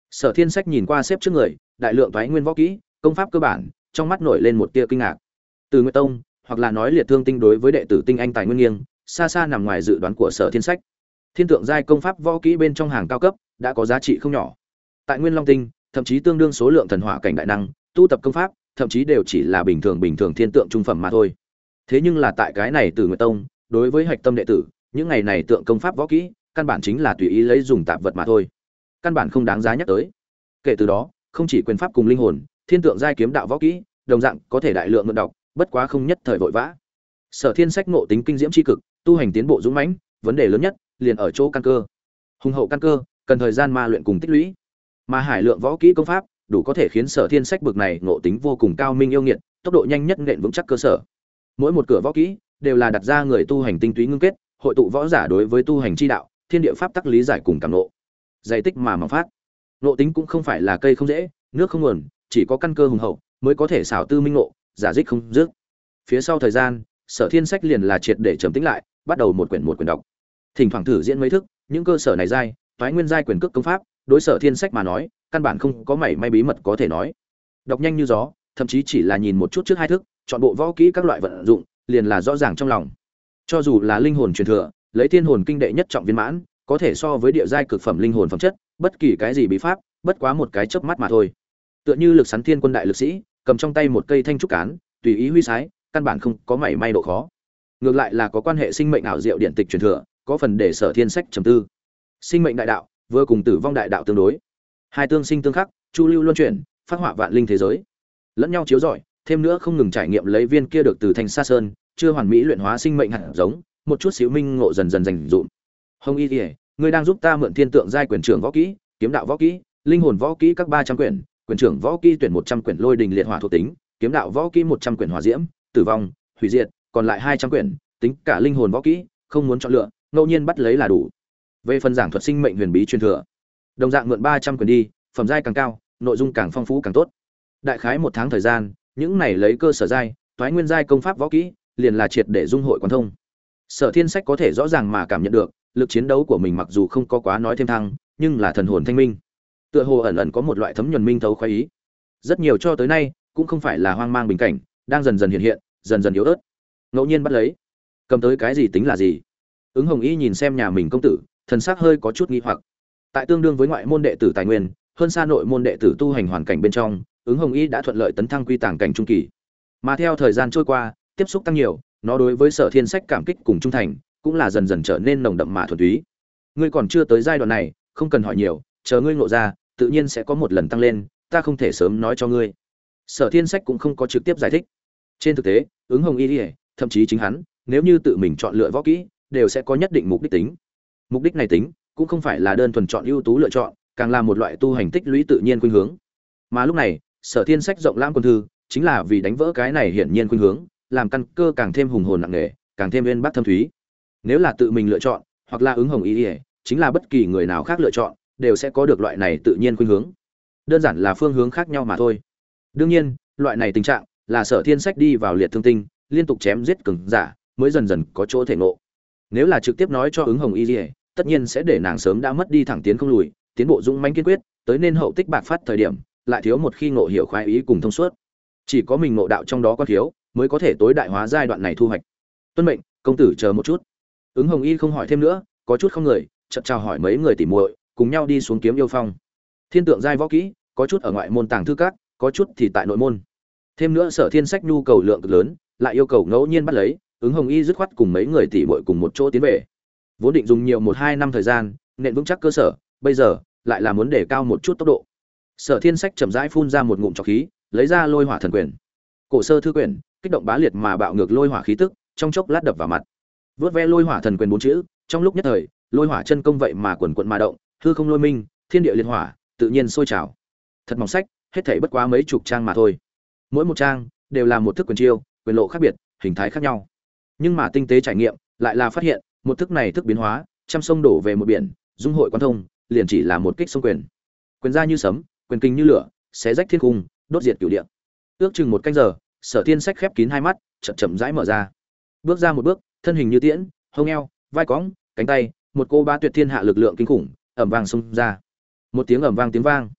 Sở Thiên Sách nhìn qua xếp trước người, đại lượng toái nguyên võ kỹ, công pháp cơ bản, trong mắt nổi lên một tia kinh ngạc. Từ Nguyệt Tông, hoặc là nói Liệt Thương Tinh đối với đệ tử tinh anh tài nguyên nghiêng, xa xa nằm ngoài dự đoán của Sở Thiên Sách. Thiên tượng giai công pháp võ kỹ bên trong hàng cao cấp, đã có giá trị không nhỏ. Tại Nguyên Long Tinh, thậm chí tương đương số lượng thần hỏa cảnh đại năng, tu tập công pháp, thậm chí đều chỉ là bình thường thiên tượng trung phẩm mà thôi. Thế nhưng là tại cái này Từ Nguyệt Tông, đối với hạch tâm đệ tử, những ngày này tượng công pháp võ kỹ, căn bản chính là tùy ý lấy dùng tạp vật mà thôi. Căn bản không đáng giá nhắc tới. Kể từ đó, không chỉ quyền pháp cùng linh hồn, thiên tượng giai kiếm đạo võ kỹ, đồng dạng có thể đại lượng mượn đọc, bất quá không nhất thời vội vã. Sở Thiên Sách ngộ tính kinh diễm chi cực, tu hành tiến bộ dũng mãnh, vấn đề lớn nhất liền ở chỗ căn cơ. Hùng hậu căn cơ, cần thời gian ma luyện cùng tích lũy. Mà hải lượng võ kỹ công pháp, đủ có thể khiến Sở Thiên Sách bực này ngộ tính vô cùng cao minh yêu nghiệt, tốc độ nhanh nhất nện vững chắc cơ sở. Mỗi một cửa võ kỹ đều là đặt ra người tu hành tinh túy ngưng kết, hội tụ võ giả đối với tu hành chi đạo, thiên địa pháp tắc lý giải cùng cảm ngộ. Dày tích mà mỏng phát. Ngộ tính cũng không phải là cây không dễ, nước không nguồn, chỉ có căn cơ hùng hậu mới có thể xảo tư minh ngộ, giả dích không dứt. Phía sau thời gian, Sở Thiên Sách liền là triệt để trầm tĩnh lại, bắt đầu một quyển đọc. Thỉnh thoảng thử diễn mấy thức, những cơ sở này giai, toái nguyên giai quyền cước công pháp, đối Sở Thiên Sách mà nói, căn bản không có mảy may bí mật có thể nói. Đọc nhanh như gió, thậm chí chỉ là nhìn một chút trước hai thức, chọn bộ võ kỹ các loại vận dụng, liền là rõ ràng trong lòng. Cho dù là linh hồn truyền thừa, lấy thiên hồn kinh đệ nhất trọng viên mãn, có thể so với địa giai cực phẩm linh hồn phẩm chất, bất kỳ cái gì bí pháp, bất quá một cái chớp mắt mà thôi. Tựa như lực sắn thiên quân đại lực sĩ, cầm trong tay một cây thanh trúc cán, tùy ý huy sái, căn bản không có mảy may độ khó. Ngược lại là có quan hệ sinh mệnh ảo diệu điện tịch truyền thừa, có phần để Sở Thiên Sách trầm tư. Sinh mệnh đại đạo, vừa cùng tử vong đại đạo tương đối, hai tương sinh tương khắc, chu lưu luân chuyển, phát họa vạn linh thế giới, lẫn nhau chiếu rọi, thêm nữa không ngừng trải nghiệm lấy viên kia được từ thành sa sơn, chưa hoàn mỹ luyện hóa sinh mệnh hạt giống, một chút xíu minh ngộ dần dần dành dụm. Hồng Y Liễu, ngươi đang giúp ta mượn thiên tượng giai quyền trưởng võ kỹ, kiếm đạo võ kỹ, linh hồn võ kỹ các 300 quyển, quyền trưởng võ kỹ tuyển 100 quyển lôi đình liệt hỏa thuộc tính, kiếm đạo võ kỹ 100 quyển hỏa diễm, tử vong, hủy diệt, còn lại 200 quyển, tính cả linh hồn võ kỹ, không muốn chọn lựa, ngẫu nhiên bắt lấy là đủ. Về phần giảng thuật sinh mệnh huyền bí truyền thừa, đồng dạng mượn 300 quyển đi, phẩm giai càng cao, nội dung càng phong phú càng tốt. Đại khái 1 tháng thời gian, những này lấy cơ sở giai, toái nguyên giai công pháp võ kỹ, liền là triệt để dung hội quan thông. Sở Thiên Sách có thể rõ ràng mà cảm nhận được, lực chiến đấu của mình mặc dù không có quá nói thêm thăng, nhưng là thần hồn thanh minh. Tựa hồ ẩn ẩn có một loại thấm nhuần minh thấu khoái ý. Rất nhiều cho tới nay, cũng không phải là hoang mang bình cảnh, đang dần dần hiện hiện, dần dần yếu ớt. Ngẫu nhiên bắt lấy, cầm tới cái gì tính là gì? Ứng Hồng Y nhìn xem nhà mình công tử, thần sắc hơi có chút nghi hoặc. Tại tương đương với ngoại môn đệ tử tài nguyên, hơn xa nội môn đệ tử tu hành hoàn cảnh bên trong, Ứng Hồng Y đã thuận lợi tấn thăng quy tàng cảnh trung kỳ. Mà theo thời gian trôi qua, tiếp xúc tăng nhiều, nó đối với Sở Thiên Sách cảm kích cùng trung thành, cũng là dần dần trở nên nồng đậm mà thuần túy. Ngươi còn chưa tới giai đoạn này, không cần hỏi nhiều, chờ ngươi ngộ ra, tự nhiên sẽ có một lần tăng lên, ta không thể sớm nói cho ngươi. Sở Thiên Sách cũng không có trực tiếp giải thích. Trên thực tế, Ứng Hồng Y, thậm chí chính hắn, nếu như tự mình chọn lựa võ kỹ, đều sẽ có nhất định mục đích tính. Mục đích này tính, cũng không phải là đơn thuần chọn ưu tú lựa chọn, càng là một loại tu hành tích lũy tự nhiên khuynh hướng. Mà lúc này, Sở Thiên Sách rộng lãng quân thư, chính là vì đánh vỡ cái này hiển nhiên khuynh hướng, làm căn cơ càng thêm hùng hồn nặng nề, càng thêm uyên bác thâm thúy. Nếu là tự mình lựa chọn, hoặc là Ứng Hồng Y, chính là bất kỳ người nào khác lựa chọn, đều sẽ có được loại này tự nhiên khuynh hướng. Đơn giản là phương hướng khác nhau mà thôi. Đương nhiên, loại này tình trạng là Sở Thiên Sách đi vào liệt thương tinh, liên tục chém giết cường giả, mới dần dần có chỗ thể ngộ. Nếu là trực tiếp nói cho Ứng Hồng Y, tất nhiên sẽ để nàng sớm đã mất đi thẳng tiến không lùi, tiến bộ dũng mãnh kiên quyết, tới nên hậu tích bạc phát thời điểm, lại thiếu một khi ngộ hiểu khoái ý cùng thông suốt. Chỉ có mình ngộ đạo trong đó có thiếu, mới có thể tối đại hóa giai đoạn này thu hoạch. Tuân mệnh, công tử chờ một chút. Ứng Hồng Y không hỏi thêm nữa, có chút không người, chợt chào hỏi mấy người tỉ muội, cùng nhau đi xuống kiếm yêu phong. Thiên tượng giai võ kỹ, có chút ở ngoại môn tàng thư các, có chút thì tại nội môn. Thêm nữa Sở Thiên Sách nhu cầu lượng cực lớn, lại yêu cầu ngẫu nhiên bắt lấy, Ứng Hồng Y dứt khoát cùng mấy người tỉ muội cùng một chỗ tiến về. Vốn định dùng nhiều 1-2 năm thời gian, nền vững chắc cơ sở, bây giờ lại là muốn để cao một chút tốc độ. Sở Thiên Sách chậm rãi phun ra một ngụm trọc khí, lấy ra Lôi Hỏa Thần Quyền. Cổ sơ thư quyển, kích động bá liệt mà bạo ngược lôi hỏa khí tức, trong chốc lát đập vào mặt. Vớt ve Lôi Hỏa Thần Quyền 4 chữ, trong lúc nhất thời, lôi hỏa chân công vậy mà quần quần mà động, hư không lôi minh, thiên địa liên hỏa, tự nhiên sôi trào. Thật mỏng sách, hết thảy bất quá mấy chục trang mà thôi. Mỗi một trang đều là một thức quyền chiêu, quyền lộ khác biệt, hình thái khác nhau. Nhưng mà tinh tế trải nghiệm, lại là phát hiện, một thức này thức biến hóa, trăm sông đổ về một biển, dung hội quan thông, liền chỉ là một kích sông quyền. Quyền ra như sấm, quyền kinh như lửa, xé rách thiên cung, đốt diệt cửu địa. Ước chừng 1 canh giờ, Sở Thiên Sách khép kín hai mắt, chậm chậm rãi mở ra. Bước ra một bước, thân hình như tiễn, hông eo, vai cõng, cánh tay, một cô ba tuyệt thiên hạ lực lượng kinh khủng ầm vang xông ra. Một tiếng ầm vang tiếng vang,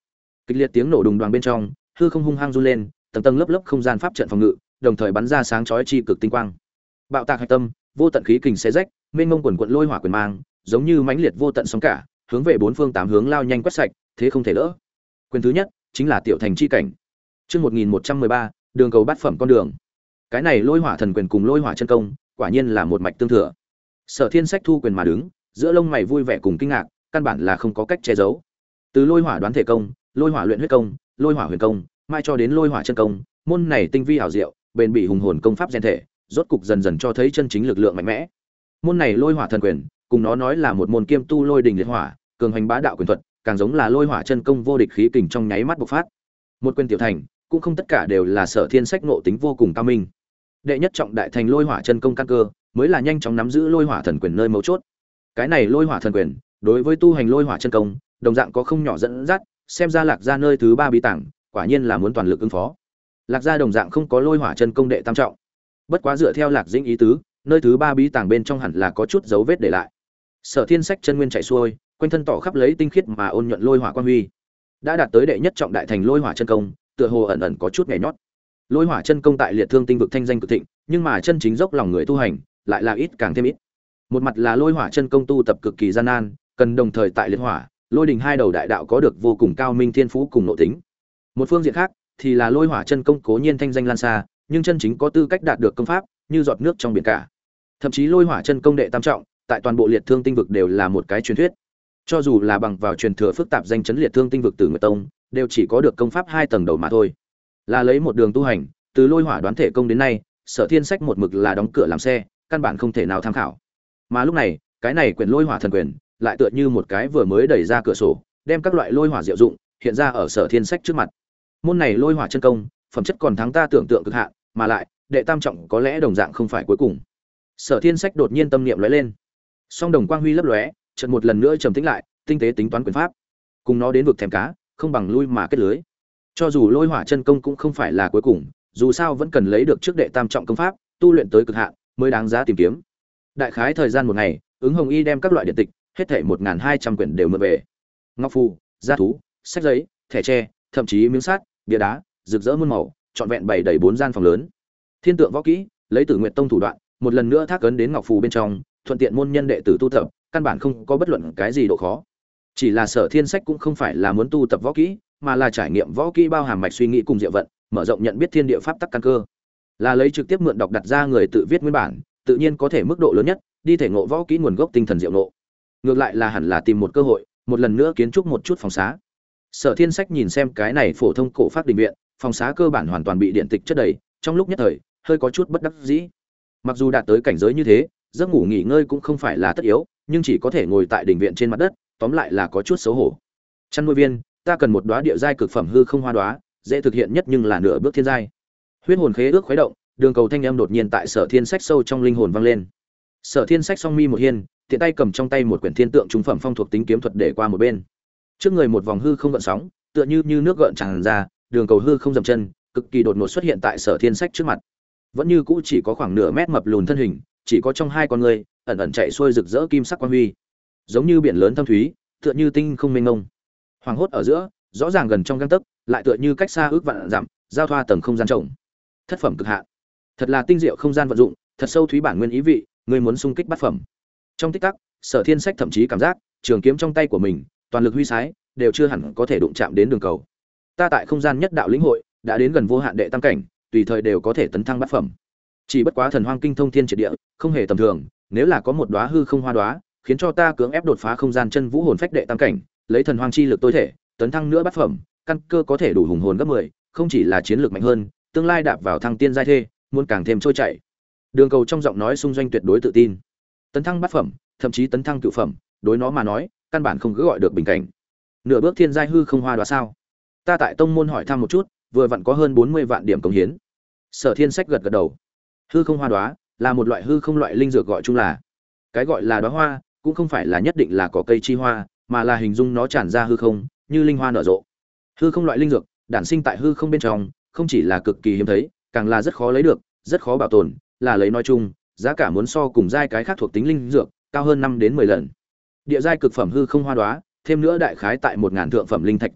Kịch liệt tiếng nổ đùng đoàng bên trong, hư không hung hăng run lên, tầng tầng lớp lớp không gian pháp trận phòng ngự, đồng thời bắn ra sáng chói chi cực tinh quang. Bạo tạc hạch tâm, vô tận khí kình xé rách, mênh mông quần quật lôi hỏa quyền mang, giống như mãnh liệt vô tận sóng cả, hướng về bốn phương tám hướng lao nhanh quét sạch, thế không thể đỡ. Quyền thứ nhất chính là tiểu thành chi cảnh. Chương 1113, đường cầu bát phẩm con đường. Cái này lôi hỏa thần quyền cùng lôi hỏa chân công, quả nhiên là một mạch tương thừa. Sở Thiên Sách thu quyền mà đứng, giữa lông mày vui vẻ cùng kinh ngạc, căn bản là không có cách che giấu. Từ lôi hỏa đoán thể công, lôi hỏa luyện huyết công, lôi hỏa huyền công, mai cho đến lôi hỏa chân công, môn này tinh vi hảo diệu, bền bỉ hùng hồn công pháp rèn thể, rốt cục dần dần cho thấy chân chính lực lượng mạnh mẽ. Môn này lôi hỏa thần quyền, cùng nó nói là một môn kiêm tu lôi đình liệt hỏa, cường hành bá đạo quyền thuật, càng giống là lôi hỏa chân công vô địch khí kình trong nháy mắt bộc phát. Một quyền tiểu thành, cũng không tất cả đều là Sở Thiên Sách ngộ tính vô cùng cao minh. Đệ nhất trọng đại thành lôi hỏa chân công căn cơ, mới là nhanh chóng nắm giữ lôi hỏa thần quyền nơi mấu chốt. Cái này lôi hỏa thần quyền, đối với tu hành lôi hỏa chân công, đồng dạng có không nhỏ dẫn dắt, xem ra Lạc Gia nơi thứ ba bí tàng, quả nhiên là muốn toàn lực ứng phó. Lạc Gia đồng dạng không có lôi hỏa chân công đệ tam trọng. Bất quá dựa theo Lạc Dĩnh ý tứ, nơi thứ ba bí tàng bên trong hẳn là có chút dấu vết để lại. Sở Thiên Sách chân nguyên chạy xuôi, quanh thân tỏ khắp lấy tinh khiết mà ôn nhuận lôi hỏa quan huy. Đã đạt tới đệ nhất trọng đại thành lôi hỏa chân công, tựa hồ ẩn ẩn có chút nhẹ nhót. Lôi hỏa chân công tại liệt thương tinh vực thanh danh cực thịnh, nhưng mà chân chính dốc lòng người tu hành, lại là ít càng thêm ít. Một mặt là lôi hỏa chân công tu tập cực kỳ gian nan, cần đồng thời tại liệt hỏa, lôi đình hai đầu đại đạo có được vô cùng cao minh thiên phú cùng nội tính. Một phương diện khác, thì là lôi hỏa chân công cố nhiên thanh danh lan xa, nhưng chân chính có tư cách đạt được công pháp, như giọt nước trong biển cả. Thậm chí lôi hỏa chân công đệ tam trọng, tại toàn bộ liệt thương tinh vực đều là một cái truyền thuyết. Cho dù là bằng vào truyền thừa phức tạp danh chấn liệt thương tinh vực Tử Nguyệt Tông, đều chỉ có được công pháp hai tầng đầu mà thôi. Là lấy một đường tu hành, từ lôi hỏa đoán thể công đến nay, Sở Thiên Sách một mực là đóng cửa làm xe, căn bản không thể nào tham khảo. Mà lúc này, cái này quyền lôi hỏa thần quyền, lại tựa như một cái vừa mới đẩy ra cửa sổ, đem các loại lôi hỏa diệu dụng hiện ra ở Sở Thiên Sách trước mặt. Môn này lôi hỏa chân công, phẩm chất còn thắng ta tưởng tượng cực hạn, mà lại, đệ tam trọng có lẽ đồng dạng không phải cuối cùng. Sở Thiên Sách đột nhiên tâm niệm lóe lên. Song đồng quang huy lấp lóe, chợt một lần nữa trầm tĩnh lại, tinh tế tính toán quyền pháp. Cùng nó đến vực thèm cá, không bằng lui mà kết lưới. Cho dù lôi hỏa chân công cũng không phải là cuối cùng, dù sao vẫn cần lấy được trước đệ tam trọng công pháp, tu luyện tới cực hạn mới đáng giá tìm kiếm. Đại khái thời gian một ngày, ứng Hồng Y đem các loại điện tịch, hết thảy 1200 quyển đều mượn về. Ngọc phù, gia thú, sách giấy, thẻ tre, thậm chí miếng sắt, bìa đá, rực rỡ muôn màu, trọn vẹn bày đầy 4 gian phòng lớn. Thiên tượng võ kỹ, lấy Tử Nguyệt Tông thủ đoạn, một lần nữa thác ấn đến ngọc phù bên trong, thuận tiện môn nhân đệ tử tu tập, căn bản không có bất luận cái gì độ khó. Chỉ là Sở Thiên Sách cũng không phải là muốn tu tập võ kỹ, mà là trải nghiệm võ kỹ bao hàm mạch suy nghĩ cùng diệu vận, mở rộng nhận biết thiên địa pháp tắc căn cơ. Là lấy trực tiếp mượn đọc đặt ra người tự viết nguyên bản, tự nhiên có thể mức độ lớn nhất đi thể ngộ võ kỹ nguồn gốc tinh thần diệu ngộ. Ngược lại là hẳn là tìm một cơ hội, một lần nữa kiến trúc một chút phòng xá. Sở Thiên Sách nhìn xem cái này phổ thông cổ pháp đình viện, phòng xá cơ bản hoàn toàn bị điện tịch chất đầy, trong lúc nhất thời, hơi có chút bất đắc dĩ. Mặc dù đạt tới cảnh giới như thế, giấc ngủ nghỉ ngơi cũng không phải là tất yếu, nhưng chỉ có thể ngồi tại đình viện trên mặt đất, tóm lại là có chút xấu hổ. Chăn nuôi viên, ta cần một đóa địa giai cực phẩm hư không hoa đóa, dễ thực hiện nhất nhưng là nửa bước thiên giai. Huyết hồn khế ước khuấy động, đường cầu thanh âm đột nhiên tại Sở Thiên Sách sâu trong linh hồn vang lên. Sở Thiên Sách song mi một hiên, tiện tay cầm trong tay một quyển thiên tượng trung phẩm phong thuộc tính kiếm thuật để qua một bên. Trước người một vòng hư không gợn sóng, tựa như nước gợn tràn ra, đường cầu hư không dậm chân, cực kỳ đột ngột xuất hiện tại Sở Thiên Sách trước mặt. Vẫn như cũ chỉ có khoảng nửa mét mập lùn thân hình, chỉ có trong hai con người ẩn ẩn chạy xuôi rực rỡ kim sắc quang huy, giống như biển lớn thâm thúy, tựa như tinh không mênh mông. Hoàng hốt ở giữa, rõ ràng gần trong gang tấc, lại tựa như cách xa ước vạn dặm, giao thoa tầng không gian trồng. Thất phẩm cực hạn. Thật là tinh diệu không gian vận dụng, thật sâu thúy bản nguyên ý vị, người muốn xung kích bát phẩm. Trong tích tắc, Sở Thiên Sách thậm chí cảm giác, trường kiếm trong tay của mình, toàn lực huy sái, đều chưa hẳn có thể đụng chạm đến đường cầu. Ta tại không gian nhất đạo lĩnh hội, đã đến gần vô hạn đệ tam cảnh, tùy thời đều có thể tấn thăng bát phẩm. Chỉ bất quá thần hoang kinh thông thiên triệt địa, không hề tầm thường, nếu là có một đóa hư không hoa đóa, khiến cho ta cưỡng ép đột phá không gian chân vũ hồn phách đệ tam cảnh, lấy thần hoang chi lực tối thể, tấn thăng nữa bát phẩm, căn cơ có thể đủ hùng hồn gấp 10, không chỉ là chiến lược mạnh hơn, tương lai đạp vào thăng tiên giai thê, muốn càng thêm trôi chảy. Đường cầu trong giọng nói xung doanh tuyệt đối tự tin. Tấn thăng bát phẩm, thậm chí tấn thăng cửu phẩm, đối nó mà nói, căn bản không cứ gọi được bình cảnh. Nửa bước thiên giai hư không hoa đóa sao? Ta tại tông môn hỏi thăm một chút, vừa vặn có hơn 40 vạn điểm cống hiến. Sở Thiên Sách gật gật đầu. Hư không hoa đóa là một loại hư không loại linh dược, gọi chung là, cái gọi là đóa hoa, cũng không phải là nhất định là cỏ cây chi hoa, mà là hình dung nó tràn ra hư không, như linh hoa nở rộ. Hư không loại linh dược, đản sinh tại hư không bên trong, không chỉ là cực kỳ hiếm thấy, càng là rất khó lấy được, rất khó bảo tồn, là lấy nói chung, giá cả muốn so cùng giai cái khác thuộc tính linh dược, cao hơn 5 đến 10 lần. Địa giai cực phẩm hư không hoa đóa, thêm nữa đại khái tại 1000 thượng phẩm linh thạch tả hữu,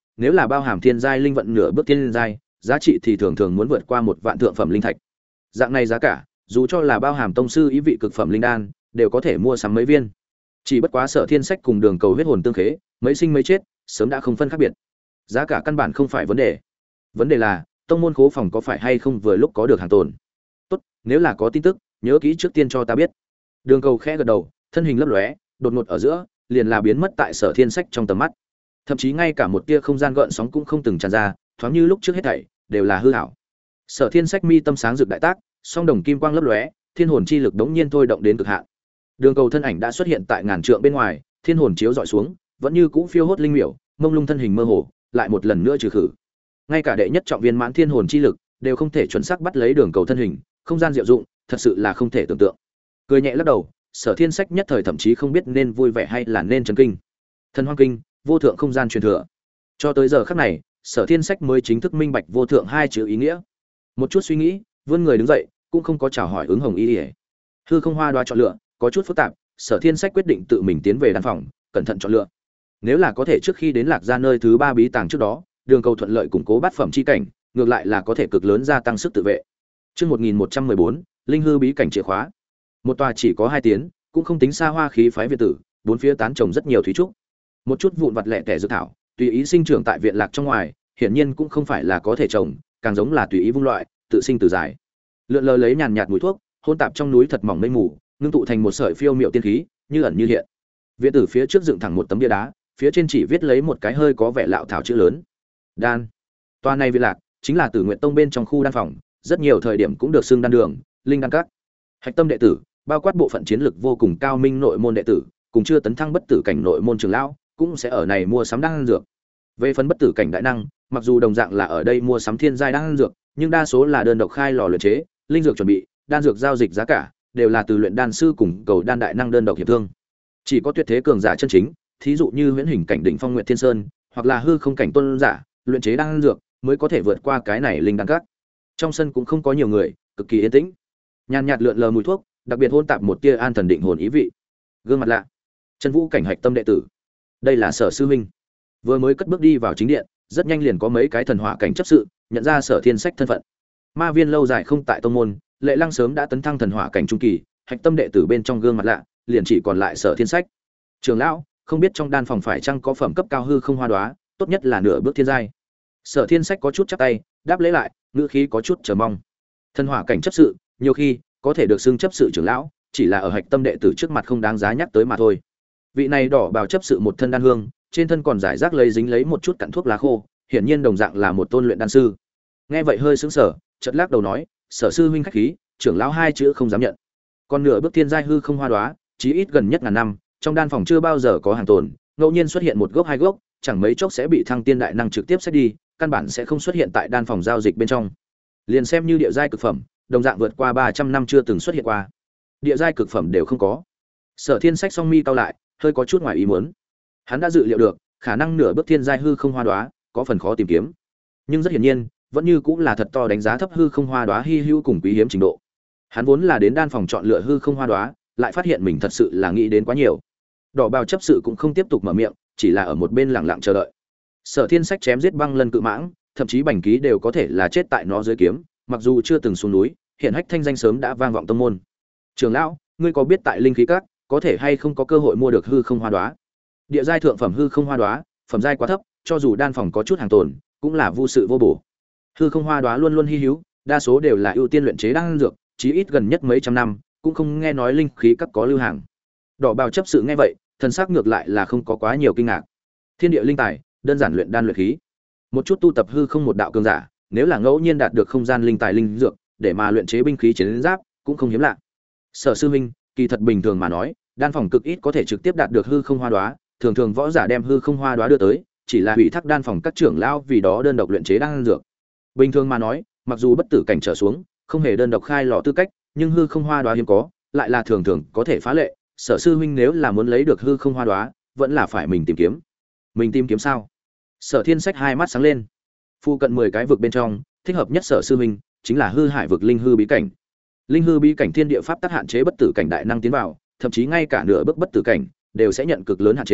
nếu là bao hàm thiên giai linh vận nửa bước thiên giai, giá trị thì thường thường muốn vượt qua 1 vạn thượng phẩm linh thạch. Dạng này giá cả, dù cho là bao hàm tông sư ý vị cực phẩm linh đan, đều có thể mua sắm mấy viên. Chỉ bất quá Sở Thiên Sách cùng Đường Cầu huyết hồn tương khế, mấy sinh mấy chết, sớm đã không phân khác biệt. Giá cả căn bản không phải vấn đề. Vấn đề là, tông môn khố phòng có phải hay không vừa lúc có được hàng tồn. Tốt, nếu là có tin tức, nhớ kỹ trước tiên cho ta biết. Đường Cầu khẽ gật đầu, thân hình lấp lóe, đột ngột ở giữa, liền là biến mất tại Sở Thiên Sách trong tầm mắt. Thậm chí ngay cả một tia không gian gợn sóng cũng không từng tràn ra, thoáng như lúc trước hết thảy đều là hư ảo. Sở Thiên Sách mi tâm sáng rực đại tác, song đồng kim quang lấp lóe, thiên hồn chi lực đống nhiên thôi động đến cực hạn. Đường Cầu thân ảnh đã xuất hiện tại ngàn trượng bên ngoài, thiên hồn chiếu dọi xuống, vẫn như cũ phiêu hốt linh miểu, mông lung thân hình mơ hồ, lại một lần nữa trừ khử. Ngay cả đệ nhất trọng viên mãn thiên hồn chi lực đều không thể chuẩn xác bắt lấy Đường Cầu thân hình, không gian diệu dụng, thật sự là không thể tưởng tượng. Cười nhẹ lắc đầu, Sở Thiên Sách nhất thời thậm chí không biết nên vui vẻ hay là nên chấn kinh. Thần Hoang Kinh, vô thượng không gian truyền thừa. Cho tới giờ khắc này, Sở Thiên Sách mới chính thức minh bạch vô thượng hai chữ ý nghĩa. Một chút suy nghĩ, vươn người đứng dậy, cũng không có chào hỏi ứng Hồng Y. Hư không hoa đoá chọn lựa, có chút phức tạp, Sở Thiên Sách quyết định tự mình tiến về đan phòng, cẩn thận chọn lựa. Nếu là có thể trước khi đến Lạc Gia nơi thứ 3 bí tàng trước đó, Đường Cầu thuận lợi củng cố bát phẩm chi cảnh, ngược lại là có thể cực lớn gia tăng sức tự vệ. Chương 1114, Linh hư bí cảnh chìa khóa. Một tòa chỉ có 2 tiến, cũng không tính xa hoa khí phái viện tử, bốn phía tán trồng rất nhiều thủy trúc. Một chút vụn vặt lẻ tẻ dược thảo, tùy ý sinh trưởng tại viện lạc trong ngoài, hiển nhiên cũng không phải là có thể trồng, càng giống là tùy ý vung loại, tự sinh từ giải. Lượn lờ lấy nhàn nhạt mùi thuốc, hôn tạp trong núi thật mỏng mây mù, ngưng tụ thành một sợi phiêu miệu tiên khí, như ẩn như hiện. Viện tử phía trước dựng thẳng một tấm bia đá, phía trên chỉ viết lấy một cái hơi có vẻ lạo thảo chữ lớn. Đan. Tòa này viện lạc chính là Tử Nguyện Tông bên trong khu đan phòng, rất nhiều thời điểm cũng được xưng đan đường, linh đan các. Hạch tâm đệ tử, bao quát bộ phận chiến lực vô cùng cao minh nội môn đệ tử, cùng chưa tấn thăng bất tử cảnh nội môn trưởng lão, cũng sẽ ở này mua sắm đan dược. Về phần bất tử cảnh đại năng, mặc dù đồng dạng là ở đây mua sắm thiên giai đan dược, nhưng đa số là đơn độc khai lò luyện chế, linh dược chuẩn bị, đan dược giao dịch giá cả đều là từ luyện đan sư cùng cầu đan đại năng đơn độc hiệp thương. Chỉ có tuyệt thế cường giả chân chính, thí dụ như huyễn hình cảnh đỉnh phong Nguyệt Thiên Sơn, hoặc là hư không cảnh tôn giả, luyện chế đan dược mới có thể vượt qua cái này linh đan các. Trong sân cũng không có nhiều người, cực kỳ yên tĩnh. Nhàn nhạt lượn lờ mùi thuốc, đặc biệt hôn tạp một tia an thần định hồn ý vị. Gương mặt lạ, chân vũ cảnh hạch tâm đệ tử. Đây là Sở sư huynh. Vừa mới cất bước đi vào chính điện, rất nhanh liền có mấy cái thần hỏa cảnh chấp sự nhận ra Sở Thiên Sách thân phận. Ma viên lâu dài không tại tông môn, Lệ Lăng sớm đã tấn thăng thần hỏa cảnh trung kỳ, hạch tâm đệ tử bên trong gương mặt lạ, liền chỉ còn lại Sở Thiên Sách. Trưởng lão, không biết trong đan phòng phải chăng có phẩm cấp cao hư không hoa đóa, tốt nhất là nửa bước thiên giai. Sở Thiên Sách có chút chắp tay, đáp lễ lại, ngữ khí có chút chờ mong. Thần hỏa cảnh chấp sự, nhiều khi có thể được xưng chấp sự trưởng lão, chỉ là ở hạch tâm đệ tử trước mặt không đáng giá nhắc tới mà thôi. Vị này đỏ bào chấp sự một thân đan hương, trên thân còn giải rác lấy dính lấy một chút cặn thuốc lá khô, hiển nhiên đồng dạng là một tôn luyện đan sư. Nghe vậy hơi sững sờ, chợt lắc đầu nói, Sở sư huynh khách khí, trưởng lão hai chữ không dám nhận. Còn nửa bước thiên giai hư không hoa đóa, chí ít gần nhất ngàn năm, trong đan phòng chưa bao giờ có hàng tồn, ngẫu nhiên xuất hiện một gốc hai gốc, chẳng mấy chốc sẽ bị thăng tiên đại năng trực tiếp xét đi, căn bản sẽ không xuất hiện tại đan phòng giao dịch bên trong. Liền xem như địa giai cực phẩm, đồng dạng vượt qua 300 năm chưa từng xuất hiện qua. Địa giai cực phẩm đều không có. Sở Thiên Sách song mi cau lại, hơi có chút ngoài ý muốn. Hắn đã dự liệu được, khả năng nửa bước thiên giai hư không hoa đóa có phần khó tìm kiếm. Nhưng rất hiển nhiên, vẫn như cũng là thật to đánh giá thấp hư không hoa đóa hi hữu cùng quý hiếm trình độ. Hắn vốn là đến đan phòng chọn lựa hư không hoa đóa, lại phát hiện mình thật sự là nghĩ đến quá nhiều. Đỏ bào chấp sự cũng không tiếp tục mở miệng, chỉ là ở một bên lặng lặng chờ đợi. Sở Thiên Sách chém giết băng lân cự mãng, thậm chí bành ký đều có thể là chết tại nó dưới kiếm, mặc dù chưa từng xuống núi, hiện hách thanh danh sớm đã vang vọng tông môn. Trường lão, ngươi có biết tại linh khí các có thể hay không có cơ hội mua được hư không hoa đóa? Địa giai thượng phẩm hư không hoa đóa, phẩm giai quá thấp, cho dù đan phòng có chút hàng tồn, cũng là vô sự vô bổ. Hư không hoa đóa luôn luôn hi hữu, đa số đều là ưu tiên luyện chế đan dược, chí ít gần nhất mấy trăm năm, cũng không nghe nói linh khí các có lưu hàng. Đỏ bào chấp sự nghe vậy, thần sắc ngược lại là không có quá nhiều kinh ngạc. Thiên địa linh tài, đơn giản luyện đan luyện khí. Một chút tu tập hư không một đạo cường giả, nếu là ngẫu nhiên đạt được không gian linh tài linh dược, để mà luyện chế binh khí chiến giáp, cũng không hiếm lạ. Sở sư huynh, kỳ thật bình thường mà nói, đan phòng cực ít có thể trực tiếp đạt được hư không hoa đóa, thường thường võ giả đem hư không hoa đóa đưa tới, chỉ là hủy thác đan phòng các trưởng lão vì đó đơn độc luyện chế đan dược. Bình thường mà nói, mặc dù bất tử cảnh trở xuống, không hề đơn độc khai lò tư cách, nhưng hư không hoa đóa hiếm có, lại là thường thường có thể phá lệ. Sở sư huynh nếu là muốn lấy được hư không hoa đóa, vẫn là phải mình tìm kiếm. Mình tìm kiếm sao? Sở Thiên Sách hai mắt sáng lên. Phu cận 10 cái vực bên trong, thích hợp nhất Sở sư huynh chính là hư hải vực linh hư bí cảnh. Linh hư bí cảnh thiên địa pháp tắc hạn chế bất tử cảnh đại năng tiến vào, thậm chí ngay cả nửa bước bất tử cảnh đều sẽ nhận cực lớn hạn chế,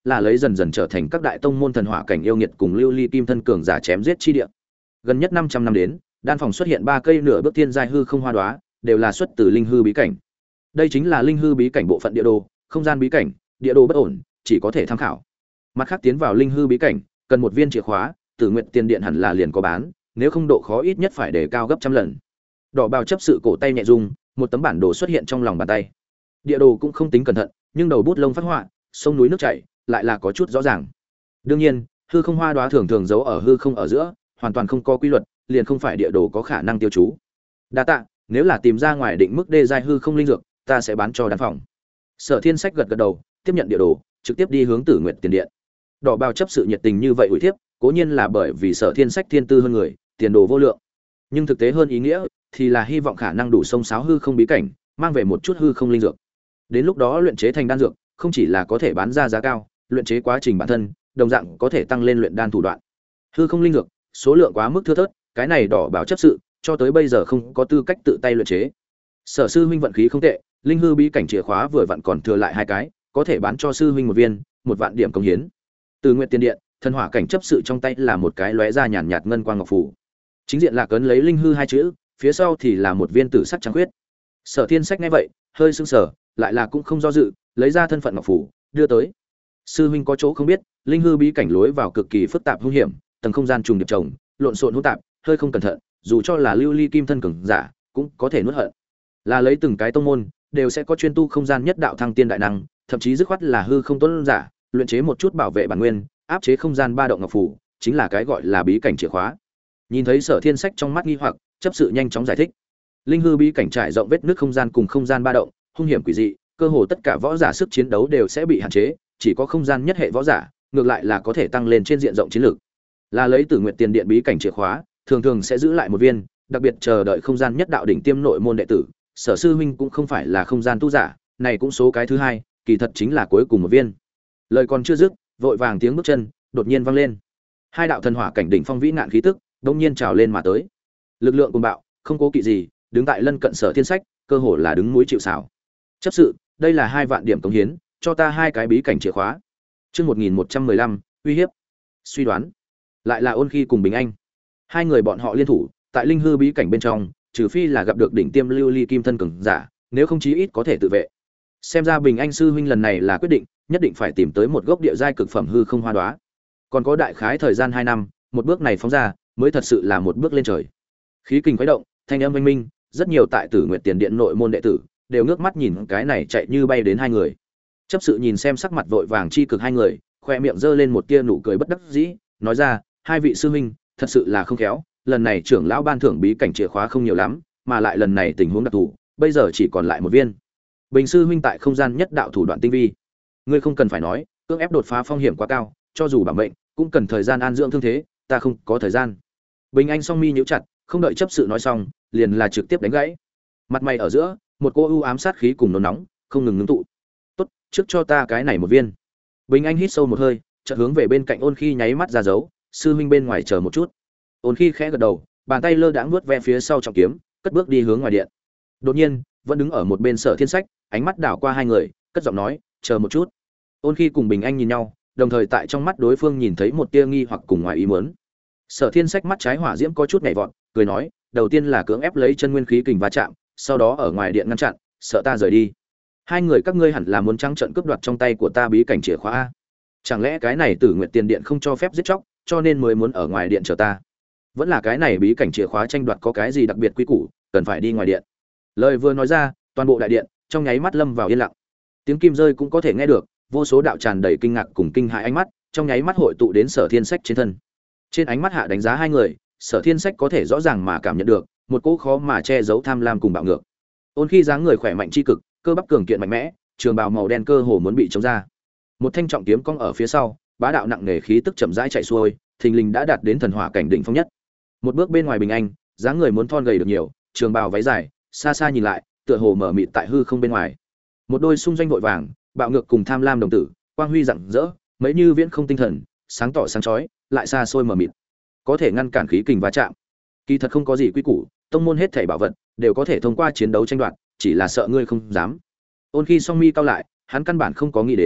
là lấy dần dần trở thành các đại tông môn thần hỏa cảnh yêu nghiệt cùng lưu ly kim thân cường giả chém giết chi địa. Gần nhất 500 năm đến, đan phòng xuất hiện 3 cây nửa bước thiên giai hư không hoa đóa, đều là xuất từ linh hư bí cảnh. Đây chính là linh hư bí cảnh bộ phận địa đồ, không gian bí cảnh, địa đồ bất ổn, chỉ có thể tham khảo. Mặt khác tiến vào linh hư bí cảnh, cần một viên chìa khóa, Tử Nguyệt Tiền Điện hẳn là liền có bán, nếu không độ khó ít nhất phải đề cao gấp trăm lần. Đỏ bào chấp sự cổ tay nhẹ rung, một tấm bản đồ xuất hiện trong lòng bàn tay. Địa đồ cũng không tính cẩn thận, nhưng đầu bút lông phát họa, sông núi nước chảy, lại là có chút rõ ràng. Đương nhiên, hư không hoa đóa thường thường giấu ở hư không ở giữa, hoàn toàn không có quy luật, liền không phải địa đồ có khả năng tiêu chú. Đa tạ, nếu là tìm ra ngoài định mức đê giai hư không linh dược, ta sẽ bán cho đan phòng. Sở Thiên Sách gật gật đầu, tiếp nhận địa đồ, trực tiếp đi hướng Tử Nguyệt Tiền Điện. Đỏ bào chấp sự nhiệt tình như vậy ủi thiếp, cố nhiên là bởi vì Sở Thiên Sách thiên tư hơn người, tiền đồ vô lượng. Nhưng thực tế hơn ý nghĩa thì là hy vọng khả năng đủ sông sáo hư không bí cảnh, mang về một chút hư không linh dược. Đến lúc đó luyện chế thành đan dược, không chỉ là có thể bán ra giá cao, luyện chế quá trình bản thân, đồng dạng có thể tăng lên luyện đan thủ đoạn. Hư không linh dược, số lượng quá mức thưa thớt, cái này đỏ bảo chấp sự, cho tới bây giờ không có tư cách tự tay luyện chế. Sở sư huynh vận khí không tệ, linh hư bí cảnh chìa khóa vừa vặn còn thừa lại 2 cái, có thể bán cho sư huynh một viên, 1 vạn điểm công hiến. Từ Nguyệt Tiền Điện, thần hỏa cảnh chấp sự trong tay là một cái lóe ra nhàn nhạt ngân quang ngọc phù. Chính diện là cấn lấy linh hư 2 chữ, phía sau thì là một viên tử sắc trắng khuyết. Sở Thiên Sách nghe vậy, hơi sững sờ, lại là cũng không do dự, lấy ra thân phận ngọc phù, đưa tới. Sư huynh có chỗ không biết, linh hư bí cảnh lối vào cực kỳ phức tạp hung hiểm, tầng không gian trùng điệp chồng, lộn xộn hỗn tạp, hơi không cẩn thận, dù cho là lưu ly kim thân cường giả, cũng có thể nuốt hận. Là lấy từng cái tông môn, đều sẽ có chuyên tu không gian nhất đạo thăng tiên đại năng, thậm chí dứt khoát là hư không tuấn giả, luyện chế một chút bảo vệ bản nguyên, áp chế không gian ba động ngọc phù, chính là cái gọi là bí cảnh chìa khóa. Nhìn thấy Sở Thiên Sách trong mắt nghi hoặc, chấp sự nhanh chóng giải thích. Linh hư bí cảnh trải rộng vết nứt không gian cùng không gian ba động, hung hiểm quỷ dị, cơ hồ tất cả võ giả sức chiến đấu đều sẽ bị hạn chế, chỉ có không gian nhất hệ võ giả, ngược lại là có thể tăng lên trên diện rộng chiến lược. Là lấy Tử Nguyệt Tiền Điện bí cảnh chìa khóa, thường thường sẽ giữ lại một viên, đặc biệt chờ đợi không gian nhất đạo đỉnh tiêm nội môn đệ tử. Sở sư huynh cũng không phải là không gian tu giả, này cũng số cái thứ hai, kỳ thật chính là cuối cùng một viên. Lời còn chưa dứt, vội vàng tiếng bước chân đột nhiên vang lên. 2 đạo thần hỏa cảnh đỉnh phong vĩ nạn khí tức, đột nhiên trào lên mà tới. Lực lượng cuồng bạo, không cố kỵ gì, đứng tại lân cận Sở Thiên Sách, cơ hồ là đứng núi chịu sào. Chấp sự, đây là 2 vạn điểm cống hiến, cho ta 2 cái bí cảnh chìa khóa. Chương 1115, uy hiếp. Suy đoán, lại là Ôn Khi cùng Bình Anh. 2 người bọn họ liên thủ, tại linh hư bí cảnh bên trong, trừ phi là gặp được đỉnh tiêm lưu ly kim thân cường giả, nếu không chí ít có thể tự vệ. Xem ra Bình Anh sư huynh lần này là quyết định, nhất định phải tìm tới một gốc địa giai cực phẩm hư không hoa đóa. Còn có đại khái thời gian 2 năm, một bước này phóng ra, mới thật sự là một bước lên trời. Khí kình khuấy động, thanh âm vang minh, rất nhiều tại Tử Nguyệt Tiền Điện nội môn đệ tử đều ngước mắt nhìn cái này chạy như bay đến 2 người. Chấp sự nhìn xem sắc mặt vội vàng chi cực 2 người, khoe miệng giơ lên một tia nụ cười bất đắc dĩ, nói ra, 2 vị sư huynh, thật sự là không khéo, lần này trưởng lão ban thưởng bí cảnh chìa khóa không nhiều lắm, mà lại lần này tình huống đặc thù, bây giờ chỉ còn lại một viên. Bình sư huynh tại không gian nhất đạo thủ đoạn tinh vi, ngươi không cần phải nói, cưỡng ép đột phá phong hiểm quá cao, cho dù bảo mệnh, cũng cần thời gian an dưỡng thương thế, ta không có thời gian. Bình Anh song mi nhíu chặt, không đợi chấp sự nói xong, liền là trực tiếp đánh gãy. Mặt mày ở giữa, một cô ưu ám sát khí cùng nôn nóng, không ngừng ngưng tụ. Tốt, trước cho ta cái này một viên. Bình Anh hít sâu một hơi, chợt hướng về bên cạnh Ôn Khi nháy mắt ra dấu, sư huynh bên ngoài chờ một chút. Ôn Khi khẽ gật đầu, bàn tay lơ đãng vuốt ve phía sau trọng kiếm, cất bước đi hướng ngoài điện. Đột nhiên, vẫn đứng ở một bên Sở Thiên Sách, ánh mắt đảo qua 2 người, cất giọng nói, chờ một chút. Ôn Khi cùng Bình Anh nhìn nhau, đồng thời tại trong mắt đối phương nhìn thấy một tia nghi hoặc cùng ngoài ý muốn. Sở Thiên Sách mắt trái hỏa diễm có chút nhảy vọt, cười nói, đầu tiên là cưỡng ép lấy chân nguyên khí kình va chạm, sau đó ở ngoài điện ngăn chặn, sợ ta rời đi. 2 người các ngươi hẳn là muốn trắng trợn cướp đoạt trong tay của ta bí cảnh chìa khóa a. Chẳng lẽ cái này Tử Nguyệt Tiền Điện không cho phép giết chóc, cho nên mới muốn ở ngoài điện chờ ta? Vẫn là cái này bí cảnh chìa khóa tranh đoạt có cái gì đặc biệt quy củ, cần phải đi ngoài điện? Lời vừa nói ra, toàn bộ đại điện trong nháy mắt lâm vào yên lặng. Tiếng kim rơi cũng có thể nghe được, vô số đạo tràn đầy kinh ngạc cùng kinh hãi ánh mắt, trong nháy mắt hội tụ đến Sở Thiên Sách trên thân. Trên ánh mắt hạ đánh giá 2 người, Sở Thiên Sách có thể rõ ràng mà cảm nhận được một cỗ khó mà che giấu tham lam cùng bạo ngược. Ôn Khi dáng người khỏe mạnh chi cực, cơ bắp cường kiện mạnh mẽ, trường bào màu đen cơ hồ muốn bị chống ra. Một thanh trọng kiếm cong ở phía sau, bá đạo nặng nề khí tức chậm rãi chạy xuôi, thình lình đã đạt đến thần hỏa cảnh đỉnh phong nhất. Một bước bên ngoài Bình Anh, dáng người muốn thon gầy được nhiều, trường bào váy dài, xa xa nhìn lại, tựa hồ mở mịt tại hư không bên ngoài. Một đôi xung doanh vội vàng, bạo ngược cùng tham lam đồng tử, quang huy rạng rỡ, mấy như viễn không tinh thần, sáng tỏ sáng chói, lại xa xôi mở mịt. Có thể ngăn cản khí kình va chạm. Kỳ thật không có gì quy củ, tông môn hết thảy bảo vật đều có thể thông qua chiến đấu tranh đoạt, chỉ là sợ ngươi không dám. Ôn Khi song mi cao lại, hắn căn bản không có nghĩ đến,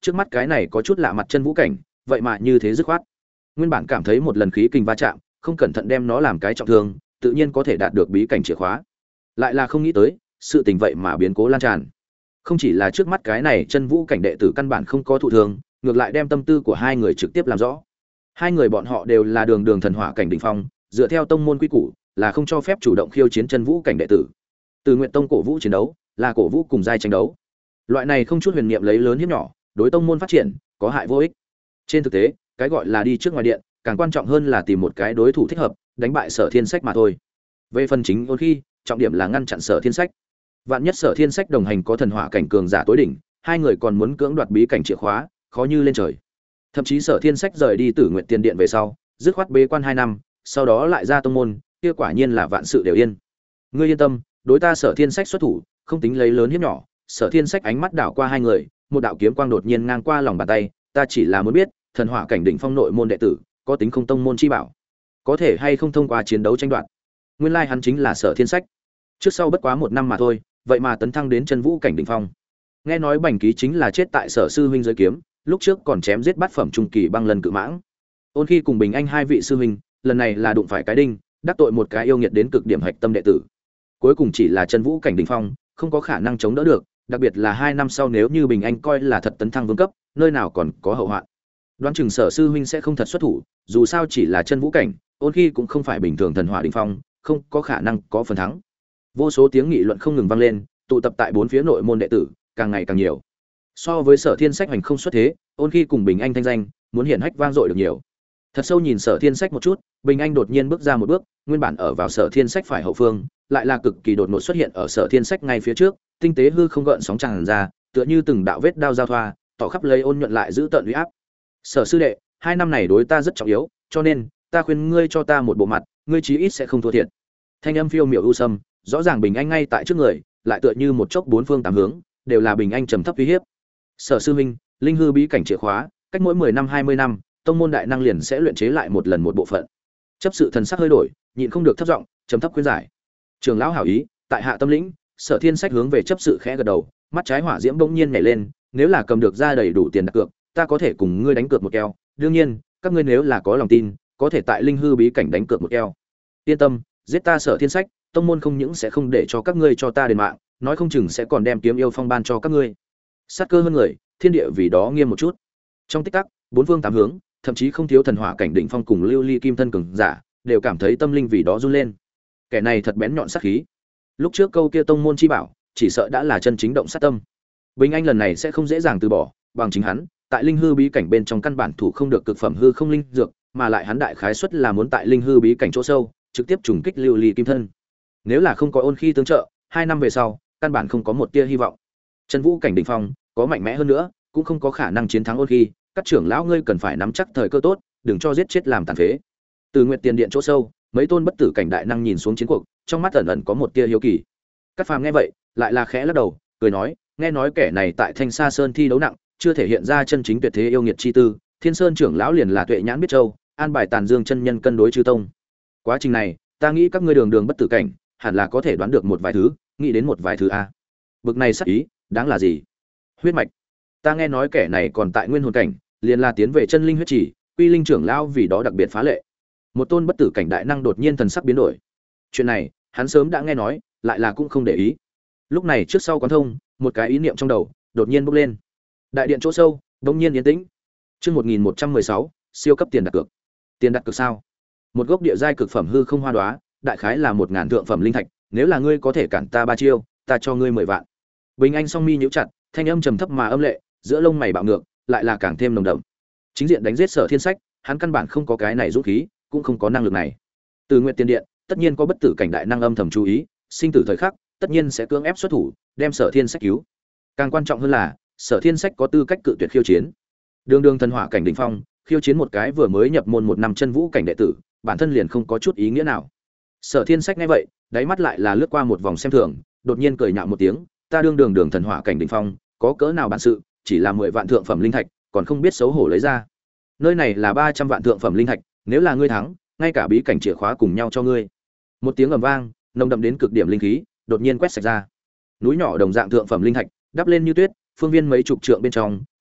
trước mắt cái này có chút lạ mặt chân vũ cảnh vậy mà như thế dứt khoát. Nguyên bản cảm thấy một lần khí kình va chạm không cẩn thận đem nó làm cái trọng thương tự nhiên có thể đạt được bí cảnh chìa khóa, lại là không nghĩ tới sự tình vậy mà biến cố lan tràn. Không chỉ là trước mắt cái này chân vũ cảnh đệ tử căn bản không có thụ thương, ngược lại đem tâm tư của hai người trực tiếp làm rõ. Hai người bọn họ đều là đường thần hỏa cảnh đỉnh phong, dựa theo tông môn quy củ là không cho phép chủ động khiêu chiến chân vũ cảnh đệ tử. Từ Nguyện Tông cổ vũ chiến đấu là cổ vũ cùng giai tranh đấu, loại này không chút huyền niệm lấy lớn hiếp nhỏ, đối tông môn phát triển có hại vô ích. Trên thực tế, cái gọi là đi trước ngoài điện, càng quan trọng hơn là tìm một cái đối thủ thích hợp, đánh bại Sở Thiên Sách mà thôi. Về phần chính Ôn Khi, trọng điểm là ngăn chặn Sở Thiên Sách. Vạn nhất Sở Thiên Sách đồng hành có thần hỏa cảnh cường giả tối đỉnh, hai người còn muốn cưỡng đoạt bí cảnh chìa khóa, khó như lên trời. Thậm chí Sở Thiên Sách rời đi Tử Nguyện Tiền Điện về sau, dứt khoát bế quan 2 năm, sau đó lại ra tông môn, kia quả nhiên là vạn sự đều yên. Ngươi yên tâm, đối ta Sở Thiên Sách xuất thủ, không tính lấy lớn hiếp nhỏ. Sở Thiên Sách ánh mắt đảo qua hai người, một đạo kiếm quang đột nhiên ngang qua lòng bàn tay, ta chỉ là muốn biết, thần hỏa cảnh đỉnh phong nội môn đệ tử, có tính không tông môn chi bảo, có thể hay không thông qua chiến đấu tranh đoạt. Nguyên lai hắn chính là Sở Thiên Sách. Trước sau bất quá 1 năm mà thôi, vậy mà tấn thăng đến chân vũ cảnh đỉnh phong. Nghe nói Bành Ký chính là chết tại Sở sư huynh dưới kiếm, lúc trước còn chém giết bát phẩm trung kỳ băng lần cự mãng. Ôn Khi cùng Bình Anh hai vị sư huynh, lần này là đụng phải cái đinh, đắc tội một cái yêu nghiệt đến cực điểm hạch tâm đệ tử. Cuối cùng chỉ là chân vũ cảnh đỉnh phong, không có khả năng chống đỡ được, đặc biệt là 2 năm sau nếu như Bình Anh coi là thật tấn thăng vương cấp, nơi nào còn có hậu hoạn. Đoán chừng Sở sư huynh sẽ không thật xuất thủ, dù sao chỉ là chân vũ cảnh, Ôn Khi cũng không phải bình thường thần hỏa đỉnh phong, không có khả năng có phần thắng. Vô số tiếng nghị luận không ngừng vang lên, tụ tập tại 4 phía nội môn đệ tử, càng ngày càng nhiều. So với Sở Thiên Sách hành không xuất thế, Ôn Khi cùng Bình Anh thanh danh muốn hiển hách vang dội được nhiều. Thật sâu nhìn Sở Thiên Sách một chút, Bình Anh đột nhiên bước ra một bước, nguyên bản ở vào Sở Thiên Sách phải hậu phương, lại là cực kỳ đột ngột xuất hiện ở Sở Thiên Sách ngay phía trước, tinh tế hư không gợn sóng tràn ra, tựa như từng đạo vết đao giao thoa, tỏ khắp lấy ôn nhuận lại giữ tận uy áp. Sở sư đệ, 2 năm này đối ta rất trọng yếu, cho nên ta khuyên ngươi cho ta một bộ mặt, ngươi chí ít sẽ không thua thiệt. Thanh âm phiêu miểu u sâm, rõ ràng Bình Anh ngay tại trước người, lại tựa như một chốc 4 phương 8 hướng, đều là Bình Anh trầm thấp uy hiếp. Sở sư huynh, linh hư bí cảnh chìa khóa, cách mỗi 10 năm 20 năm, tông môn đại năng liền sẽ luyện chế lại một lần một bộ phận. Chấp sự thần sắc hơi đổi, nhịn không được thấp giọng, trầm thấp khuyên giải. Trường lão hảo ý, tại hạ tâm lĩnh. Sở Thiên Sách hướng về chấp sự khẽ gật đầu, mắt trái hỏa diễm bỗng nhiên nhảy lên, nếu là cầm được ra đầy đủ tiền đặt cược, ta có thể cùng ngươi đánh cược một keo, đương nhiên, các ngươi nếu là có lòng tin, có thể tại linh hư bí cảnh đánh cược một keo. Yên tâm, giết ta Sở Thiên Sách, tông môn không những sẽ không để cho các ngươi cho ta đền mạng, nói không chừng sẽ còn đem kiếm yêu phong ban cho các ngươi. Sát cơ hơn người, thiên địa vì đó nghiêm một chút. Trong tích tắc, 4 phương 8 hướng, thậm chí không thiếu thần hỏa cảnh đỉnh phong cùng lưu ly kim thân cường giả, đều cảm thấy tâm linh vì đó run lên. Kẻ này thật bén nhọn sát khí. Lúc trước câu kia tông môn chi bảo, chỉ sợ đã là chân chính động sát tâm. Bình Anh lần này sẽ không dễ dàng từ bỏ, bằng chính hắn, tại linh hư bí cảnh bên trong căn bản thủ không được cực phẩm hư không linh dược, mà lại hắn đại khái suất là muốn tại linh hư bí cảnh chỗ sâu, trực tiếp trùng kích lưu ly kim thân. Nếu là không có Ôn Khi tương trợ, 2 năm về sau, căn bản không có một tia hy vọng. Chân vũ cảnh đỉnh phong, có mạnh mẽ hơn nữa, cũng không có khả năng chiến thắng Ôn Khi, các trưởng lão ngươi cần phải nắm chắc thời cơ tốt, đừng cho giết chết làm tàn phế. Từ Nguyệt Tiền Điện chỗ sâu, mấy tôn bất tử cảnh đại năng nhìn xuống chiến cuộc, trong mắt ẩn ẩn có một tia hiếu kỳ. Cát Phàm nghe vậy, lại là khẽ lắc đầu, cười nói, nghe nói kẻ này tại Thanh Sa Sơn thi đấu nặng, chưa thể hiện ra chân chính tuyệt thế yêu nghiệt chi tư, Thiên Sơn trưởng lão liền là tuệ nhãn biết châu, an bài Tàn Dương chân nhân cân đối chư tông. Quá trình này, ta nghĩ các ngươi đường bất tử cảnh, hẳn là có thể đoán được một vài thứ, nghĩ đến một vài thứ a. Bực này sắc ý, đáng là gì? Huyết mạch. Ta nghe nói kẻ này còn tại nguyên hồn cảnh, liền là tiến về chân linh huyết chỉ, Quy Linh trưởng lão vì đó đặc biệt phá lệ. Một tôn bất tử cảnh đại năng đột nhiên thần sắc biến đổi. Chuyện này, hắn sớm đã nghe nói, lại là cũng không để ý. Lúc này trước sau quán thông, một cái ý niệm trong đầu đột nhiên bốc lên. Đại điện chỗ sâu, đột nhiên yên tĩnh. Chương 1116, siêu cấp tiền đặt cược. Tiền đặt cược sao? Một gốc địa giai cực phẩm hư không hoa đóa, đại khái là 1000 thượng phẩm linh thạch, nếu là ngươi có thể cản ta 3 chiêu, ta cho ngươi 10 vạn. Bình Anh song mi nhíu chặt, thanh âm trầm thấp mà âm lệ, giữa lông mày bạo ngược, lại là càng thêm nồng đậm. Chính diện đánh giết Sở Thiên Sách, hắn căn bản không có cái này dũng khí, cũng không có năng lực này. Từ Nguyệt Tiên Điện, tất nhiên có bất tử cảnh đại năng âm thầm chú ý, sinh tử thời khắc, tất nhiên sẽ cưỡng ép xuất thủ, đem Sở Thiên Sách cứu. Càng quan trọng hơn là, Sở Thiên Sách có tư cách cự tuyệt khiêu chiến. Đường thần hỏa cảnh đỉnh phong, khiêu chiến một cái vừa mới nhập môn 1 năm chân vũ cảnh đệ tử, bản thân liền không có chút ý nghĩa nào. Sở Thiên Sách nghe vậy, đáy mắt lại là lướt qua một vòng xem thường, đột nhiên cười nhạo một tiếng, ta đường thần hỏa cảnh đỉnh phong, có cỡ nào bản sự, chỉ là 10 vạn thượng phẩm linh thạch, còn không biết xấu hổ lấy ra. Nơi này là 300 vạn thượng phẩm linh thạch, nếu là ngươi thắng, ngay cả bí cảnh chìa khóa cùng nhau cho ngươi. Một tiếng ầm vang, nồng đậm đến cực điểm linh khí, đột nhiên quét sạch ra. Núi nhỏ đồng dạng thượng phẩm linh thạch, đắp lên như tuyết, phương viên mấy chục trượng bên trong,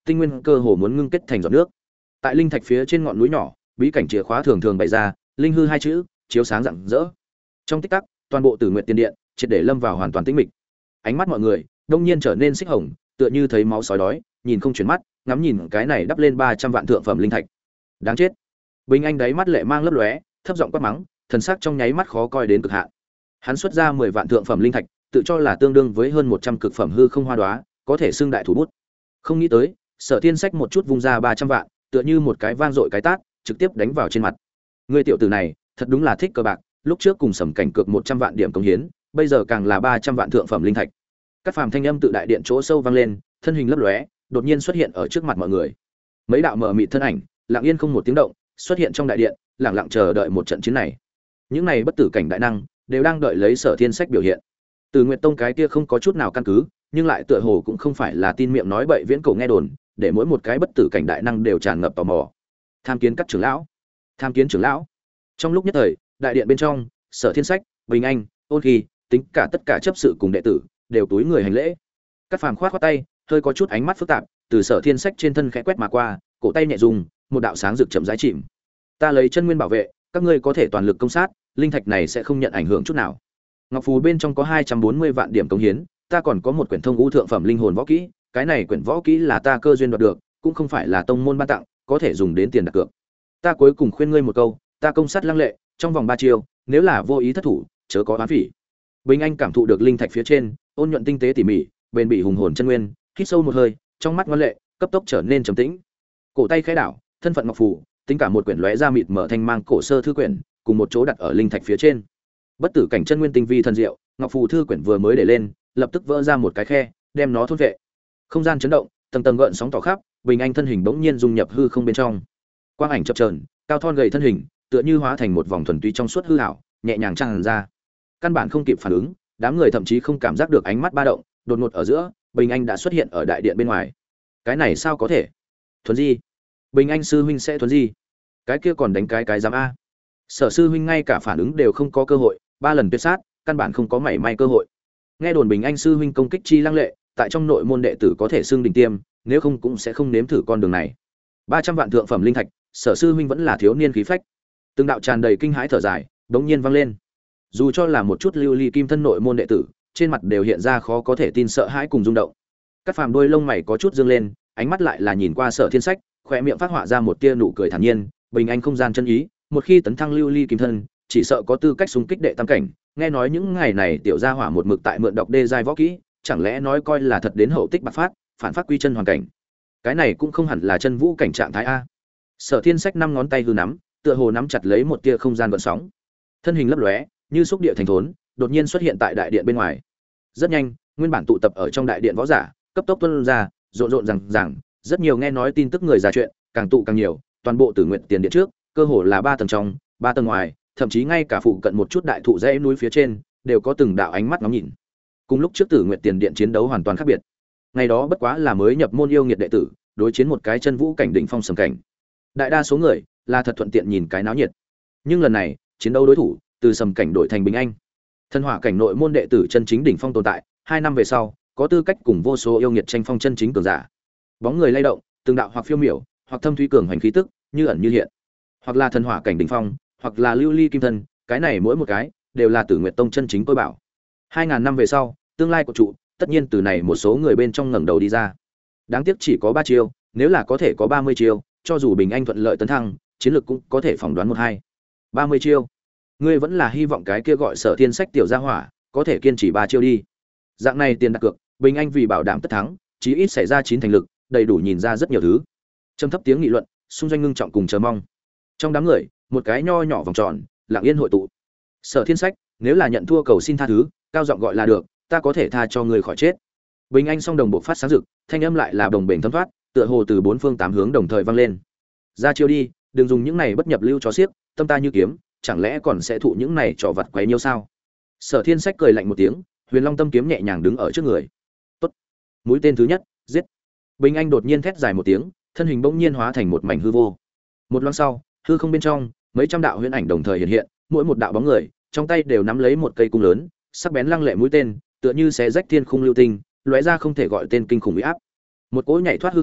tinh nguyên cơ hồ muốn ngưng kết thành giọt nước. Tại linh thạch phía trên ngọn núi nhỏ, bí cảnh chìa khóa thường thường bày ra, linh hư hai chữ, chiếu sáng rạng rỡ. Trong tích tắc, toàn bộ Tử Nguyệt Tiền Điện triệt để lâm vào hoàn toàn tĩnh mịch. Ánh mắt mọi người đông nhiên trở nên xích hồng, tựa như thấy máu sói đói, nhìn không chuyển mắt, ngắm nhìn cái này đắp lên 300 vạn thượng phẩm linh thạch. Đáng chết. Bình Anh đáy mắt lệ mang lấp lóe, thấp giọng quát mắng, thần sắc trong nháy mắt khó coi đến cực hạn. Hắn xuất ra 10 vạn thượng phẩm linh thạch, tự cho là tương đương với hơn 100 cực phẩm hư không hoa đóa, có thể xưng đại thủ bút. Không nghĩ tới, Sở Thiên Sách một chút vung ra 300 vạn, tựa như một cái vang dội cái tát, trực tiếp đánh vào trên mặt. Ngươi tiểu tử này, thật đúng là thích cờ bạc, lúc trước cùng Sầm Cảnh cược 100 vạn điểm công hiến, bây giờ càng là 300 vạn thượng phẩm linh thạch. Các phàm thanh âm tự đại điện chỗ sâu vang lên, thân hình lấp lóe, đột nhiên xuất hiện ở trước mặt mọi người. Mấy đạo mờ mịt thân ảnh, lặng yên không một tiếng động, xuất hiện trong đại điện, lặng lặng chờ đợi một trận chiến này. Những này bất tử cảnh đại năng đều đang đợi lấy Sở Thiên Sách biểu hiện. Từ Nguyệt Tông cái kia không có chút nào căn cứ, nhưng lại tựa hồ cũng không phải là tin miệng nói bậy viễn cổ nghe đồn, để mỗi một cái bất tử cảnh đại năng đều tràn ngập tò mò. Tham kiến các trưởng lão, tham kiến trưởng lão. Trong lúc nhất thời, đại điện bên trong, Sở Thiên Sách, Bình Anh, Ôn Kỳ, tính cả tất cả chấp sự cùng đệ tử đều túi người hành lễ. Các phàm khoát khoát tay, hơi có chút ánh mắt phức tạp, từ Sở Thiên Sách trên thân khẽ quét mà qua, cổ tay nhẹ dùng, một đạo sáng rực chậm rãi chìm. Ta lấy chân nguyên bảo vệ, các ngươi có thể toàn lực công sát, linh thạch này sẽ không nhận ảnh hưởng chút nào. Ngọc phù bên trong có 240 vạn điểm cống hiến, ta còn có một quyển thông ngũ thượng phẩm linh hồn võ kỹ, cái này quyển võ kỹ là ta cơ duyên đoạt được, cũng không phải là tông môn ban tặng, có thể dùng đến tiền đặt cược. Ta cuối cùng khuyên ngươi một câu, ta công sát lăng lệ, trong vòng 3 chiêu, nếu là vô ý thất thủ, chớ có oán phỉ. Bình Anh cảm thụ được linh thạch phía trên, ôn nhuận tinh tế tỉ mỉ, bền bỉ hùng hồn chân nguyên, hít sâu một hơi, trong mắt ngoan lệ, cấp tốc trở nên trầm tĩnh. Cổ tay khẽ đảo, thân phận ngọc phù, tính cả một quyển lóe ra mịt mở thanh mang cổ sơ thư quyển, cùng một chỗ đặt ở linh thạch phía trên. Bất tử cảnh chân nguyên tinh vi thần diệu, ngọc phù thư quyển vừa mới để lên, lập tức vỡ ra một cái khe, đem nó thôn vệ. Không gian chấn động, tầng tầng gợn sóng tỏ khắp, Bình Anh thân hình bỗng nhiên dung nhập hư không bên trong. Quang ảnh chập chờn, cao thon gầy thân hình, tựa như hóa thành một vòng thuần túy trong suốt hư ảo, nhẹ nhàng tràn ra. Căn bản không kịp phản ứng, đám người thậm chí không cảm giác được ánh mắt ba động, đột ngột ở giữa, Bình Anh đã xuất hiện ở đại điện bên ngoài. Cái này sao có thể? Thuần di? Bình Anh sư huynh sẽ thuần di? Cái kia còn đánh cái dám a? Sở sư huynh ngay cả phản ứng đều không có cơ hội, 3 lần tuyệt sát, căn bản không có mảy may cơ hội. Nghe đồn Bình Anh sư huynh công kích chi lăng lệ, tại trong nội môn đệ tử có thể xưng đỉnh tiêm, nếu không cũng sẽ không nếm thử con đường này. 300 vạn thượng phẩm linh thạch, Sở sư huynh vẫn là thiếu niên khí phách. Từng đạo tràn đầy kinh hãi thở dài, đống nhiên vang lên. Dù cho là một chút lưu ly kim thân nội môn đệ tử, trên mặt đều hiện ra khó có thể tin sợ hãi cùng rung động. Các phàm đôi lông mày có chút dương lên, ánh mắt lại là nhìn qua Sở Thiên Sách, khóe miệng phát họa ra một tia nụ cười thản nhiên, Bình Anh không gian chân ý, một khi tấn thăng lưu ly kim thân, chỉ sợ có tư cách xung kích đệ tam cảnh, nghe nói những ngày này tiểu gia hỏa một mực tại mượn đọc đê giai võ kỹ, chẳng lẽ nói coi là thật đến hậu tích bạc phát, phản phát quy chân hoàn cảnh. Cái này cũng không hẳn là chân vũ cảnh trạng thái a. Sở Thiên Sách 5 ngón tay hư nắm, tựa hồ nắm chặt lấy một tia không gian gợn sóng. Thân hình lấp lóe, như xúc địa thành thốn, đột nhiên xuất hiện tại đại điện bên ngoài. Rất nhanh, nguyên bản tụ tập ở trong đại điện võ giả, cấp tốc tuôn ra, rộn rộn rằng, rất nhiều nghe nói tin tức người già chuyện, càng tụ càng nhiều, toàn bộ Tử Nguyệt Tiền Điện trước, cơ hồ là 3 tầng trong, 3 tầng ngoài, thậm chí ngay cả phụ cận một chút đại thụ dãy núi phía trên, đều có từng đạo ánh mắt ngắm nhìn. Cùng lúc trước Tử Nguyệt Tiền Điện chiến đấu hoàn toàn khác biệt. Ngày đó bất quá là mới nhập môn yêu nghiệt đệ tử, đối chiến một cái chân vũ cảnh đỉnh phong sầm cảnh. Đại đa số người là thật thuận tiện nhìn cái náo nhiệt. Nhưng lần này, chiến đấu đối thủ từ sầm cảnh đổi thành Bình Anh. Thân hỏa cảnh nội môn đệ tử chân chính đỉnh phong tồn tại, 2 năm về sau, có tư cách cùng vô số yêu nghiệt tranh phong chân chính cường giả. Bóng người lay động, từng đạo hoặc phiêu miểu, hoặc thâm thúy cường hành khí tức, như ẩn như hiện. Hoặc là thần hỏa cảnh đỉnh phong, hoặc là lưu ly kim thân, cái này mỗi một cái đều là Tử Nguyệt Tông chân chính tôi bảo. 2000 năm về sau, tương lai của trụ, tất nhiên từ này một số người bên trong ngẩng đầu đi ra. Đáng tiếc chỉ có 3 chiêu, nếu là có thể có 30 chiêu, cho dù Bình Anh thuận lợi tấn thăng, chiến lược cũng có thể phỏng đoán 1-2. 30 chiêu. Ngươi vẫn là hy vọng cái kia gọi Sở Thiên Sách tiểu gia hỏa, có thể kiên trì 3 chiêu đi. Dạng này tiền đặt cược, Bình Anh vì bảo đảm tất thắng, chí ít xảy ra 9 thành lực, đầy đủ nhìn ra rất nhiều thứ. Trầm thấp tiếng nghị luận, xung doanh ngưng trọng cùng chờ mong. Trong đám người, một cái nho nhỏ vòng tròn, lặng yên hội tụ. Sở Thiên Sách, nếu là nhận thua cầu xin tha thứ, cao giọng gọi là được, ta có thể tha cho người khỏi chết. Bình Anh song đồng bộ phát sáng rực, thanh âm lại là đồng bền thấm thoát, tựa hồ từ 4 phương 8 hướng đồng thời vang lên. Ra chiêu đi, đừng dùng những này bất nhập lưu cho xiếc, tâm ta như kiếm, chẳng lẽ còn sẽ thụ những này trò vặt quấy nhiêu sao? Sở Thiên Sách cười lạnh một tiếng, Huyền Long tâm kiếm nhẹ nhàng đứng ở trước người. Tốt. Mũi tên thứ nhất, giết. Bình Anh đột nhiên thét dài một tiếng, thân hình bỗng nhiên hóa thành một mảnh hư vô. Một loáng sau, hư không bên trong, mấy trăm đạo huyễn ảnh đồng thời hiện hiện, mỗi một đạo bóng người, trong tay đều nắm lấy một cây cung lớn, sắc bén lăng lệ mũi tên, tựa như xé rách thiên khung lưu tinh, lóe ra không thể gọi tên kinh khủng uy áp. Một cỗ nhảy thoát hư không,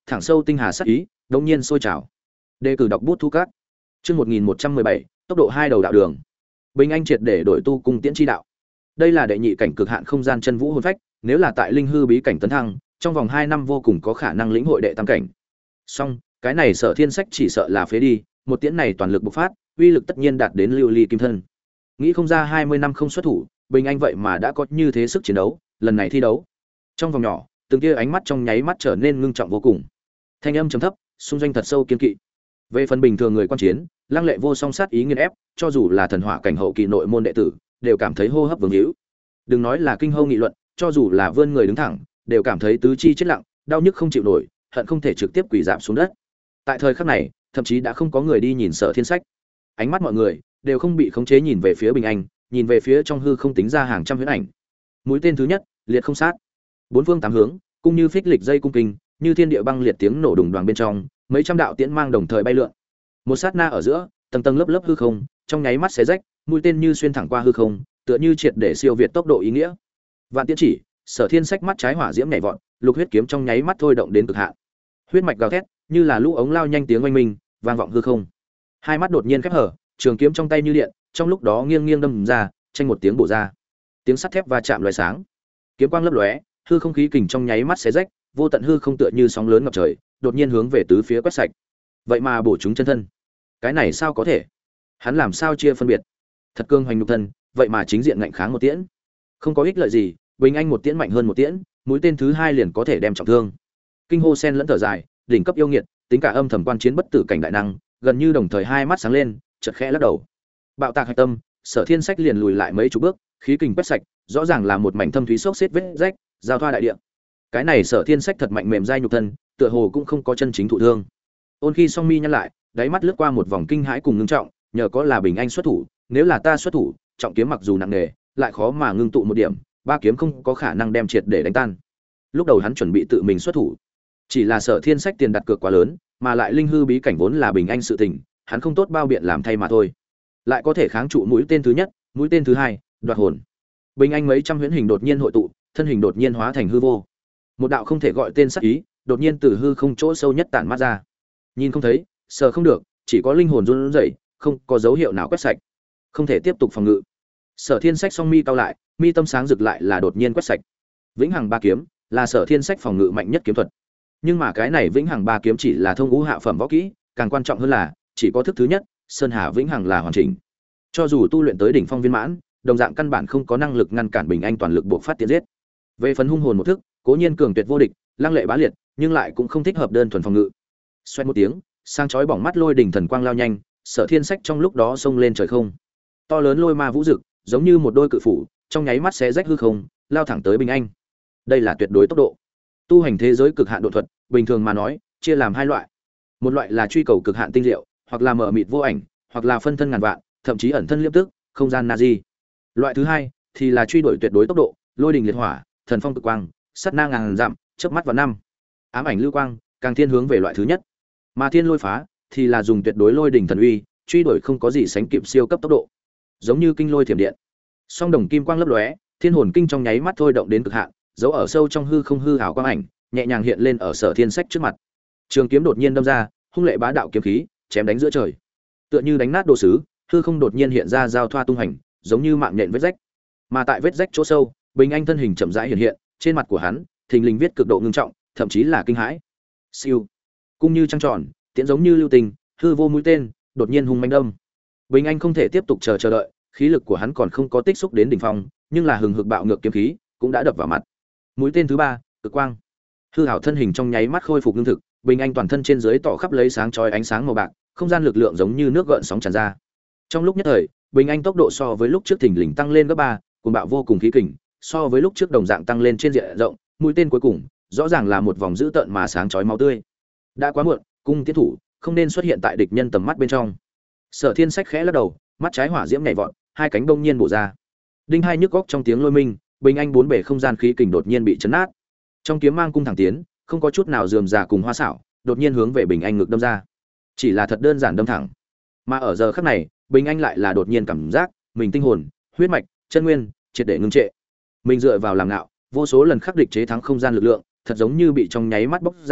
thẳng sâu tinh hà sát ý, đống nhiên sôi trào. Đề cử đọc bút thu các. Chương 1117, tốc độ hai đầu đạo đường. Bình Anh triệt để đổi tu cung tiễn chi đạo. Đây là đệ nhị cảnh cực hạn không gian chân vũ hồn phách, nếu là tại linh hư bí cảnh tấn thăng, trong vòng 2 năm vô cùng có khả năng lĩnh hội đệ tam cảnh. Song, cái này Sở Thiên Sách chỉ sợ là phế đi, một tiễn này toàn lực bộc phát, uy lực tất nhiên đạt đến lưu ly kim thân. Nghĩ không ra 20 năm không xuất thủ, Bình Anh vậy mà đã có như thế sức chiến đấu, lần này thi đấu. Trong vòng nhỏ, từng kia ánh mắt trong nháy mắt trở nên ngưng trọng vô cùng. Thanh âm trầm thấp, xung doanh thật sâu kiên kỵ. Về phần bình thường người quan chiến, lăng lệ vô song sát ý nghiền ép, cho dù là thần hỏa cảnh hậu kỳ nội môn đệ tử, đều cảm thấy hô hấp vướng hữu. Đừng nói là kinh hô nghị luận, cho dù là vươn người đứng thẳng, đều cảm thấy tứ chi chết lặng, đau nhức không chịu nổi, hận không thể trực tiếp quỳ rạp xuống đất. Tại thời khắc này, thậm chí đã không có người đi nhìn Sở Thiên Sách. Ánh mắt mọi người đều không bị khống chế nhìn về phía Bình Anh, nhìn về phía trong hư không tính ra hàng trăm huyễn ảnh. Mũi tên thứ nhất, liệt không sát. Bốn phương tám hướng, cũng như phích lịch dây cung kinh, như thiên địa băng liệt tiếng nổ đùng đoàng bên trong, mấy trăm đạo tiễn mang đồng thời bay lượn. Một sát na ở giữa, tầng tầng lớp lớp hư không, trong nháy mắt xé rách, mũi tên như xuyên thẳng qua hư không, tựa như triệt để siêu việt tốc độ ý nghĩa. Vạn tiễn chỉ, Sở Thiên Sách mắt trái hỏa diễm nhảy vọt, lục huyết kiếm trong nháy mắt thôi động đến cực hạn. Huyết mạch gào thét, như là lũ ống lao nhanh tiếng oanh minh, vang vọng hư không. Hai mắt đột nhiên khép hở, trường kiếm trong tay như điện, trong lúc đó nghiêng nghiêng đâm ra, tranh một tiếng bổ ra. Tiếng sắt thép va chạm loé sáng. Kiếm quang lấp lóe, hư không khí kình trong nháy mắt xé rách, vô tận hư không tựa như sóng lớn ngập trời, đột nhiên hướng về tứ phía quét sạch. Vậy mà bổ chúng chân thân. Cái này sao có thể? Hắn làm sao chia phân biệt? Thật cương hoành nhục thân, vậy mà chính diện ngạnh kháng một tiễn. Không có ích lợi gì, Bình Anh một tiễn mạnh hơn một tiễn, mũi tên thứ hai liền có thể đem trọng thương. Kinh hô sen lẫn thở dài, đỉnh cấp yêu nghiệt, tính cả âm thầm quan chiến bất tử cảnh đại năng, gần như đồng thời hai mắt sáng lên, chợt khẽ lắc đầu. Bạo tạc hạch tâm, Sở Thiên Sách liền lùi lại mấy chục bước, khí kình quét sạch, rõ ràng là một mảnh thâm thúy xốc xếp vết rách, giao thoa đại địa. Cái này Sở Thiên Sách thật mạnh mềm dai nhục thân, tựa hồ cũng không có chân chính thụ thương. Ôn Khi song mi nhăn lại, đáy mắt lướt qua một vòng kinh hãi cùng ngưng trọng, nhờ có là Bình Anh xuất thủ, nếu là ta xuất thủ, trọng kiếm mặc dù nặng nề, lại khó mà ngưng tụ một điểm, ba kiếm không có khả năng đem triệt để đánh tan. Lúc đầu hắn chuẩn bị tự mình xuất thủ, chỉ là Sở Thiên Sách tiền đặt cược quá lớn, mà lại linh hư bí cảnh vốn là Bình Anh sự tình, hắn không tốt bao biện làm thay mà thôi. Lại có thể kháng trụ mũi tên thứ nhất, mũi tên thứ hai, đoạt hồn. Bình Anh mấy trăm huyễn hình đột nhiên hội tụ, thân hình đột nhiên hóa thành hư vô. Một đạo không thể gọi tên sắc ý, đột nhiên từ hư không chỗ sâu nhất tản mát ra. Nhìn không thấy, sờ không được, chỉ có linh hồn run rẩy, không có dấu hiệu nào quét sạch. Không thể tiếp tục phòng ngự. Sở Thiên Sách song mi cao lại, mi tâm sáng rực lại là đột nhiên quét sạch. Vĩnh Hằng ba kiếm là Sở Thiên Sách phòng ngự mạnh nhất kiếm thuật. Nhưng mà cái này Vĩnh Hằng ba kiếm chỉ là thông ngũ hạ phẩm võ kỹ, càng quan trọng hơn là chỉ có thức thứ nhất, Sơn Hà Vĩnh Hằng là hoàn chỉnh. Cho dù tu luyện tới đỉnh phong viên mãn, đồng dạng căn bản không có năng lực ngăn cản Bình Anh toàn lực buộc phát tiến giết. Về phần hung hồn một thức, cố nhiên cường tuyệt vô địch, lăng lệ bá liệt, nhưng lại cũng không thích hợp đơn thuần phòng ngự. Xoẹt một tiếng, sang chói bỏng mắt lôi đỉnh thần quang lao nhanh, Sở Thiên Sách trong lúc đó xông lên trời không. To lớn lôi ma vũ dực, giống như một đôi cự phủ, trong nháy mắt xé rách hư không, lao thẳng tới Bình Anh. Đây là tuyệt đối tốc độ. Tu hành thế giới cực hạn độ thuật, bình thường mà nói, chia làm hai loại. Một loại là truy cầu cực hạn tinh diệu, hoặc là mở mịt vô ảnh, hoặc là phân thân ngàn vạn, thậm chí ẩn thân liếp tức, không gian Nazi. Loại thứ hai thì là truy đuổi tuyệt đối tốc độ, lôi đình liệt hỏa, thần phong cực quang, sát na ngàn dặm, chớp mắt vào năm. Ám ảnh lưu quang, càng thiên hướng về loại thứ nhất. Mà thiên lôi phá thì là dùng tuyệt đối lôi đình thần uy, truy đuổi không có gì sánh kịp siêu cấp tốc độ. Giống như kinh lôi thiểm điện. Song đồng kim quang lấp lóe, thiên hồn kinh trong nháy mắt thôi động đến cực hạn, giấu ở sâu trong hư không hư ảo quang ảnh, nhẹ nhàng hiện lên ở Sở Thiên Sách trước mặt. Trường kiếm đột nhiên đâm ra, hung lệ bá đạo kiếm khí, chém đánh giữa trời. Tựa như đánh nát đồ sứ, hư không đột nhiên hiện ra giao thoa tung hành, giống như mạng nhện vết rách. Mà tại vết rách chỗ sâu, Bình Anh thân hình chậm rãi hiện hiện, trên mặt của hắn, thình lình viết cực độ ngưng trọng, thậm chí là kinh hãi. Siêu, cung như trăng tròn, tiễn giống như lưu tình, hư vô mũi tên, đột nhiên hung manh đâm. Bình Anh không thể tiếp tục chờ đợi, khí lực của hắn còn không có tích xúc đến đỉnh phong, nhưng là hừng hực bạo ngược kiếm khí cũng đã đập vào mặt. Mũi tên thứ ba, cực quang. Hư ảo thân hình trong nháy mắt khôi phục lương thực, Bình Anh toàn thân trên dưới tỏ khắp lấy sáng chói ánh sáng màu bạc, không gian lực lượng giống như nước gợn sóng tràn ra. Trong lúc nhất thời, Bình Anh tốc độ so với lúc trước thình lình tăng lên gấp 3, cuồng bạo vô cùng khí kình, so với lúc trước đồng dạng tăng lên trên diện rộng, mũi tên cuối cùng, rõ ràng là một vòng dữ tợn mà sáng chói máu tươi. Đã quá muộn, cung tiến thủ không nên xuất hiện tại địch nhân tầm mắt bên trong. Sở Thiên Sách khẽ lắc đầu, mắt trái hỏa diễm nhảy vọt, hai cánh bỗng nhiên bổ ra. Đinh hai nhức góc trong tiếng lôi minh, Bình Anh bốn bể không gian khí kình đột nhiên bị chấn nát. Trong kiếm mang cung thẳng tiến, không có chút nào rườm rà cùng hoa xảo, đột nhiên hướng về Bình Anh ngực đâm ra. Chỉ là thật đơn giản đâm thẳng. Mà ở giờ khắc này, Bình Anh lại là đột nhiên cảm giác, mình tinh hồn, huyết mạch, chân nguyên, triệt để ngưng trệ. Mình dựa vào làm ngạo, vô số lần khắc địch chế thắng không gian lực lượng, thật giống như bị trong nháy mắt bóc ra,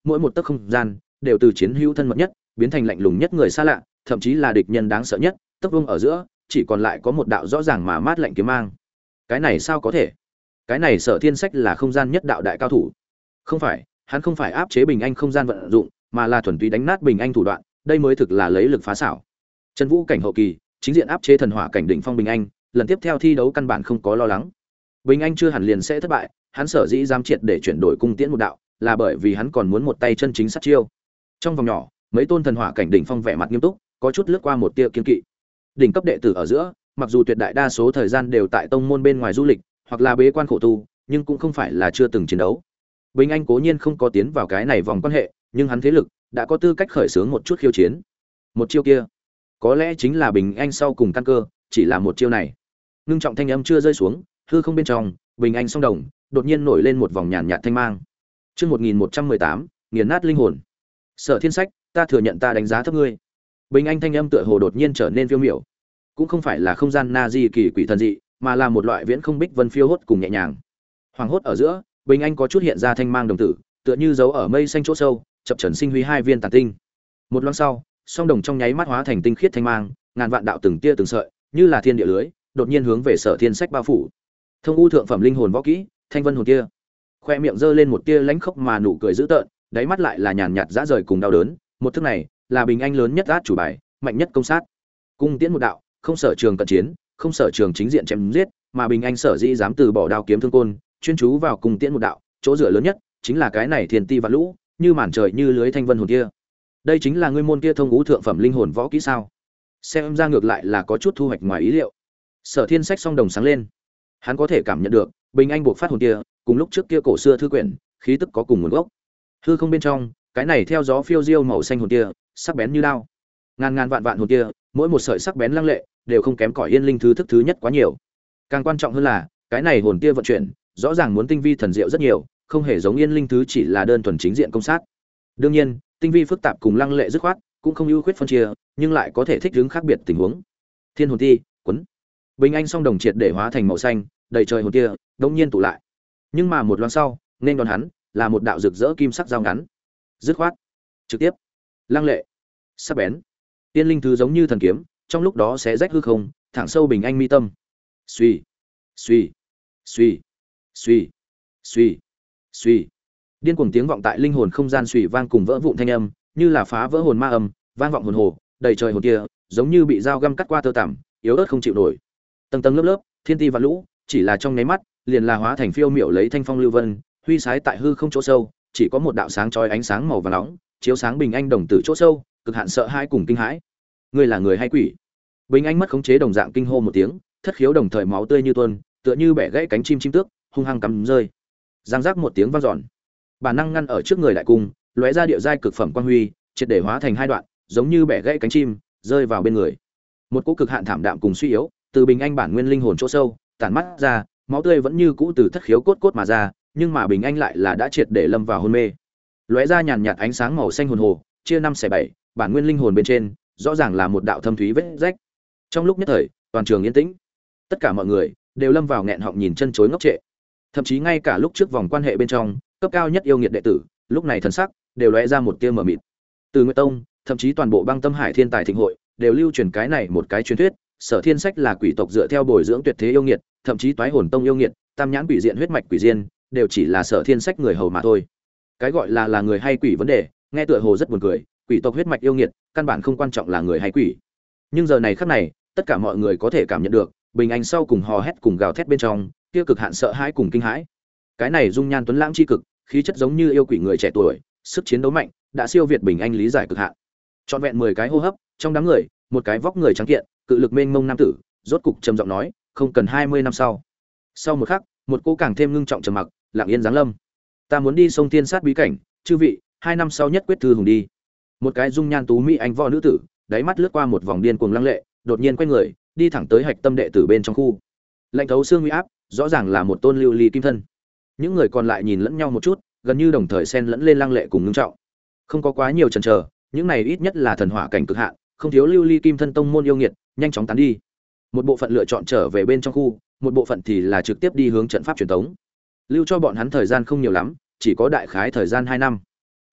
mỗi một tấc không gian đều từ chiến hữu thân mật nhất biến thành lạnh lùng nhất người xa lạ, thậm chí là địch nhân đáng sợ nhất, tấc vuông ở giữa chỉ còn lại có một đạo rõ ràng mà mát lạnh kiếm mang. Cái này sao có thể? Cái này Sở Thiên Sách là không gian nhất đạo đại cao thủ. Không phải, hắn không phải áp chế Bình Anh không gian vận dụng, mà là thuần túy đánh nát Bình Anh thủ đoạn, đây mới thực là lấy lực phá xảo. Chân vũ cảnh hậu kỳ, chính diện áp chế thần hỏa cảnh đỉnh phong Bình Anh, lần tiếp theo thi đấu căn bản không có lo lắng. Bình Anh chưa hẳn liền sẽ thất bại, hắn sở dĩ dám triệt để chuyển đổi cung tiễn một đạo, là bởi vì hắn còn muốn một tay chân chính sát chiêu. Trong vòng nhỏ, mấy tôn thần hỏa cảnh đỉnh phong vẻ mặt nghiêm túc, có chút lướt qua một tia kiên kỵ. Đỉnh cấp đệ tử ở giữa, mặc dù tuyệt đại đa số thời gian đều tại tông môn bên ngoài du lịch, hoặc là bế quan khổ tu, nhưng cũng không phải là chưa từng chiến đấu. Bình Anh cố nhiên không có tiến vào cái này vòng quan hệ, nhưng hắn thế lực đã có tư cách khởi xướng một chút khiêu chiến. Một chiêu kia, có lẽ chính là Bình Anh sau cùng căn cơ, chỉ là một chiêu này. Ngưng trọng thanh âm chưa rơi xuống, hư không bên trong, Bình Anh song đồng, đột nhiên nổi lên một vòng nhàn nhạt thanh mang. Chương 1118, nghiền nát linh hồn. Sở Thiên Sách, ta thừa nhận ta đánh giá thấp ngươi. Bình Anh thanh âm tựa hồ đột nhiên trở nên phiêu miểu, cũng không phải là không gian na di kỳ quỷ thần dị, mà là một loại viễn không bích vân phiêu hốt cùng nhẹ nhàng. Hoàng hốt ở giữa, Bình Anh có chút hiện ra thanh mang đồng tử, tựa như giấu ở mây xanh chỗ sâu, chập chờn sinh huy hai viên tàn tinh. Một loáng sau, song đồng trong nháy mắt hóa thành tinh khiết thanh mang, ngàn vạn đạo từng tia từng sợi, như là thiên địa lưới, đột nhiên hướng về Sở Thiên Sách bao phủ. Thông u thượng phẩm linh hồn võ kỹ, thanh vân hồn kia. Khoe miệng giơ lên một tia lãnh khốc mà nụ cười dữ tợn, đáy mắt lại là nhàn nhạt dã rời cùng đau đớn, một thức này là Bình Anh lớn nhất át chủ bài, mạnh nhất công sát. Cung tiễn một đạo, không sở trường cận chiến, không sở trường chính diện chém giết, mà Bình Anh sở dĩ dám từ bỏ đao kiếm thương côn, chuyên chú vào cung tiễn một đạo, chỗ dựa lớn nhất chính là cái này thiên ti vạn lũ, như màn trời như lưới thanh vân hồn kia. Đây chính là ngươi môn kia thông ngũ thượng phẩm linh hồn võ kỹ sao? Xem ra ngược lại là có chút thu hoạch ngoài ý liệu. Sở Thiên Sách song đồng sáng lên, hắn có thể cảm nhận được Bình Anh buộc phát hồn kia, cùng lúc trước kia cổ xưa thư quyển, khí tức có cùng nguồn gốc. Hư không bên trong, cái này theo gió phiêu diêu màu xanh hồn kia, sắc bén như đao. Ngàn ngàn vạn vạn hồn kia, mỗi một sợi sắc bén lăng lệ, đều không kém cỏi yên linh thứ thức thứ nhất quá nhiều. Càng quan trọng hơn là, cái này hồn kia vận chuyển, rõ ràng muốn tinh vi thần diệu rất nhiều, không hề giống yên linh thứ chỉ là đơn thuần chính diện công sát. Đương nhiên, tinh vi phức tạp cùng lăng lệ dứt khoát, cũng không ưu khuyết phân chia, nhưng lại có thể thích ứng khác biệt tình huống. Thiên hồn ti, quấn. Bình Anh song đồng triệt để hóa thành màu xanh, đầy trời hồn kia, đột nhiên tụ lại. Nhưng mà một loáng sau, nên đón hắn là một đạo rực rỡ kim sắc dao ngắn. Dứt khoát, trực tiếp, lăng lệ, sắc bén. Tiên linh thứ giống như thần kiếm, trong lúc đó sẽ rách hư không, thẳng sâu Bình Anh mi tâm. Suy, suy, suy, suy, suy, suy. Điên cuồng tiếng vọng tại linh hồn không gian suy vang cùng vỡ vụn thanh âm, như là phá vỡ hồn ma âm, vang vọng hồn hồ, đầy trời hồn kia, giống như bị dao găm cắt qua tơ tằm, yếu ớt không chịu nổi. Tầng tầng lớp lớp, thiên ti và lũ, chỉ là trong nháy mắt, liền là hóa thành phiêu miểu lấy thanh phong lưu vân, huy sái tại hư không chỗ sâu, chỉ có một đạo sáng chói ánh sáng màu vàng nóng, chiếu sáng Bình Anh đồng tử chỗ sâu, cực hạn sợ hãi cùng kinh hãi. Ngươi là người hay quỷ? Bình Anh mất khống chế đồng dạng kinh hô một tiếng, thất khiếu đồng thời máu tươi như tuôn, tựa như bẻ gãy cánh chim chim tước, hung hăng cắm rơi. Giang giác một tiếng vang dọn. Bản năng ngăn ở trước người đại cung, lóe ra địa giai cực phẩm quang huy, triệt để hóa thành hai đoạn, giống như bẻ gãy cánh chim, rơi vào bên người. Một cỗ cực hạn thảm đạm cùng suy yếu, từ Bình Anh bản nguyên linh hồn chỗ sâu, tản mắt ra, máu tươi vẫn như cũ từ thất khiếu cốt cốt mà ra, nhưng mà Bình Anh lại là đã triệt để lâm vào hôn mê. Lóe ra nhàn nhạt ánh sáng màu xanh hồn hồ, chia năm xẻ bảy, bản nguyên linh hồn bên trên, rõ ràng là một đạo thâm thúy vết rách. Trong lúc nhất thời, toàn trường yên tĩnh. Tất cả mọi người đều lâm vào nghẹn họng nhìn chân chối ngốc trệ. Thậm chí ngay cả lúc trước vòng quan hệ bên trong, cấp cao nhất yêu nghiệt đệ tử, lúc này thần sắc đều lóe ra một tia mờ mịt. Từ Nguyệt Tông, thậm chí toàn bộ Băng Tâm Hải Thiên Tài Thịnh hội, đều lưu truyền cái này một cái truyền thuyết, Sở Thiên Sách là quỷ tộc dựa theo bồi dưỡng tuyệt thế yêu nghiệt, thậm chí Toái Hồn Tông yêu nghiệt, Tam Nhãn Quỷ Diện huyết mạch quỷ diên, đều chỉ là Sở Thiên Sách người hầu mà thôi. Cái gọi là người hay quỷ vấn đề, nghe tựa hồ rất buồn cười, quỷ tộc huyết mạch yêu nghiệt, căn bản không quan trọng là người hay quỷ. Nhưng giờ này khắc này, tất cả mọi người có thể cảm nhận được, Bình Anh sau cùng hò hét cùng gào thét bên trong, kia cực hạn sợ hãi cùng kinh hãi. Cái này dung nhan tuấn lãng chi cực, khí chất giống như yêu quỷ người trẻ tuổi, sức chiến đấu mạnh, đã siêu việt Bình Anh lý giải cực hạn. Trọn vẹn 10 cái hô hấp, trong đám người, một cái vóc người trắng kiện, cự lực mênh mông nam tử, rốt cục trầm giọng nói, không cần 20 năm sau. Sau một khắc, một cô càng thêm ngưng trọng trầm mặc, lặng yên giáng lâm. Ta muốn đi sông Thiên Sát bí cảnh, chư vị, 2 năm sau nhất quyết thư hùng đi. Một cái dung nhan tú mỹ anh võ nữ tử, đáy mắt lướt qua một vòng điên cuồng lăng lệ, đột nhiên quay người, đi thẳng tới hạch tâm đệ tử bên trong khu. Lạnh thấu xương uy áp, rõ ràng là một tôn lưu ly kim thân. Những người còn lại nhìn lẫn nhau một chút, gần như đồng thời xen lẫn lên lăng lệ cùng ngưng trọng. Không có quá nhiều chần chờ, những này ít nhất là thần hỏa cảnh cực hạn, không thiếu lưu ly kim thân tông môn yêu nghiệt, nhanh chóng tán đi. Một bộ phận lựa chọn trở về bên trong khu, một bộ phận thì là trực tiếp đi hướng trận pháp truyền thống. Lưu cho bọn hắn thời gian không nhiều lắm, chỉ có đại khái thời gian 2 năm.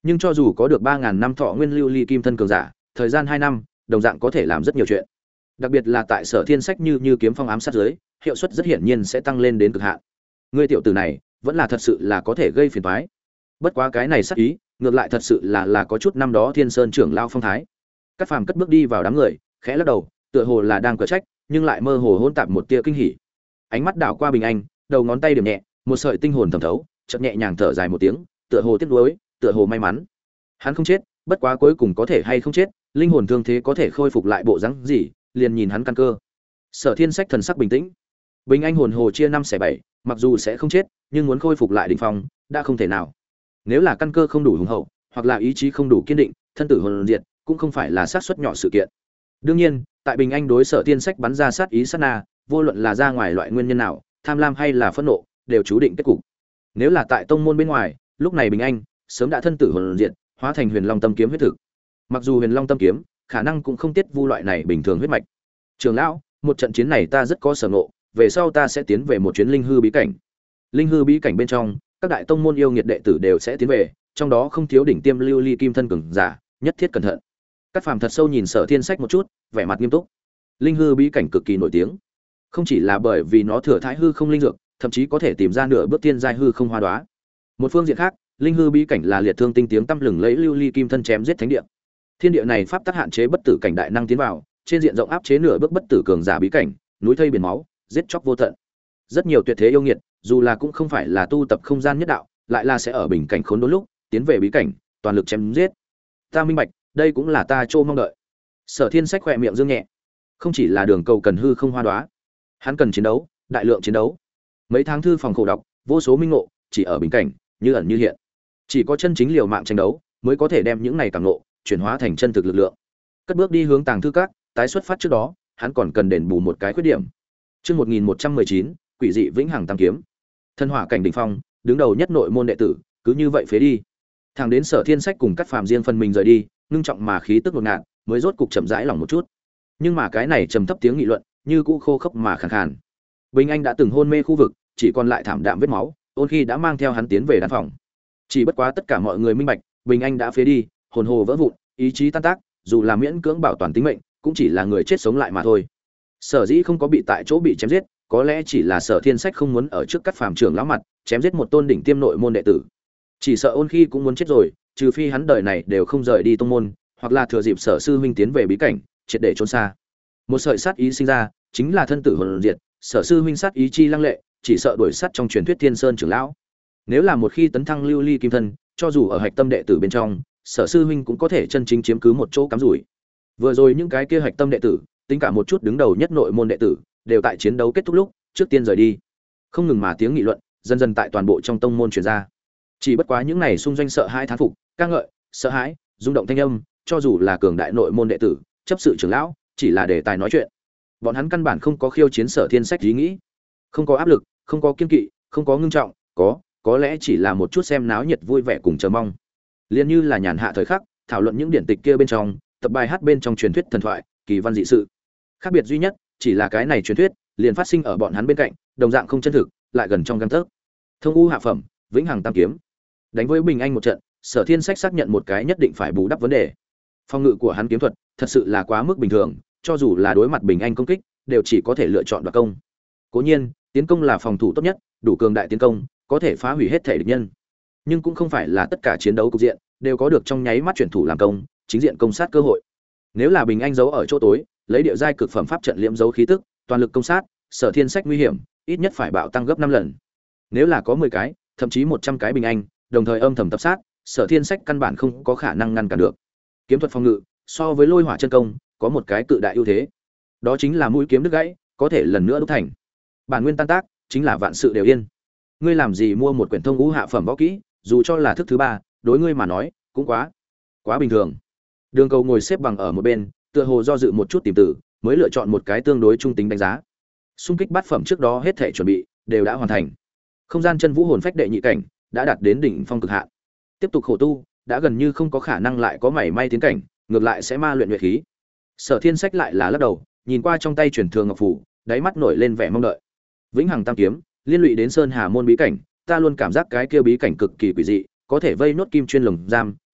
Nhưng cho dù có được 3000 năm thọ nguyên lưu ly kim thân cường giả, thời gian 2 năm, đồng dạng có thể làm rất nhiều chuyện. Đặc biệt là tại Sở Thiên Sách như kiếm phong ám sát dưới, hiệu suất rất hiển nhiên sẽ tăng lên đến cực hạn. Ngươi tiểu tử này, vẫn là thật sự là có thể gây phiền toái. Bất quá cái này sát ý, ngược lại thật sự là có chút năm đó Thiên Sơn trưởng lão phong thái. Cát Phàm cất bước đi vào đám người, khẽ lắc đầu, tựa hồ là đang cở trách, nhưng lại mơ hồ hỗn tạp một tia kinh hỉ. Ánh mắt đảo qua Bình Anh, đầu ngón tay điểm nhẹ, một sợi tinh hồn thẩm thấu, chợt nhẹ nhàng thở dài một tiếng, tựa hồ tiếc nuối, tựa hồ may mắn. Hắn không chết, bất quá cuối cùng có thể hay không chết, linh hồn thương thế có thể khôi phục lại bộ dáng gì, liền nhìn hắn căn cơ. Sở Thiên Sách thần sắc bình tĩnh. Bình Anh hồn hồ chia 5 xẻ 7, mặc dù sẽ không chết, nhưng muốn khôi phục lại đỉnh phong, đã không thể nào. Nếu là căn cơ không đủ hùng hậu, hoặc là ý chí không đủ kiên định, thân tử hồn diệt, cũng không phải là xác suất nhỏ sự kiện. Đương nhiên, tại Bình Anh đối Sở Thiên Sách bắn ra sát ý sát na, vô luận là ra ngoài loại nguyên nhân nào, tham lam hay là phẫn nộ, đều chú định kết cục. Nếu là tại tông môn bên ngoài, lúc này Bình Anh sớm đã thân tử hồn diệt, hóa thành Huyền Long Tâm kiếm huyết thực. Mặc dù Huyền Long Tâm kiếm, khả năng cũng không tiết vu loại này bình thường huyết mạch. Trường lão, một trận chiến này ta rất có sở ngộ, về sau ta sẽ tiến về một chuyến linh hư bí cảnh. Linh hư bí cảnh bên trong, các đại tông môn yêu nghiệt đệ tử đều sẽ tiến về, trong đó không thiếu đỉnh tiêm lưu ly kim thân cường giả, nhất thiết cẩn thận. Cát Phàm thật sâu nhìn Sở Thiên Sách một chút, vẻ mặt nghiêm túc. Linh hư bí cảnh cực kỳ nổi tiếng, không chỉ là bởi vì nó thừa thái hư không linh dược, thậm chí có thể tìm ra nửa bước tiên giai hư không hoa đóa. Một phương diện khác, linh hư bí cảnh là liệt thương tinh tiếng tăm lừng lẫy lưu ly kim thân chém giết thánh địa. Thiên địa này pháp tắc hạn chế bất tử cảnh đại năng tiến vào, trên diện rộng áp chế nửa bước bất tử cường giả bí cảnh, núi thây biển máu, giết chóc vô tận. Rất nhiều tuyệt thế yêu nghiệt, dù là cũng không phải là tu tập không gian nhất đạo, lại là sẽ ở bình cảnh khốn đốn lúc, tiến về bí cảnh, toàn lực chém giết. Ta minh bạch, đây cũng là ta trô mong đợi. Sở Thiên Sách khỏe miệng dương nhẹ. Không chỉ là đường cầu cần hư không hoa đóa, hắn cần chiến đấu, đại lượng chiến đấu. Mấy tháng thư phòng khổ đọc, vô số minh ngộ, chỉ ở bình cảnh, như ẩn như hiện. Chỉ có chân chính liều mạng tranh đấu, mới có thể đem những này càng ngộ chuyển hóa thành chân thực lực lượng. Cất bước đi hướng tàng thư các, tái xuất phát trước đó, hắn còn cần đền bù một cái khuyết điểm. Chương 1119, Quỷ dị vĩnh hằng tam kiếm. Thân hỏa cảnh đỉnh phong, đứng đầu nhất nội môn đệ tử, cứ như vậy phế đi. Thẳng đến Sở Thiên Sách cùng Cát Phàm riêng phần mình rời đi, ngưng trọng mà khí tức ngột ngạt, mới rốt cục chậm rãi lòng một chút. Nhưng mà cái này trầm thấp tiếng nghị luận, như cũ khô khốc mà khàn khàn. Bình Anh đã từng hôn mê khu vực, chỉ còn lại thảm đạm vết máu, Ôn Khi đã mang theo hắn tiến về đan phòng. Chỉ bất quá tất cả mọi người minh bạch, Bình Anh đã phế đi, hồn hồ vỡ vụn, ý chí tan tác, dù là miễn cưỡng bảo toàn tính mệnh, cũng chỉ là người chết sống lại mà thôi. Sở dĩ không có bị tại chỗ bị chém giết, có lẽ chỉ là Sở Thiên Sách không muốn ở trước Cát Phàm trưởng lão mặt, chém giết một tôn đỉnh tiêm nội môn đệ tử. Chỉ sợ Ôn Khi cũng muốn chết rồi, trừ phi hắn đời này đều không rời đi tông môn, hoặc là thừa dịp Sở sư huynh tiến về bí cảnh, triệt để trốn xa. Một sợi sát ý sinh ra, chính là thân tử hồn diệt, Sở sư huynh sát ý chi lăng lệ, chỉ sợ đuổi sát trong truyền thuyết Thiên Sơn trưởng lão. Nếu là một khi tấn thăng lưu ly kim thân, cho dù ở hạch tâm đệ tử bên trong, Sở sư huynh cũng có thể chân chính chiếm cứ một chỗ cắm rủi. Vừa rồi những cái kia hạch tâm đệ tử, tính cả một chút đứng đầu nhất nội môn đệ tử, đều tại chiến đấu kết thúc lúc, trước tiên rời đi. Không ngừng mà tiếng nghị luận, dần dần tại toàn bộ trong tông môn truyền ra. Chỉ bất quá những này xung doanh sợ hãi thán phục, ca ngợi, sợ hãi, rung động thanh âm, cho dù là cường đại nội môn đệ tử, chấp sự trưởng lão, chỉ là đề tài nói chuyện. Bọn hắn căn bản không có khiêu chiến Sở Thiên Sách ý nghĩ, không có áp lực, không có kiên kỵ, không có ngưng trọng, có lẽ chỉ là một chút xem náo nhiệt vui vẻ cùng chờ mong. Liên như là nhàn hạ thời khắc, thảo luận những điển tịch kia bên trong, tập bài hát bên trong truyền thuyết thần thoại, kỳ văn dị sự. Khác biệt duy nhất, chỉ là cái này truyền thuyết liền phát sinh ở bọn hắn bên cạnh, đồng dạng không chân thực, lại gần trong gang tấc. Thông u hạ phẩm, vĩnh hằng tam kiếm. Đánh với Bình Anh một trận, Sở Thiên Sách xác nhận một cái nhất định phải bù đắp vấn đề. Phong ngự của hắn kiếm thuật thật sự là quá mức bình thường, cho dù là đối mặt Bình Anh công kích, đều chỉ có thể lựa chọn đoạt công. Cố nhiên, tiến công là phòng thủ tốt nhất, đủ cường đại tiến công, có thể phá hủy hết thể địch nhân. Nhưng cũng không phải là tất cả chiến đấu cục diện đều có được trong nháy mắt chuyển thủ làm công, chính diện công sát cơ hội. Nếu là Bình Anh giấu ở chỗ tối, lấy địa giai cực phẩm pháp trận liễm dấu khí tức, toàn lực công sát, Sở Thiên Sách nguy hiểm, ít nhất phải bạo tăng gấp 5 lần. Nếu là có 10 cái, thậm chí 100 cái Bình Anh, đồng thời âm thầm tập sát, Sở Thiên Sách căn bản không có khả năng ngăn cản được. Kiếm thuật phòng ngự, so với lôi hỏa chân công, có một cái cự đại ưu thế. Đó chính là mũi kiếm đứt gãy, có thể lần nữa đúc thành. Bản nguyên tan tác, chính là vạn sự đều yên. Ngươi làm gì mua một quyển thông ngũ hạ phẩm võ kỹ, dù cho là thức thứ 3, đối ngươi mà nói, cũng quá bình thường. Đường Cầu ngồi xếp bằng ở một bên, tựa hồ do dự một chút tìm tử, mới lựa chọn một cái tương đối trung tính đánh giá. Xung kích bát phẩm trước đó hết thể chuẩn bị đều đã hoàn thành. Không gian chân vũ hồn phách đệ nhị cảnh đã đạt đến đỉnh phong cực hạn. Tiếp tục khổ tu, đã gần như không có khả năng lại có mảy may tiến cảnh, ngược lại sẽ ma luyện nhuệ khí. Sở Thiên Sách lại là lắc đầu, nhìn qua trong tay truyền thường ngọc phủ, đáy mắt nổi lên vẻ mong đợi. Vĩnh hằng tam kiếm, liên lụy đến Sơn Hà môn bí cảnh, ta luôn cảm giác cái kia bí cảnh cực kỳ quỷ dị, có thể vây nốt kim chuyên lồng giam,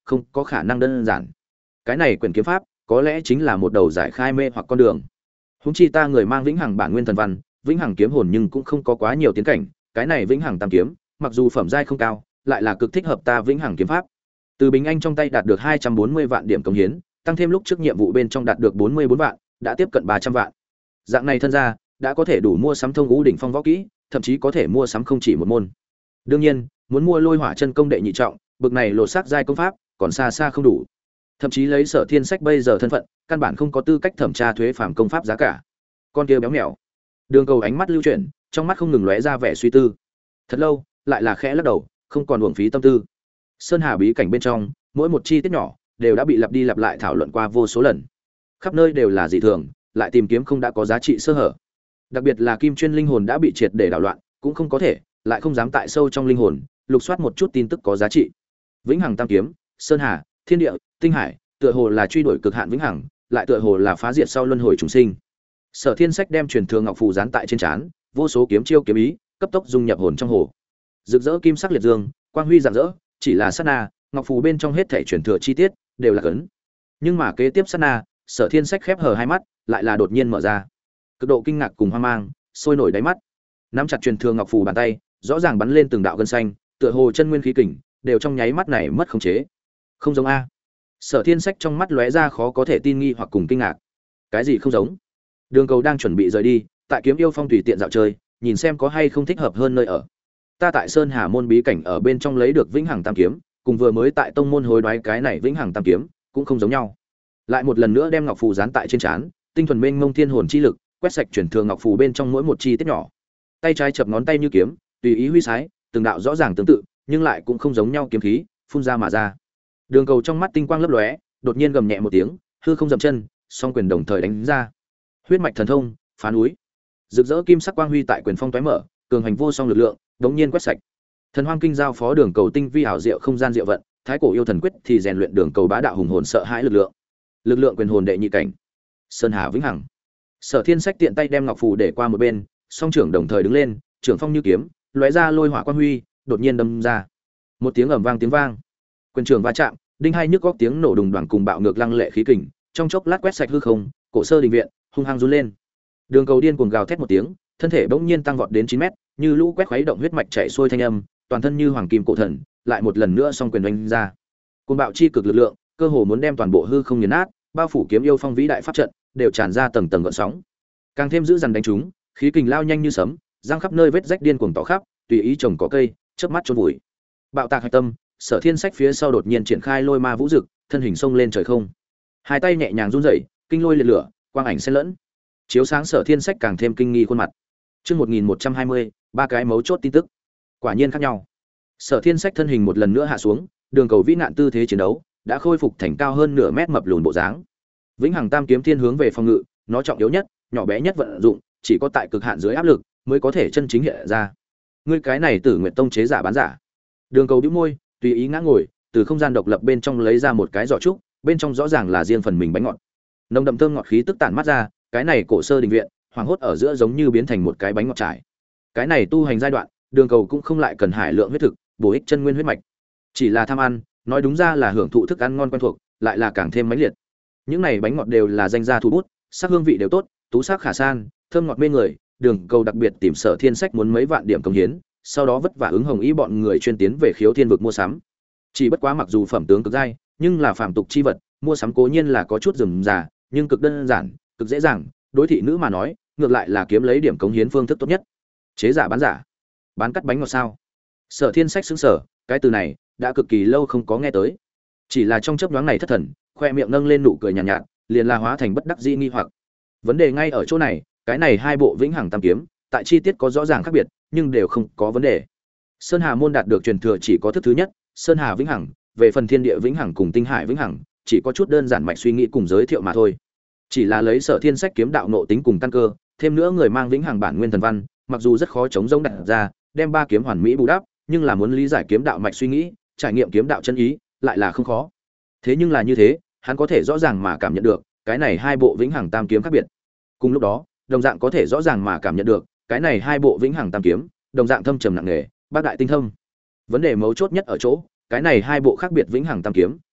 không có khả năng đơn giản. Cái này quyển kiếm pháp có lẽ chính là một đầu giải khai mê hoặc con đường. Húng chi ta người mang vĩnh hằng bản nguyên thần văn, vĩnh hằng kiếm hồn nhưng cũng không có quá nhiều tiến cảnh, cái này vĩnh hằng tam kiếm, mặc dù phẩm giai không cao, lại là cực thích hợp ta vĩnh hằng kiếm pháp. Từ Bình Anh trong tay đạt được 240 vạn điểm cống hiến, tăng thêm lúc trước nhiệm vụ bên trong đạt được 44 vạn, đã tiếp cận 300 vạn. Dạng này thân ra, đã có thể đủ mua sắm thông ngũ đỉnh phong võ kỹ, thậm chí có thể mua sắm không chỉ một môn. Đương nhiên, muốn mua Lôi Hỏa chân công đệ nhị trọng, bực này lột xác giai công pháp, còn xa xa không đủ. Thậm chí lấy Sở Thiên Sách bây giờ thân phận, căn bản không có tư cách thẩm tra thuế phàm công pháp giá cả. Con kia béo mèo. Đường Cầu ánh mắt lưu chuyển, trong mắt không ngừng lóe ra vẻ suy tư. Thật lâu, lại là khẽ lắc đầu, không còn uổng phí tâm tư. Sơn Hà bí cảnh bên trong, mỗi một chi tiết nhỏ đều đã bị lặp đi lặp lại thảo luận qua vô số lần. Khắp nơi đều là dị thường, lại tìm kiếm không đã có giá trị sơ hở. Đặc biệt là Kim Chuyên linh hồn đã bị triệt để đảo loạn, cũng không có thể, lại không dám tại sâu trong linh hồn, lục soát một chút tin tức có giá trị. Vĩnh Hằng Tam kiếm, Sơn Hà, Thiên Địa, Tinh Hải, tựa hồ là truy đuổi cực hạn vĩnh hằng, lại tựa hồ là phá diệt sau luân hồi chúng sinh. Sở Thiên Sách đem truyền thừa ngọc phù dán tại trên trán, vô số kiếm chiêu kiếm ý, cấp tốc dung nhập hồn trong hồ. Rực rỡ kim sắc liệt dương, quang huy rạng rỡ, chỉ là sát na, ngọc phù bên trong hết thảy truyền thừa chi tiết đều là cấn. Nhưng mà kế tiếp sát na, Sở Thiên Sách khép hờ hai mắt, lại là đột nhiên mở ra. Cực độ kinh ngạc cùng hoang mang, sôi nổi đáy mắt. Nắm chặt truyền thừa ngọc phù bàn tay, rõ ràng bắn lên từng đạo gân xanh, tựa hồ chân nguyên khí kình, đều trong nháy mắt này mất khống chế. Không giống a. Sở Thiên Sách trong mắt lóe ra khó có thể tin nghi hoặc cùng kinh ngạc. Cái gì không giống? Đường Cầu đang chuẩn bị rời đi, tại Kiếm Yêu Phong tùy tiện dạo chơi, nhìn xem có hay không thích hợp hơn nơi ở. Ta tại Sơn Hà môn bí cảnh ở bên trong lấy được Vĩnh Hằng Tam kiếm, cùng vừa mới tại tông môn hối đoái cái này Vĩnh Hằng Tam kiếm, cũng không giống nhau. Lại một lần nữa đem ngọc phù dán tại trên trán, tinh thuần mênh mông thiên hồn chi lực, quét sạch chuyển thường ngọc phù bên trong mỗi một chi tiết nhỏ. Tay trái chập ngón tay như kiếm, tùy ý huy sái, từng đạo rõ ràng tương tự, nhưng lại cũng không giống nhau kiếm khí, phun ra mà ra. Đường Cầu trong mắt tinh quang lấp lóe, đột nhiên gầm nhẹ một tiếng, hư không dậm chân, song quyền đồng thời đánh ra. Huyết mạch thần thông, phá núi. Rực rỡ kim sắc quang huy tại quyền phong toái mở, cường hành vô song lực lượng, đống nhiên quét sạch. Thần Hoang Kinh giao phó Đường Cầu tinh vi ảo diệu không gian diệu vận, Thái cổ yêu thần quyết thì rèn luyện Đường Cầu bá đạo hùng hồn sợ hãi lực lượng. Lực lượng quyền hồn đệ nhị cảnh. Sơn Hà vĩnh hằng. Sở Thiên Sách tiện tay đem ngọc phù để qua một bên, song trưởng đồng thời đứng lên, trưởng phong như kiếm, lóe ra lôi hỏa quang huy, đột nhiên đâm ra. Một tiếng ầm vang tiếng vang. Quyền trường va chạm, đinh hai nhức góc tiếng nổ đùng đoàng cùng bạo ngược lăng lệ khí kình, trong chốc lát quét sạch hư không, cổ sơ đình viện hung hăng run lên. Đường Cầu điên cuồng gào thét một tiếng, thân thể bỗng nhiên tăng vọt đến 9 mét, như lũ quét khuấy động huyết mạch chảy xuôi thanh âm, toàn thân như hoàng kim cổ thần, lại một lần nữa song quyền đánh ra. Cuồng bạo chi cực lực lượng, cơ hồ muốn đem toàn bộ hư không nghiền nát, bao phủ Kiếm Yêu Phong vĩ đại pháp trận, đều tràn ra tầng tầng gợn sóng. Càng thêm dữ dằn đánh chúng, khí kình lao nhanh như sấm, giang khắp nơi vết rách điên cuồng tỏ khắp, tùy ý trồng cỏ cây, chớp mắt chôn vùi. Bạo tạc hạch tâm, Sở Thiên Sách phía sau đột nhiên triển khai lôi ma vũ dực, thân hình xông lên trời không. Hai tay nhẹ nhàng run rẩy, kinh lôi liệt lửa, quang ảnh xen lẫn. Chiếu sáng Sở Thiên Sách càng thêm kinh nghi khuôn mặt. Chương 1120, ba cái mấu chốt tin tức. Quả nhiên khác nhau. Sở Thiên Sách thân hình một lần nữa hạ xuống, Đường Cầu vĩ nạn tư thế chiến đấu đã khôi phục thành cao hơn nửa mét mập lùn bộ dáng. Vĩnh Hằng Tam kiếm thiên hướng về phòng ngự, nó trọng yếu nhất, nhỏ bé nhất vận dụng, chỉ có tại cực hạn dưới áp lực mới có thể chân chính hiện ra. Ngươi cái này Tử Nguyệt Tông chế giả bán giả. Đường Cầu bĩu môi, tùy ý ngã ngồi, từ không gian độc lập bên trong lấy ra một cái giỏ trúc, bên trong rõ ràng là riêng phần mình bánh ngọt. Nồng đậm thơm ngọt khí tức tản mát ra, cái này cổ sơ đình viện, hoàng hốt ở giữa giống như biến thành một cái bánh ngọt trải. Cái này tu hành giai đoạn, Đường Cầu cũng không lại cần hải lượng huyết thực, bổ ích chân nguyên huyết mạch. Chỉ là tham ăn, nói đúng ra là hưởng thụ thức ăn ngon quen thuộc, lại là càng thêm mãnh liệt. Những này bánh ngọt đều là danh gia thủ bút, sắc hương vị đều tốt, tú sắc khả san, thơm ngọt mê người, Đường Cầu đặc biệt tìm Sở Thiên Sách muốn mấy vạn điểm công hiến, sau đó vất vả ứng hồng ý bọn người chuyên tiến về Khiếu Thiên vực mua sắm. Chỉ bất quá mặc dù phẩm tướng cực giai, nhưng là phàm tục chi vật, mua sắm cố nhiên là có chút rườm rà, nhưng cực đơn giản, cực dễ dàng, đối thị nữ mà nói, ngược lại là kiếm lấy điểm cống hiến phương thức tốt nhất. Chế giả, bán cắt bánh ngọt sao? Sở Thiên Sách sững sờ, cái từ này đã cực kỳ lâu không có nghe tới. Chỉ là trong chớp nhoáng này thất thần, khoe miệng nâng lên nụ cười nhàn nhạt, liền là hóa thành bất đắc dĩ nghi hoặc. Vấn đề ngay ở chỗ này, cái này hai bộ Vĩnh Hằng Tam kiếm, tại chi tiết có rõ ràng khác biệt, nhưng đều không có vấn đề. Sơn Hà môn đạt được truyền thừa chỉ có thức thứ nhất, Sơn Hà Vĩnh Hằng, về phần Thiên Địa Vĩnh Hằng cùng Tinh Hải Vĩnh Hằng, chỉ có chút đơn giản mạch suy nghĩ cùng giới thiệu mà thôi. Chỉ là lấy Sở Thiên Sách kiếm đạo nội tính cùng căn cơ, thêm nữa người mang Vĩnh Hằng bản nguyên thần văn, mặc dù rất khó chống giống đặt ra, đem ba kiếm hoàn mỹ bù đắp, nhưng là muốn lý giải kiếm đạo mạch suy nghĩ, trải nghiệm kiếm đạo chân ý, lại là không khó. Thế nhưng là như thế, hắn có thể rõ ràng mà cảm nhận được, cái này hai bộ Vĩnh Hằng Tam kiếm khác biệt. Cùng lúc đó, đồng dạng có thể rõ ràng mà cảm nhận được, cái này hai bộ Vĩnh Hằng Tam kiếm, đồng dạng thâm trầm nặng nề, bác đại tinh thâm. Vấn đề mấu chốt nhất ở chỗ, cái này hai bộ khác biệt Vĩnh Hằng Tam kiếm,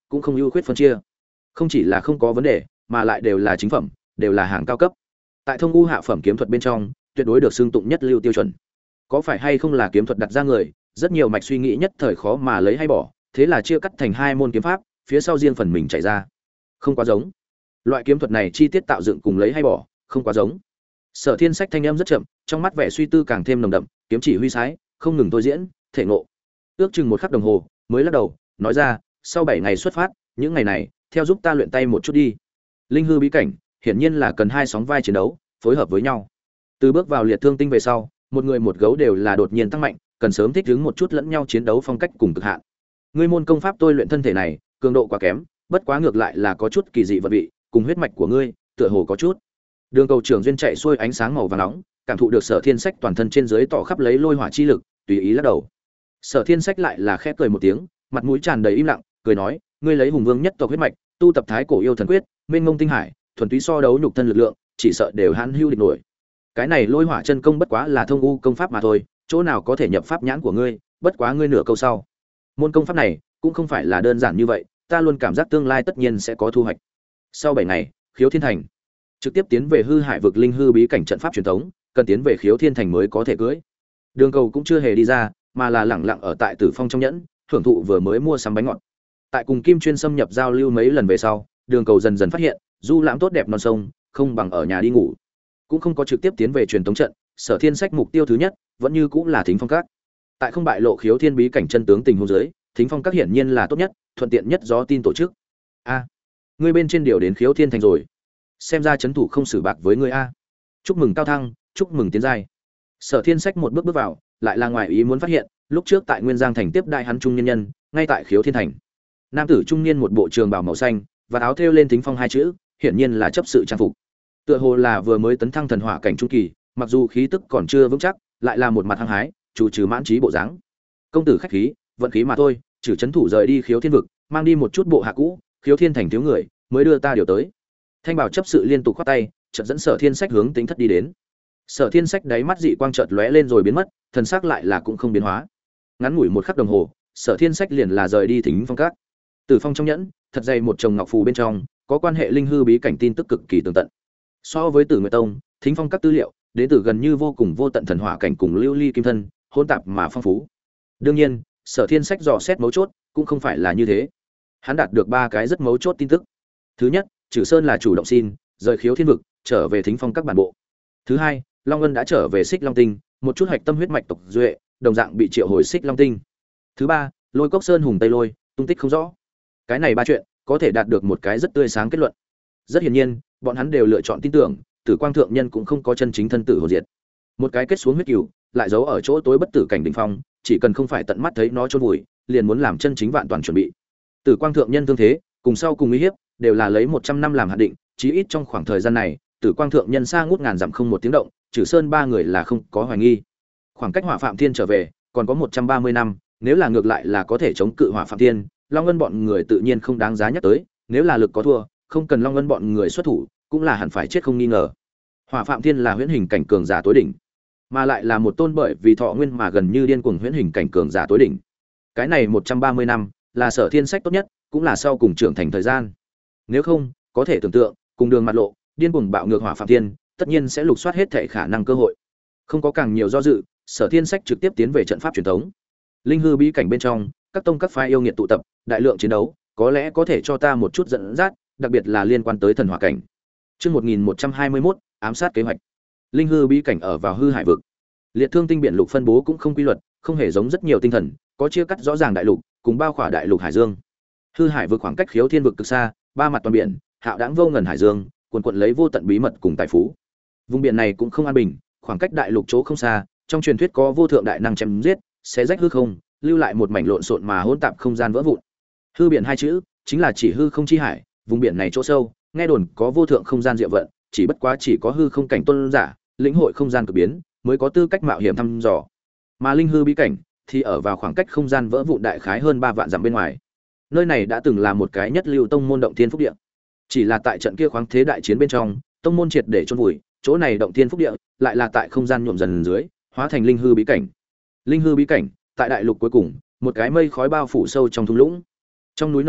cũng không ưu khuyết phân chia. Không chỉ là không có vấn đề, mà lại đều là chính phẩm, đều là hàng cao cấp. Tại thông u hạ phẩm kiếm thuật bên trong, tuyệt đối được xưng tụng nhất lưu tiêu chuẩn. Có phải hay không là kiếm thuật đặt ra người, rất nhiều mạch suy nghĩ nhất thời khó mà lấy hay bỏ, thế là chia cắt thành hai môn kiếm pháp, phía sau riêng phần mình chạy ra. Không quá giống. Loại kiếm thuật này chi tiết tạo dựng cùng lấy hay bỏ, không quá giống. Sở Thiên Sách thanh âm rất chậm, trong mắt vẻ suy tư càng thêm nồng đậm, kiếm chỉ huy sái, không ngừng tôi diễn, thể ngộ. Ước chừng một khắc đồng hồ, mới lắc đầu, nói ra, sau 7 ngày xuất phát, những ngày này, theo giúp ta luyện tay một chút đi. Linh hư bí cảnh, hiển nhiên là cần hai sóng vai chiến đấu, phối hợp với nhau. Từ bước vào liệt thương tinh về sau, một người một gấu đều là đột nhiên tăng mạnh, cần sớm thích ứng một chút lẫn nhau chiến đấu phong cách cùng cực hạn. Ngươi môn công pháp tôi luyện thân thể này, cường độ quá kém, bất quá ngược lại là có chút kỳ dị vật vị, cùng huyết mạch của ngươi, tựa hồ có chút. Đường cầu trưởng duyên chạy xuôi ánh sáng màu vàng nóng, cảm thụ được Sở Thiên Sách toàn thân trên dưới tỏ khắp lấy lôi hỏa chi lực, tùy ý lắc đầu. Sở Thiên Sách lại là khẽ cười một tiếng, mặt mũi tràn đầy im lặng, cười nói, ngươi lấy hùng vương nhất tộc huyết mạch, tu tập thái cổ yêu thần quyết, mênh mông tinh hải, thuần túy so đấu nhục thân lực lượng, chỉ sợ đều hãn hưu địch nổi. Cái này lôi hỏa chân công bất quá là thông u công pháp mà thôi, chỗ nào có thể nhập pháp nhãn của ngươi, bất quá ngươi nửa câu sau. Môn công pháp này cũng không phải là đơn giản như vậy, ta luôn cảm giác tương lai tất nhiên sẽ có thu hoạch. Sau 7 ngày, Khiếu Thiên Thành, trực tiếp tiến về hư hải vực linh hư bí cảnh trận pháp truyền thống, cần tiến về Khiếu Thiên Thành mới có thể cưới. Đường cầu cũng chưa hề đi ra, mà là lẳng lặng ở tại Tử Phong trong nhẫn, hưởng thụ vừa mới mua sắm bánh ngọt. Tại cùng Kim Chuyên xâm nhập giao lưu mấy lần về sau, Đường cầu dần dần phát hiện, du lãm tốt đẹp non sông, không bằng ở nhà đi ngủ. Cũng không có trực tiếp tiến về truyền thống trận, Sở Thiên Sách mục tiêu thứ nhất, vẫn như cũng là Thính Phong Các. Tại không bại lộ Khiếu Thiên bí cảnh chân tướng tình huống dưới, Thính Phong Các hiển nhiên là tốt nhất, thuận tiện nhất gió tin tổ chức. A, ngươi bên trên điều đến Khiếu Thiên Thành rồi. Xem ra chấn thủ không xử bạc với ngươi a. Chúc mừng cao thăng, chúc mừng tiến giai. Sở Thiên Sách một bước bước vào, lại là ngoài ý muốn phát hiện, lúc trước tại Nguyên Giang thành tiếp đại hắn trung nhân nhân, ngay tại Khiếu Thiên Thành. Nam tử trung niên một bộ trường bào màu xanh, và áo thêu lên Thính Phong hai chữ, hiển nhiên là chấp sự trang phục. Tựa hồ là vừa mới tấn thăng thần hỏa cảnh trung kỳ, mặc dù khí tức còn chưa vững chắc, lại là một mặt hăng hái, chủ trừ mãn trí bộ dáng. Công tử khách khí, vận khí mà thôi, trừ chấn thủ rời đi Khiếu Thiên vực, mang đi một chút bộ hạ cũ, Khiếu Thiên Thành thiếu người, mới đưa ta điều tới. Thanh bảo chấp sự liên tục khoát tay, chợt dẫn Sở Thiên Sách hướng Tính Thất đi đến. Sở Thiên Sách đáy mắt dị quang chợt lóe lên rồi biến mất, thần sắc lại là cũng không biến hóa. Ngắn ngủi một khắc đồng hồ, Sở Thiên Sách liền là rời đi Thính Phong Các. Tử Phong trong nhẫn, thật dày một chồng ngọc phù bên trong, có quan hệ linh hư bí cảnh tin tức cực kỳ tường tận. So với Tử Nguyệt Tông, Thính Phong Các tư liệu, đến từ gần như vô cùng vô tận thần hỏa cảnh cùng lưu ly kim thân, hỗn tạp mà phong phú. Đương nhiên, Sở Thiên Sách dò xét mấu chốt, cũng không phải là như thế. Hắn đạt được 3 cái rất mấu chốt tin tức. Thứ nhất, Trử Sơn là chủ động xin rời Khiếu Thiên vực, trở về Thính Phong Các bản bộ. Thứ hai, Long Ngân đã trở về Xích Long Tinh, một chút hạch tâm huyết mạch tộc duệ, đồng dạng bị triệu hồi Xích Long Tinh. Thứ ba, Lôi Cốc Sơn hùng Tây Lôi, tung tích không rõ. Cái này 3 chuyện, có thể đạt được một cái rất tươi sáng kết luận. Rất hiển nhiên, bọn hắn đều lựa chọn tin tưởng, Tử Quang thượng nhân cũng không có chân chính thân tử hồn diệt. Một cái kết xuống huyết cừu, lại giấu ở chỗ tối bất tử cảnh đỉnh phong, chỉ cần không phải tận mắt thấy nó chôn vùi, liền muốn làm chân chính vạn toàn chuẩn bị. Tử Quang thượng nhân thương thế, cùng sau cùng uy hiếp, đều là lấy 100 năm làm hạn định, chí ít trong khoảng thời gian này, Tử Quang thượng nhân xa ngút ngàn dặm không một tiếng động, Trử Sơn 3 người là không có hoài nghi. Khoảng cách Hỏa Phạm Thiên trở về, còn có 130 năm, nếu là ngược lại là có thể chống cự Hỏa Phạm Thiên, Long Ngân bọn người tự nhiên không đáng giá nhắc tới, nếu là lực có thua, không cần Long Ngân bọn người xuất thủ, cũng là hẳn phải chết không nghi ngờ. Hỏa Phạm Thiên là huyễn hình cảnh cường giả tối đỉnh, mà lại là một tôn bởi vì thọ nguyên mà gần như điên cuồng huyễn hình cảnh cường giả tối đỉnh. Cái này 130 năm, là Sở Thiên Sách tốt nhất, cũng là sau cùng trưởng thành thời gian. Nếu không, có thể tưởng tượng, cùng đường mặt lộ, điên cuồng bạo ngược Hỏa Phạm Thiên, tất nhiên sẽ lục soát hết thảy khả năng cơ hội. Không có càng nhiều do dự, Sở Thiên Sách trực tiếp tiến về trận pháp truyền thống. Linh hư bí cảnh bên trong, các tông các phái yêu nghiệt tụ tập, đại lượng chiến đấu, có lẽ có thể cho ta một chút dẫn dắt, đặc biệt là liên quan tới thần hỏa cảnh. Chương 1121, ám sát kế hoạch. Linh hư bí cảnh ở vào hư hải vực. Liệt thương tinh biển lục phân bố cũng không quy luật, không hề giống rất nhiều tinh thần, có chia cắt rõ ràng đại lục, cùng bao khỏa đại lục hải dương. Hư hải vực khoảng cách Khiếu Thiên vực cực xa, 3 mặt toàn biển, hạo đãng vô ngần hải dương, cuồn cuộn lấy vô tận bí mật cùng tài phú. Vùng biển này cũng không an bình, khoảng cách đại lục chỗ không xa, trong truyền thuyết có vô thượng đại năng chém giết, xé rách hư không, lưu lại một mảnh lộn xộn mà hỗn tạp không gian vỡ vụn. Hư biển hai chữ, chính là chỉ hư không chi hải, vùng biển này chỗ sâu, nghe đồn có vô thượng không gian diệu vận, chỉ bất quá chỉ có hư không cảnh tôn giả, lĩnh hội không gian cực biến, mới có tư cách mạo hiểm thăm dò. Mà linh hư bí cảnh thì ở vào khoảng cách không gian vỡ vụn đại khái hơn 3 vạn dặm bên ngoài. Nơi này đã từng là một cái nhất lưu tông môn động thiên phúc địa. Chỉ là tại trận kia khoáng thế đại chiến bên trong, tông môn triệt để chôn vùi, chỗ này động thiên phúc địa lại là tại không gian nhuộm dần dưới, hóa thành linh hư bí cảnh. Linh hư bí cảnh, tại đại lục cuối cùng, một cái mây khói bao phủ sâu trong thung lũng. Trong núi nồng vụ,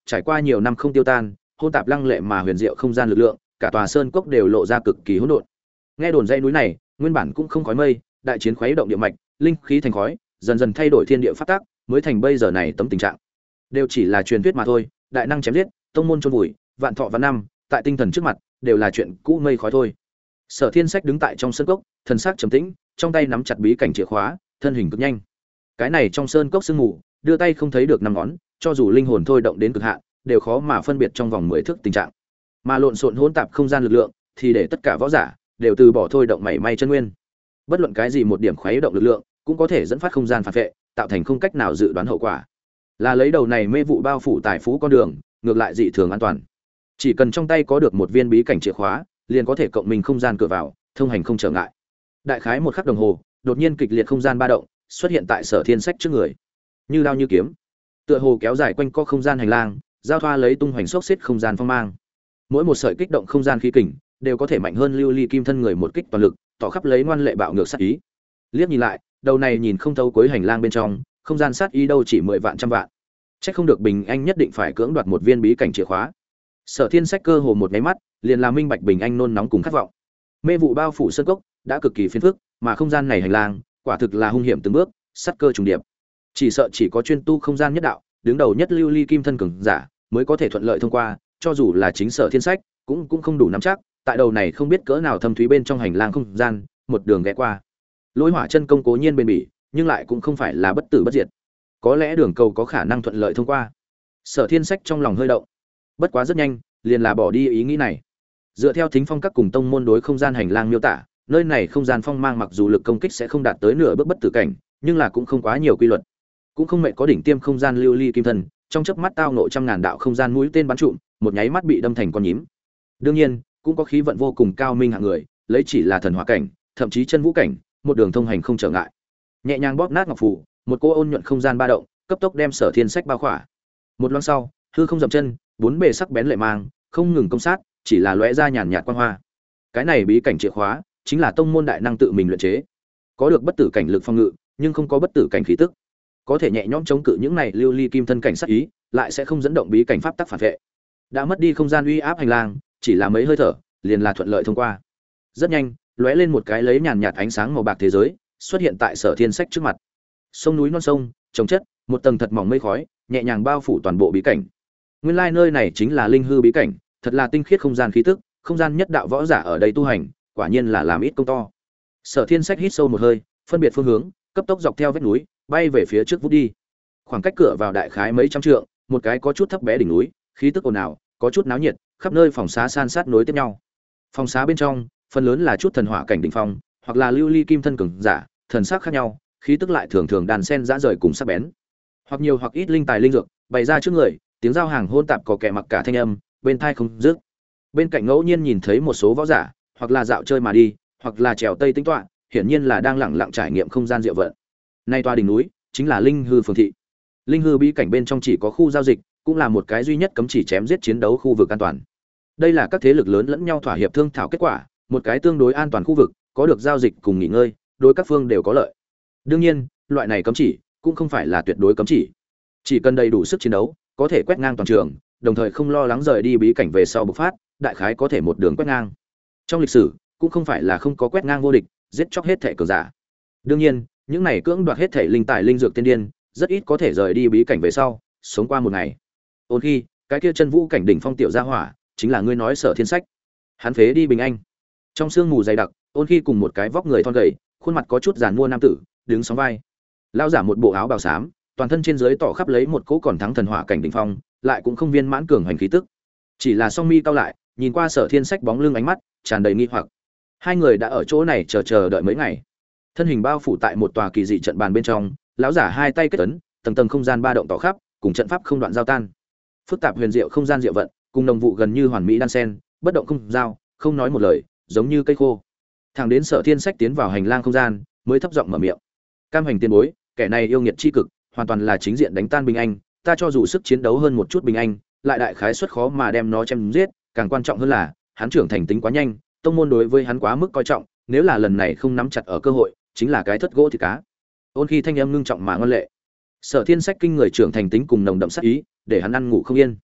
trải qua nhiều năm không tiêu tan, hôn tạp lăng lệ mà huyền diệu không gian lực lượng, cả tòa sơn cốc đều lộ ra cực kỳ hỗn độn. Nghe đồn dãy núi này, nguyên bản cũng không khói mây, đại chiến khuấy động địa mạch, linh khí thành khói, dần dần thay đổi thiên địa pháp tắc, mới thành bây giờ này tấm tình trạng. Đều chỉ là truyền thuyết mà thôi, đại năng chém giết, tông môn chôn vùi, vạn thọ vạn năm, tại tinh thần trước mặt, đều là chuyện cũ mây khói thôi. Sở Thiên Sách đứng tại trong sơn cốc, thần sắc trầm tĩnh, trong tay nắm chặt bí cảnh chìa khóa, thân hình cực nhanh. Cái này trong sơn cốc sương mù, đưa tay không thấy được năm ngón, cho dù linh hồn thôi động đến cực hạn, đều khó mà phân biệt trong vòng 10 thước tình trạng. Mà lộn xộn hỗn tạp không gian lực lượng, thì để tất cả võ giả đều từ bỏ thôi động mảy may chân nguyên. Bất luận cái gì một điểm khuấy động lực lượng, cũng có thể dẫn phát không gian phản vệ, tạo thành không cách nào dự đoán hậu quả. Là lấy đầu này mê vụ bao phủ tài phú con đường, ngược lại dị thường an toàn. Chỉ cần trong tay có được một viên bí cảnh chìa khóa, liền có thể cộng mình không gian cửa vào, thông hành không trở ngại. Đại khái một khắc đồng hồ, đột nhiên kịch liệt không gian ba động xuất hiện tại Sở Thiên Sách trước người, như đao như kiếm, tựa hồ kéo dài quanh co không gian hành lang, giao thoa lấy tung hoành xốc xếp không gian phong mang. Mỗi một sợi kích động không gian khí kình đều có thể mạnh hơn lưu ly kim thân người một kích toàn lực, tỏ khắp lấy ngoan lệ bạo ngược sát ý. Liếc nhìn lại, đầu này nhìn không thấu cuối hành lang bên trong, không gian sát ý đâu chỉ 10 vạn trăm vạn. Chắc không được Bình Anh nhất định phải cưỡng đoạt một viên bí cảnh chìa khóa. Sở Thiên Sách cơ hồ một cái mắt, liền làm minh bạch Bình Anh nôn nóng cùng khát vọng. Mê vụ bao phủ sơn cốc, đã cực kỳ phiền phức, mà không gian này hành lang, quả thực là hung hiểm từng bước, sát cơ trùng điệp. Chỉ sợ chỉ có chuyên tu không gian nhất đạo, đứng đầu nhất lưu ly kim thân cường giả, mới có thể thuận lợi thông qua, cho dù là chính Sở Thiên Sách, cũng không đủ nắm chắc, tại đầu này không biết cỡ nào thâm thúy bên trong hành lang không gian, một đường ghé qua. Lôi Hỏa chân công cố nhiên bền bỉ, nhưng lại cũng không phải là bất tử bất diệt. Có lẽ đường cầu có khả năng thuận lợi thông qua. Sở Thiên Sách trong lòng hơi động. Bất quá rất nhanh, liền là bỏ đi ý nghĩ này. Dựa theo Thính Phong các cùng tông môn đối không gian hành lang miêu tả, nơi này không gian phong mang mặc dù lực công kích sẽ không đạt tới nửa bước bất tử cảnh, nhưng là cũng không quá nhiều quy luật. Cũng không mệt có đỉnh tiêm không gian lưu ly kim thân, trong chớp mắt tao nộ trăm ngàn đạo không gian mũi tên bắn trụm, một nháy mắt bị đâm thành con nhím. Đương nhiên, cũng có khí vận vô cùng cao minh hạng người, lấy chỉ là thần hỏa cảnh, thậm chí chân vũ cảnh, một đường thông hành không trở ngại. Nhẹ nhàng bóp nát ngọc phù, một cô ôn nhuận không gian ba động, cấp tốc đem Sở Thiên Sách bao khỏa. Một loáng sau, hư không dậm chân, bốn bề sắc bén lệ mang, không ngừng công sát, chỉ là lóe ra nhàn nhạt quang hoa. Cái này bí cảnh chìa khóa, chính là tông môn đại năng tự mình luyện chế. Có được bất tử cảnh lực phong ngự, nhưng không có bất tử cảnh khí tức. Có thể nhẹ nhõm chống cự những này lưu ly kim thân cảnh sát ý, lại sẽ không dẫn động bí cảnh pháp tắc phản vệ. Đã mất đi không gian uy áp hành lang, chỉ là mấy hơi thở, liền là thuận lợi thông qua. Rất nhanh, lóe lên một cái lấy nhàn nhạt ánh sáng màu bạc thế giới, xuất hiện tại Sở Thiên Sách trước mặt. Sông núi non sông, trồng chất, một tầng thật mỏng mây khói, nhẹ nhàng bao phủ toàn bộ bí cảnh. Nguyên lai nơi này chính là linh hư bí cảnh, thật là tinh khiết không gian khí tức, không gian nhất đạo võ giả ở đây tu hành, quả nhiên là làm ít công to. Sở Thiên Sách hít sâu một hơi, phân biệt phương hướng, cấp tốc dọc theo vách núi, bay về phía trước vút đi. Khoảng cách cửa vào đại khái mấy trăm trượng, một cái có chút thấp bé đỉnh núi, khí tức ồn ào, có chút náo nhiệt, khắp nơi phòng xá san sát nối tiếp nhau. Phòng xá bên trong, phần lớn là chút thần hỏa cảnh đỉnh phong, hoặc là lưu ly kim thân cường giả, thần sắc khác nhau, khí tức lại thường thường đàn sen dã rời cùng sắc bén. Hoặc nhiều hoặc ít linh tài linh dược, bày ra trước người, tiếng giao hàng hôn tạp có kẻ mặc cả thanh âm, bên tai không dứt. Bên cạnh ngẫu nhiên nhìn thấy một số võ giả, hoặc là dạo chơi mà đi, hoặc là trèo tây tính tọa, hiển nhiên là đang lẳng lặng trải nghiệm không gian diệu vận. Nay tòa đỉnh núi chính là Linh Hư phường thị. Linh Hư bí cảnh bên trong chỉ có khu giao dịch, cũng là một cái duy nhất cấm chỉ chém giết chiến đấu khu vực an toàn. Đây là các thế lực lớn lẫn nhau thỏa hiệp thương thảo kết quả, một cái tương đối an toàn khu vực, có được giao dịch cùng nghỉ ngơi, đối các phương đều có lợi. Đương nhiên, loại này cấm chỉ cũng không phải là tuyệt đối cấm chỉ cần đầy đủ sức chiến đấu, có thể quét ngang toàn trường, đồng thời không lo lắng rời đi bí cảnh về sau bộc phát, đại khái có thể một đường quét ngang. Trong lịch sử, cũng không phải là không có quét ngang vô địch, giết chóc hết thể cường giả. Đương nhiên, những này cưỡng đoạt hết thể linh tài linh dược tiên điên, rất ít có thể rời đi bí cảnh về sau, sống qua một ngày. Ôn khi, cái kia chân vũ cảnh đỉnh phong tiểu gia hỏa, chính là ngươi nói Sở Thiên Sách. Hắn phế đi Bình Anh. Trong sương mù dày đặc, Ôn khi cùng một cái vóc người thon gầy, khuôn mặt có chút giàn mua nam tử, đứng sóng vai. Lão giả một bộ áo bào xám, toàn thân trên dưới tỏ khắp lấy một cỗ còn thắng thần hỏa cảnh đỉnh phong, lại cũng không viên mãn cường hành khí tức. Chỉ là song mi cao lại, nhìn qua Sở Thiên Sách bóng lưng ánh mắt tràn đầy nghi hoặc. Hai người đã ở chỗ này chờ đợi mấy ngày. Thân hình bao phủ tại một tòa kỳ dị trận bàn bên trong, lão giả hai tay kết ấn, tầng tầng không gian ba động tỏ khắp, cùng trận pháp không đoạn giao tan. Phức tạp huyền diệu không gian diệu vận, cùng nồng vụ gần như hoàn mỹ đan sen, bất động không giao, không nói một lời, giống như cây khô. Thẳng đến Sở Thiên Sách tiến vào hành lang không gian, mới thấp giọng mở miệng. Cam hành tiên bối, kẻ này yêu nghiệt chi cực, hoàn toàn là chính diện đánh tan Bình Anh, ta cho dù sức chiến đấu hơn một chút Bình Anh, lại đại khái suất khó mà đem nó chém giết, càng quan trọng hơn là, hắn trưởng thành tính quá nhanh, tông môn đối với hắn quá mức coi trọng, nếu là lần này không nắm chặt ở cơ hội, chính là cái thất gỗ thì cá. Ôn khi thanh âm ngưng trọng mà ngoan lệ. Sở Thiên Sách kinh người trưởng thành tính cùng nồng đậm sát ý, để hắn ăn ngủ không yên.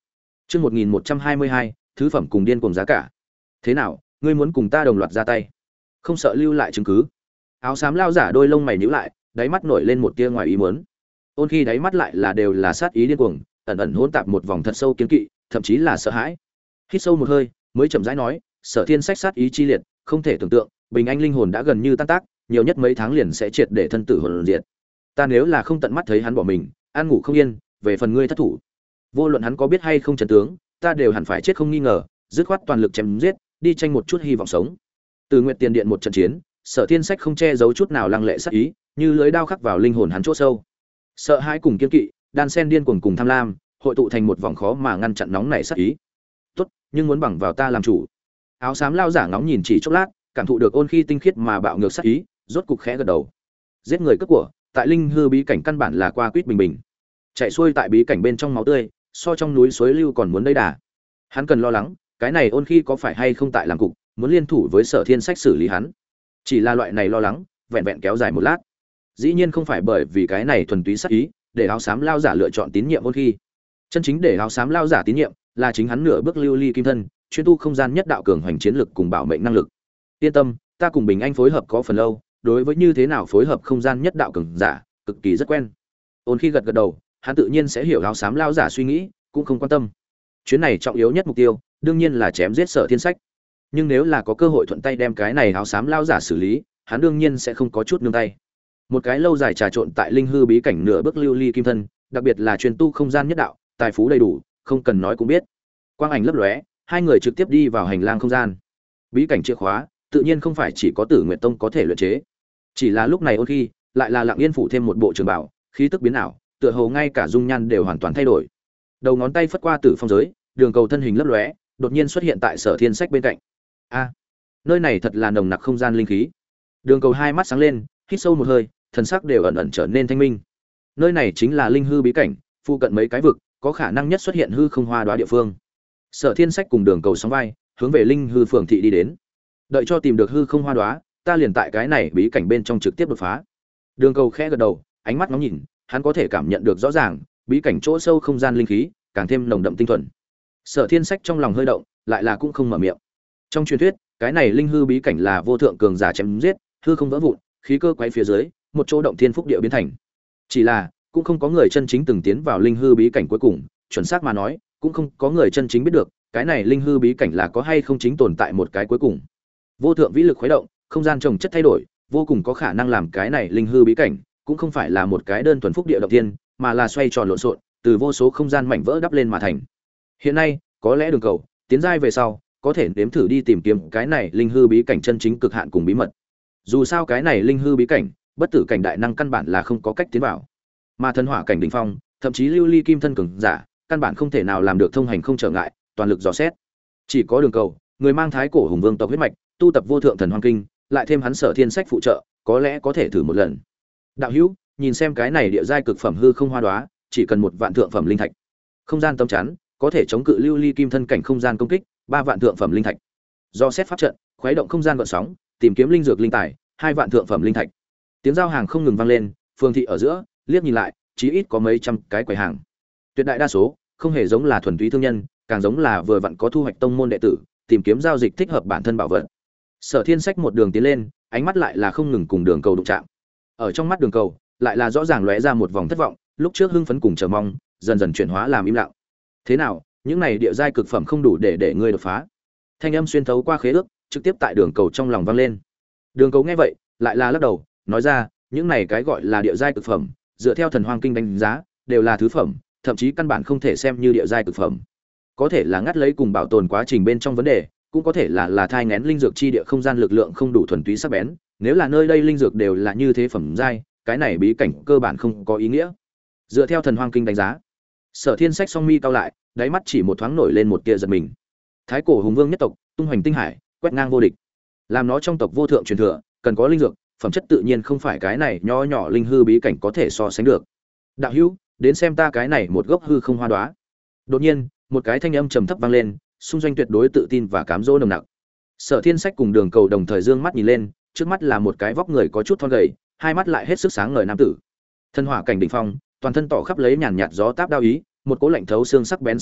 Chương 1122, thứ phẩm cùng điên cuồng giá cả. Thế nào, ngươi muốn cùng ta đồng loạt ra tay? Không sợ lưu lại chứng cứ? Áo xám lao giả đôi lông mày nhíu lại, đáy mắt nổi lên một tia ngoài ý muốn. Ôn Khi đáy mắt lại là đều là sát ý điên cuồng, ẩn ẩn hỗn tạp một vòng thật sâu kiên kỵ, thậm chí là sợ hãi. Hít sâu một hơi, mới chậm rãi nói, Sở Thiên Sách sát ý chi liệt, không thể tưởng tượng, Bình Anh linh hồn đã gần như tan tác, nhiều nhất mấy tháng liền sẽ triệt để thân tử hồn diệt. Ta nếu là không tận mắt thấy hắn bỏ mình, ăn ngủ không yên, về phần ngươi thất thủ, vô luận hắn có biết hay không trận tướng, ta đều hẳn phải chết không nghi ngờ, dứt khoát toàn lực chém giết, đi tranh một chút hy vọng sống. Từ Nguyệt Tiền Điện một trận chiến, Sở Thiên Sách không che giấu chút nào lăng lệ sát ý, như lưới đao khắc vào linh hồn hắn chỗ sâu. Sợ hãi cùng kiên kỵ, đan sen điên cuồng cùng tham lam, hội tụ thành một vòng khó mà ngăn chặn nóng nảy sát ý. Tốt, nhưng muốn bằng vào ta làm chủ. Áo xám lao giả ngóng nhìn chỉ chốc lát, cảm thụ được Ôn Khi tinh khiết mà bạo ngược sát ý, rốt cục khẽ gật đầu. Giết người cướp của, tại linh hư bí cảnh căn bản là qua quýt bình bình. Chạy xuôi tại bí cảnh bên trong máu tươi, so trong núi suối lưu còn muốn đầy đà. Hắn cần lo lắng, cái này Ôn Khi có phải hay không tại làm cục, muốn liên thủ với Sở Thiên Sách xử lý hắn. Chỉ là loại này lo lắng, vẹn vẹn kéo dài một lát. Dĩ nhiên không phải bởi vì cái này thuần túy sát ý, để áo xám lao giả lựa chọn tín nhiệm Ôn Khi. Chân chính để áo xám lao giả tín nhiệm, là chính hắn nửa bước lưu ly kim thân, chuyên tu không gian nhất đạo cường hoành chiến lực cùng bảo mệnh năng lực. Yên tâm, ta cùng Bình Anh phối hợp có phần lâu, đối với như thế nào phối hợp không gian nhất đạo cường giả, cực kỳ rất quen. Ôn Khi gật gật đầu, hắn tự nhiên sẽ hiểu áo xám lao giả suy nghĩ, cũng không quan tâm. Chuyến này trọng yếu nhất mục tiêu, đương nhiên là chém giết Sở Thiên Sách. Nhưng nếu là có cơ hội thuận tay đem cái này áo xám lao giả xử lý, hắn đương nhiên sẽ không có chút nương tay. Một cái lâu dài trà trộn tại linh hư bí cảnh nửa bước lưu ly kim thân, đặc biệt là truyền tu không gian nhất đạo, tài phú đầy đủ, không cần nói cũng biết. Quang ảnh lấp lóe, hai người trực tiếp đi vào hành lang không gian. Bí cảnh chìa khóa, tự nhiên không phải chỉ có Tử Nguyệt Tông có thể luyện chế. Chỉ là lúc này Ôn Khi lại là lặng yên phủ thêm một bộ trường bảo, khí tức biến ảo, tựa hồ ngay cả dung nhan đều hoàn toàn thay đổi. Đầu ngón tay phất qua tử phong giới, đường cầu thân hình lấp lóe, đột nhiên xuất hiện tại Sở Thiên Sách bên cạnh. A, nơi này thật là nồng nặc không gian linh khí. Đường cầu hai mắt sáng lên, hít sâu một hơi, thần sắc đều ẩn ẩn trở nên thanh minh. Nơi này chính là linh hư bí cảnh, phụ cận mấy cái vực, có khả năng nhất xuất hiện hư không hoa đóa địa phương. Sở Thiên Sách cùng đường cầu sóng vai, hướng về linh hư phường thị đi đến. Đợi cho tìm được hư không hoa đóa, ta liền tại cái này bí cảnh bên trong trực tiếp đột phá. Đường cầu khẽ gật đầu, ánh mắt ngóng nhìn, hắn có thể cảm nhận được rõ ràng, bí cảnh chỗ sâu không gian linh khí càng thêm nồng đậm tinh thuần. Sở Thiên Sách trong lòng hơi động, lại là cũng không mở miệng. Trong truyền thuyết, cái này linh hư bí cảnh là vô thượng cường giả chém giết, hư không vỡ vụn, khí cơ quấy phía dưới, một chỗ động thiên phúc địa biến thành. Chỉ là, cũng không có người chân chính từng tiến vào linh hư bí cảnh cuối cùng, chuẩn xác mà nói, cũng không có người chân chính biết được, cái này linh hư bí cảnh là có hay không chính tồn tại một cái cuối cùng. Vô thượng vĩ lực khuấy động, không gian trồng chất thay đổi, vô cùng có khả năng làm cái này linh hư bí cảnh, cũng không phải là một cái đơn thuần phúc địa động thiên, mà là xoay tròn lộn xộn, từ vô số không gian mảnh vỡ đắp lên mà thành. Hiện nay, có lẽ đường cầu tiến giai về sau, có thể nếm thử đi tìm kiếm cái này linh hư bí cảnh chân chính cực hạn cùng bí mật. Dù sao cái này linh hư bí cảnh, bất tử cảnh đại năng căn bản là không có cách tiến vào, mà thần hỏa cảnh đỉnh phong, thậm chí lưu ly kim thân cường giả, căn bản không thể nào làm được thông hành không trở ngại, toàn lực dò xét. Chỉ có đường cầu, người mang thái cổ hùng vương tộc huyết mạch, tu tập vô thượng thần hoang kinh, lại thêm hắn Sở Thiên Sách phụ trợ, có lẽ có thể thử một lần. Đạo hữu, nhìn xem cái này địa giai cực phẩm hư không hoa đóa, chỉ cần 1 vạn thượng phẩm linh thạch. Không gian tấm chắn, có thể chống cự lưu ly kim thân cảnh không gian công kích, 3 vạn thượng phẩm linh thạch. Do xét pháp trận, khuấy động không gian gợn sóng, tìm kiếm linh dược linh tài, 2 vạn thượng phẩm linh thạch. Tiếng giao hàng không ngừng vang lên, phương thị ở giữa, liếc nhìn lại, chí ít có mấy trăm cái quầy hàng. Tuyệt đại đa số, không hề giống là thuần túy thương nhân, càng giống là vừa vặn có thu hoạch tông môn đệ tử, tìm kiếm giao dịch thích hợp bản thân bảo vật. Sở Thiên Sách một đường tiến lên, ánh mắt lại là không ngừng cùng đường cầu đụng chạm. Ở trong mắt đường cầu, lại là rõ ràng lóe ra một vòng thất vọng, lúc trước hưng phấn cùng chờ mong, dần dần chuyển hóa làm im lặng. Thế nào, những này địa giai cực phẩm không đủ để ngươi đột phá? Thanh âm xuyên thấu qua khế ước, trực tiếp tại đường cầu trong lòng vang lên. Đường cầu nghe vậy, lại là lắc đầu, nói ra, những này cái gọi là địa giai cực phẩm, dựa theo thần hoang kinh đánh giá, đều là thứ phẩm, thậm chí căn bản không thể xem như địa giai cực phẩm. Có thể là ngắt lấy cùng bảo tồn quá trình bên trong vấn đề, cũng có thể là thai nghén linh dược chi địa không gian lực lượng không đủ thuần túy sắc bén, nếu là nơi đây linh dược đều là như thế phẩm giai, cái này bí cảnh cơ bản không có ý nghĩa. Dựa theo thần hoang kinh đánh giá, Sở Thiên Sách song mi cao lại, đáy mắt chỉ một thoáng nổi lên một tia giật mình. Thái cổ hùng vương nhất tộc, tung hoành tinh hải, quét ngang vô địch. Làm nó trong tộc vô thượng truyền thừa, cần có linh dược, phẩm chất tự nhiên không phải cái này nho nhỏ linh hư bí cảnh có thể so sánh được. Đạo hữu, đến xem ta cái này một gốc hư không hoa đóa. Đột nhiên, một cái thanh âm trầm thấp vang lên, xung doanh tuyệt đối tự tin và cám dỗ nồng nặc. Sở Thiên Sách cùng đường cầu đồng thời dương mắt nhìn lên, trước mắt là một cái vóc người có chút thon gầy, hai mắt lại hết sức sáng ngời nam tử. Thân hỏa cảnh đỉnh phong, toàn thân tỏ khắp lấy nhàn nhạt gió táp đao ý, một cỗ lạnh thấu xương sắc bén sắc ý,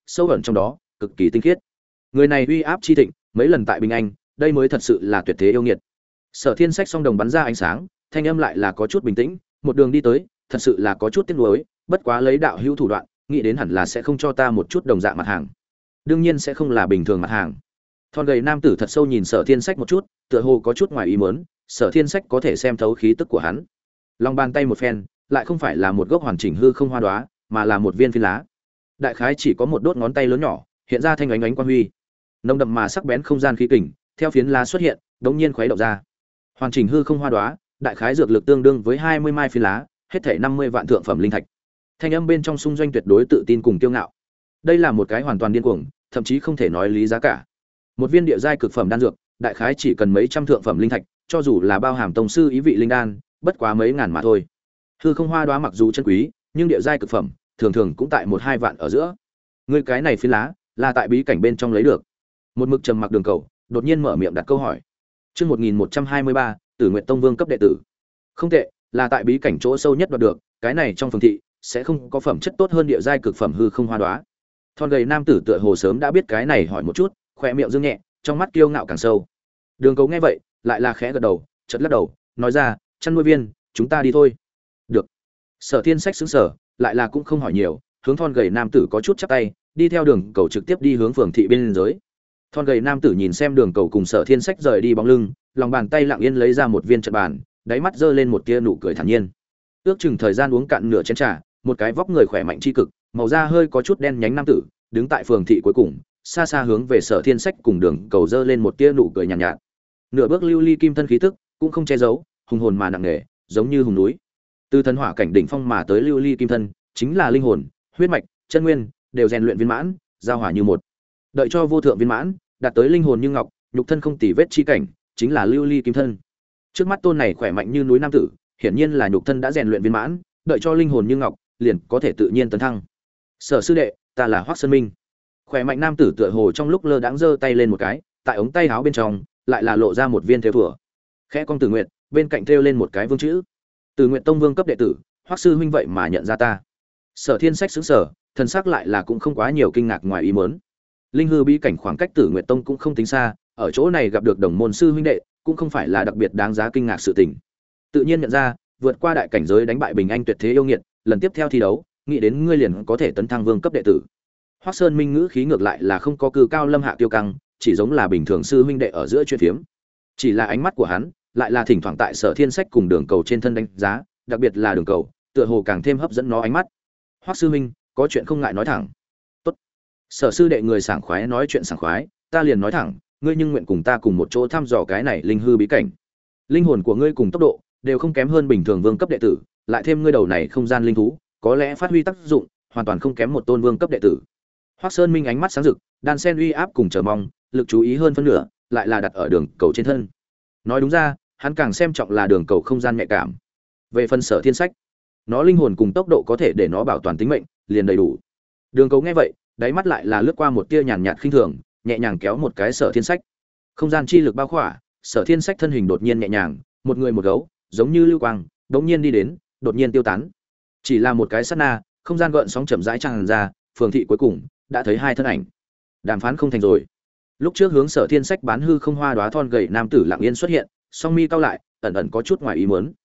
sâu ẩn trong đó cực kỳ tinh khiết. Người này uy áp chi thịnh, mấy lần tại Bình Anh, đây mới thật sự là tuyệt thế yêu nghiệt. Sở Thiên Sách song đồng bắn ra ánh sáng, thanh âm lại là có chút bình tĩnh, một đường đi tới, thật sự là có chút tiếc nuối, bất quá lấy đạo hữu thủ đoạn, nghĩ đến hẳn là sẽ không cho ta một chút đồng dạng mặt hàng. Đương nhiên sẽ không là bình thường mặt hàng. Thon gầy nam tử thật sâu nhìn Sở Thiên Sách một chút, tựa hồ có chút ngoài ý muốn, Sở Thiên Sách có thể xem thấu khí tức của hắn. Lòng bàn tay một phen, lại không phải là một gốc hoàn chỉnh hư không hoa đóa, mà là một viên phi lá. Đại khái chỉ có một đốt ngón tay lớn nhỏ, hiện ra thanh ánh ánh quang huy. Nồng đậm mà sắc bén không gian khí kình, theo phiến lá xuất hiện, đống nhiên khuấy động ra. Hoàn chỉnh hư không hoa đóa, đại khái dược lực tương đương với 20 mai phiến lá, hết thảy 50 vạn thượng phẩm linh thạch. Thanh âm bên trong xung doanh tuyệt đối tự tin cùng kiêu ngạo. Đây là một cái hoàn toàn điên cuồng, thậm chí không thể nói lý giá cả. Một viên địa giai cực phẩm đan dược, đại khái chỉ cần mấy trăm thượng phẩm linh thạch, cho dù là bao hàm tông sư ý vị linh đan, bất quá mấy ngàn mà thôi. Hư không hoa đóa mặc dù chân quý, nhưng địa giai cực phẩm, thường thường cũng tại 1-2 vạn ở giữa. Ngươi cái này phiến lá, là tại bí cảnh bên trong lấy được. Một mực trầm mặc Đường Cầu, đột nhiên mở miệng đặt câu hỏi. Chương 1123, Tử Nguyệt Tông Vương cấp đệ tử. Không tệ, là tại bí cảnh chỗ sâu nhất đoạt được, cái này trong phường thị sẽ không có phẩm chất tốt hơn địa giai cực phẩm hư không hoa đóa. Thon gầy nam tử tựa hồ sớm đã biết cái này hỏi một chút, khóe miệng dương nhẹ, trong mắt kiêu ngạo càng sâu. Đường Cầu nghe vậy, lại là khẽ gật đầu, chợt lắc đầu, nói ra, "Chăn nuôi viên, chúng ta đi thôi." Được. Sở Thiên Sách sững sờ, lại là cũng không hỏi nhiều, hướng thon gầy nam tử có chút chắp tay, đi theo Đường Cầu trực tiếp đi hướng phường thị bên dưới. Thon gầy nam tử nhìn xem Đường Cầu cùng Sở Thiên Sách rời đi bóng lưng, lòng bàn tay lặng yên lấy ra một viên trận bàn, đáy mắt giơ lên một tia nụ cười thản nhiên. Ước chừng thời gian uống cạn nửa chén trà, một cái vóc người khỏe mạnh chi cực, màu da hơi có chút đen nhánh nam tử, đứng tại phường thị cuối cùng, xa xa hướng về Sở Thiên Sách cùng Đường Cầu giơ lên một tia nụ cười nhàn nhạt. Nửa bước lưu ly kim thân khí tức, cũng không che giấu, hùng hồn mà nặng nề, giống như hùng núi. Từ thần hỏa cảnh đỉnh phong mà tới lưu ly kim thân, chính là linh hồn, huyết mạch, chân nguyên đều rèn luyện viên mãn, giao hòa như một. Đợi cho vô thượng viên mãn, đạt tới linh hồn như ngọc, nhục thân không tì vết chi cảnh, chính là lưu ly kim thân. Trước mắt tôn này khỏe mạnh như núi nam tử, hiển nhiên là nhục thân đã rèn luyện viên mãn, đợi cho linh hồn như ngọc, liền có thể tự nhiên tấn thăng. Sở sư đệ, ta là Hoắc Sơn Minh. Khỏe mạnh nam tử tựa hồ trong lúc lơ đãng giơ tay lên một cái, tại ống tay áo bên trong lại là lộ ra một viên thêu thủa. Khẽ cong Tử Nguyệt, bên cạnh thêu lên một cái vương chữ. Tử Nguyệt Tông Vương cấp đệ tử, Hoắc sư huynh vậy mà nhận ra ta. Sở Thiên Sách sững sờ, thần sắc lại là cũng không quá nhiều kinh ngạc ngoài ý muốn. Linh hư bí cảnh khoảng cách Tử Nguyệt Tông cũng không tính xa, ở chỗ này gặp được đồng môn sư huynh đệ, cũng không phải là đặc biệt đáng giá kinh ngạc sự tình. Tự nhiên nhận ra, vượt qua đại cảnh giới đánh bại Bình Anh tuyệt thế yêu nghiệt, lần tiếp theo thi đấu, nghĩ đến ngươi liền có thể tấn thăng vương cấp đệ tử. Hoắc Sơn Minh ngữ khí ngược lại là không có cư cao lâm hạ tiêu căng, chỉ giống là bình thường sư huynh đệ ở giữa chuyện phiếm. Chỉ là ánh mắt của hắn, lại là thỉnh thoảng tại Sở Thiên Sách cùng Đường Cầu trên thân đánh giá, đặc biệt là Đường Cầu, tựa hồ càng thêm hấp dẫn nó ánh mắt. Hoắc sư huynh, có chuyện không ngại nói thẳng. Tốt. Sở sư đệ người sảng khoái nói chuyện sảng khoái, ta liền nói thẳng, ngươi nhưng nguyện cùng ta cùng một chỗ thăm dò cái này linh hư bí cảnh. Linh hồn của ngươi cùng tốc độ đều không kém hơn bình thường vương cấp đệ tử, lại thêm ngươi đầu này không gian linh thú, có lẽ phát huy tác dụng, hoàn toàn không kém một tôn vương cấp đệ tử. Hoắc Sơn Minh ánh mắt sáng rực, đan sen uy áp cùng chờ mong, lực chú ý hơn phân nửa, lại là đặt ở Đường Cầu trên thân. Nói đúng ra, hắn càng xem trọng là Đường Cầu không gian nhạy cảm. Về phần Sở Thiên Sách, nó linh hồn cùng tốc độ có thể để nó bảo toàn tính mệnh, liền đầy đủ. Đường Cầu nghe vậy, đáy mắt lại là lướt qua một tia nhàn nhạt khinh thường, nhẹ nhàng kéo một cái Sở Thiên Sách. Không gian chi lực bao khỏa, Sở Thiên Sách thân hình đột nhiên nhẹ nhàng, một người một gấu, giống như lưu quang, đột nhiên đi đến, đột nhiên tiêu tán. Chỉ là một cái sát na, không gian gợn sóng chậm rãi tràn ra, phường thị cuối cùng đã thấy hai thân ảnh. Đàm phán không thành rồi. Lúc trước hướng Sở Thiên Sách bán hư không hoa đóa thon gầy nam tử lặng yên xuất hiện, song mi cau lại, ẩn ẩn có chút ngoài ý muốn.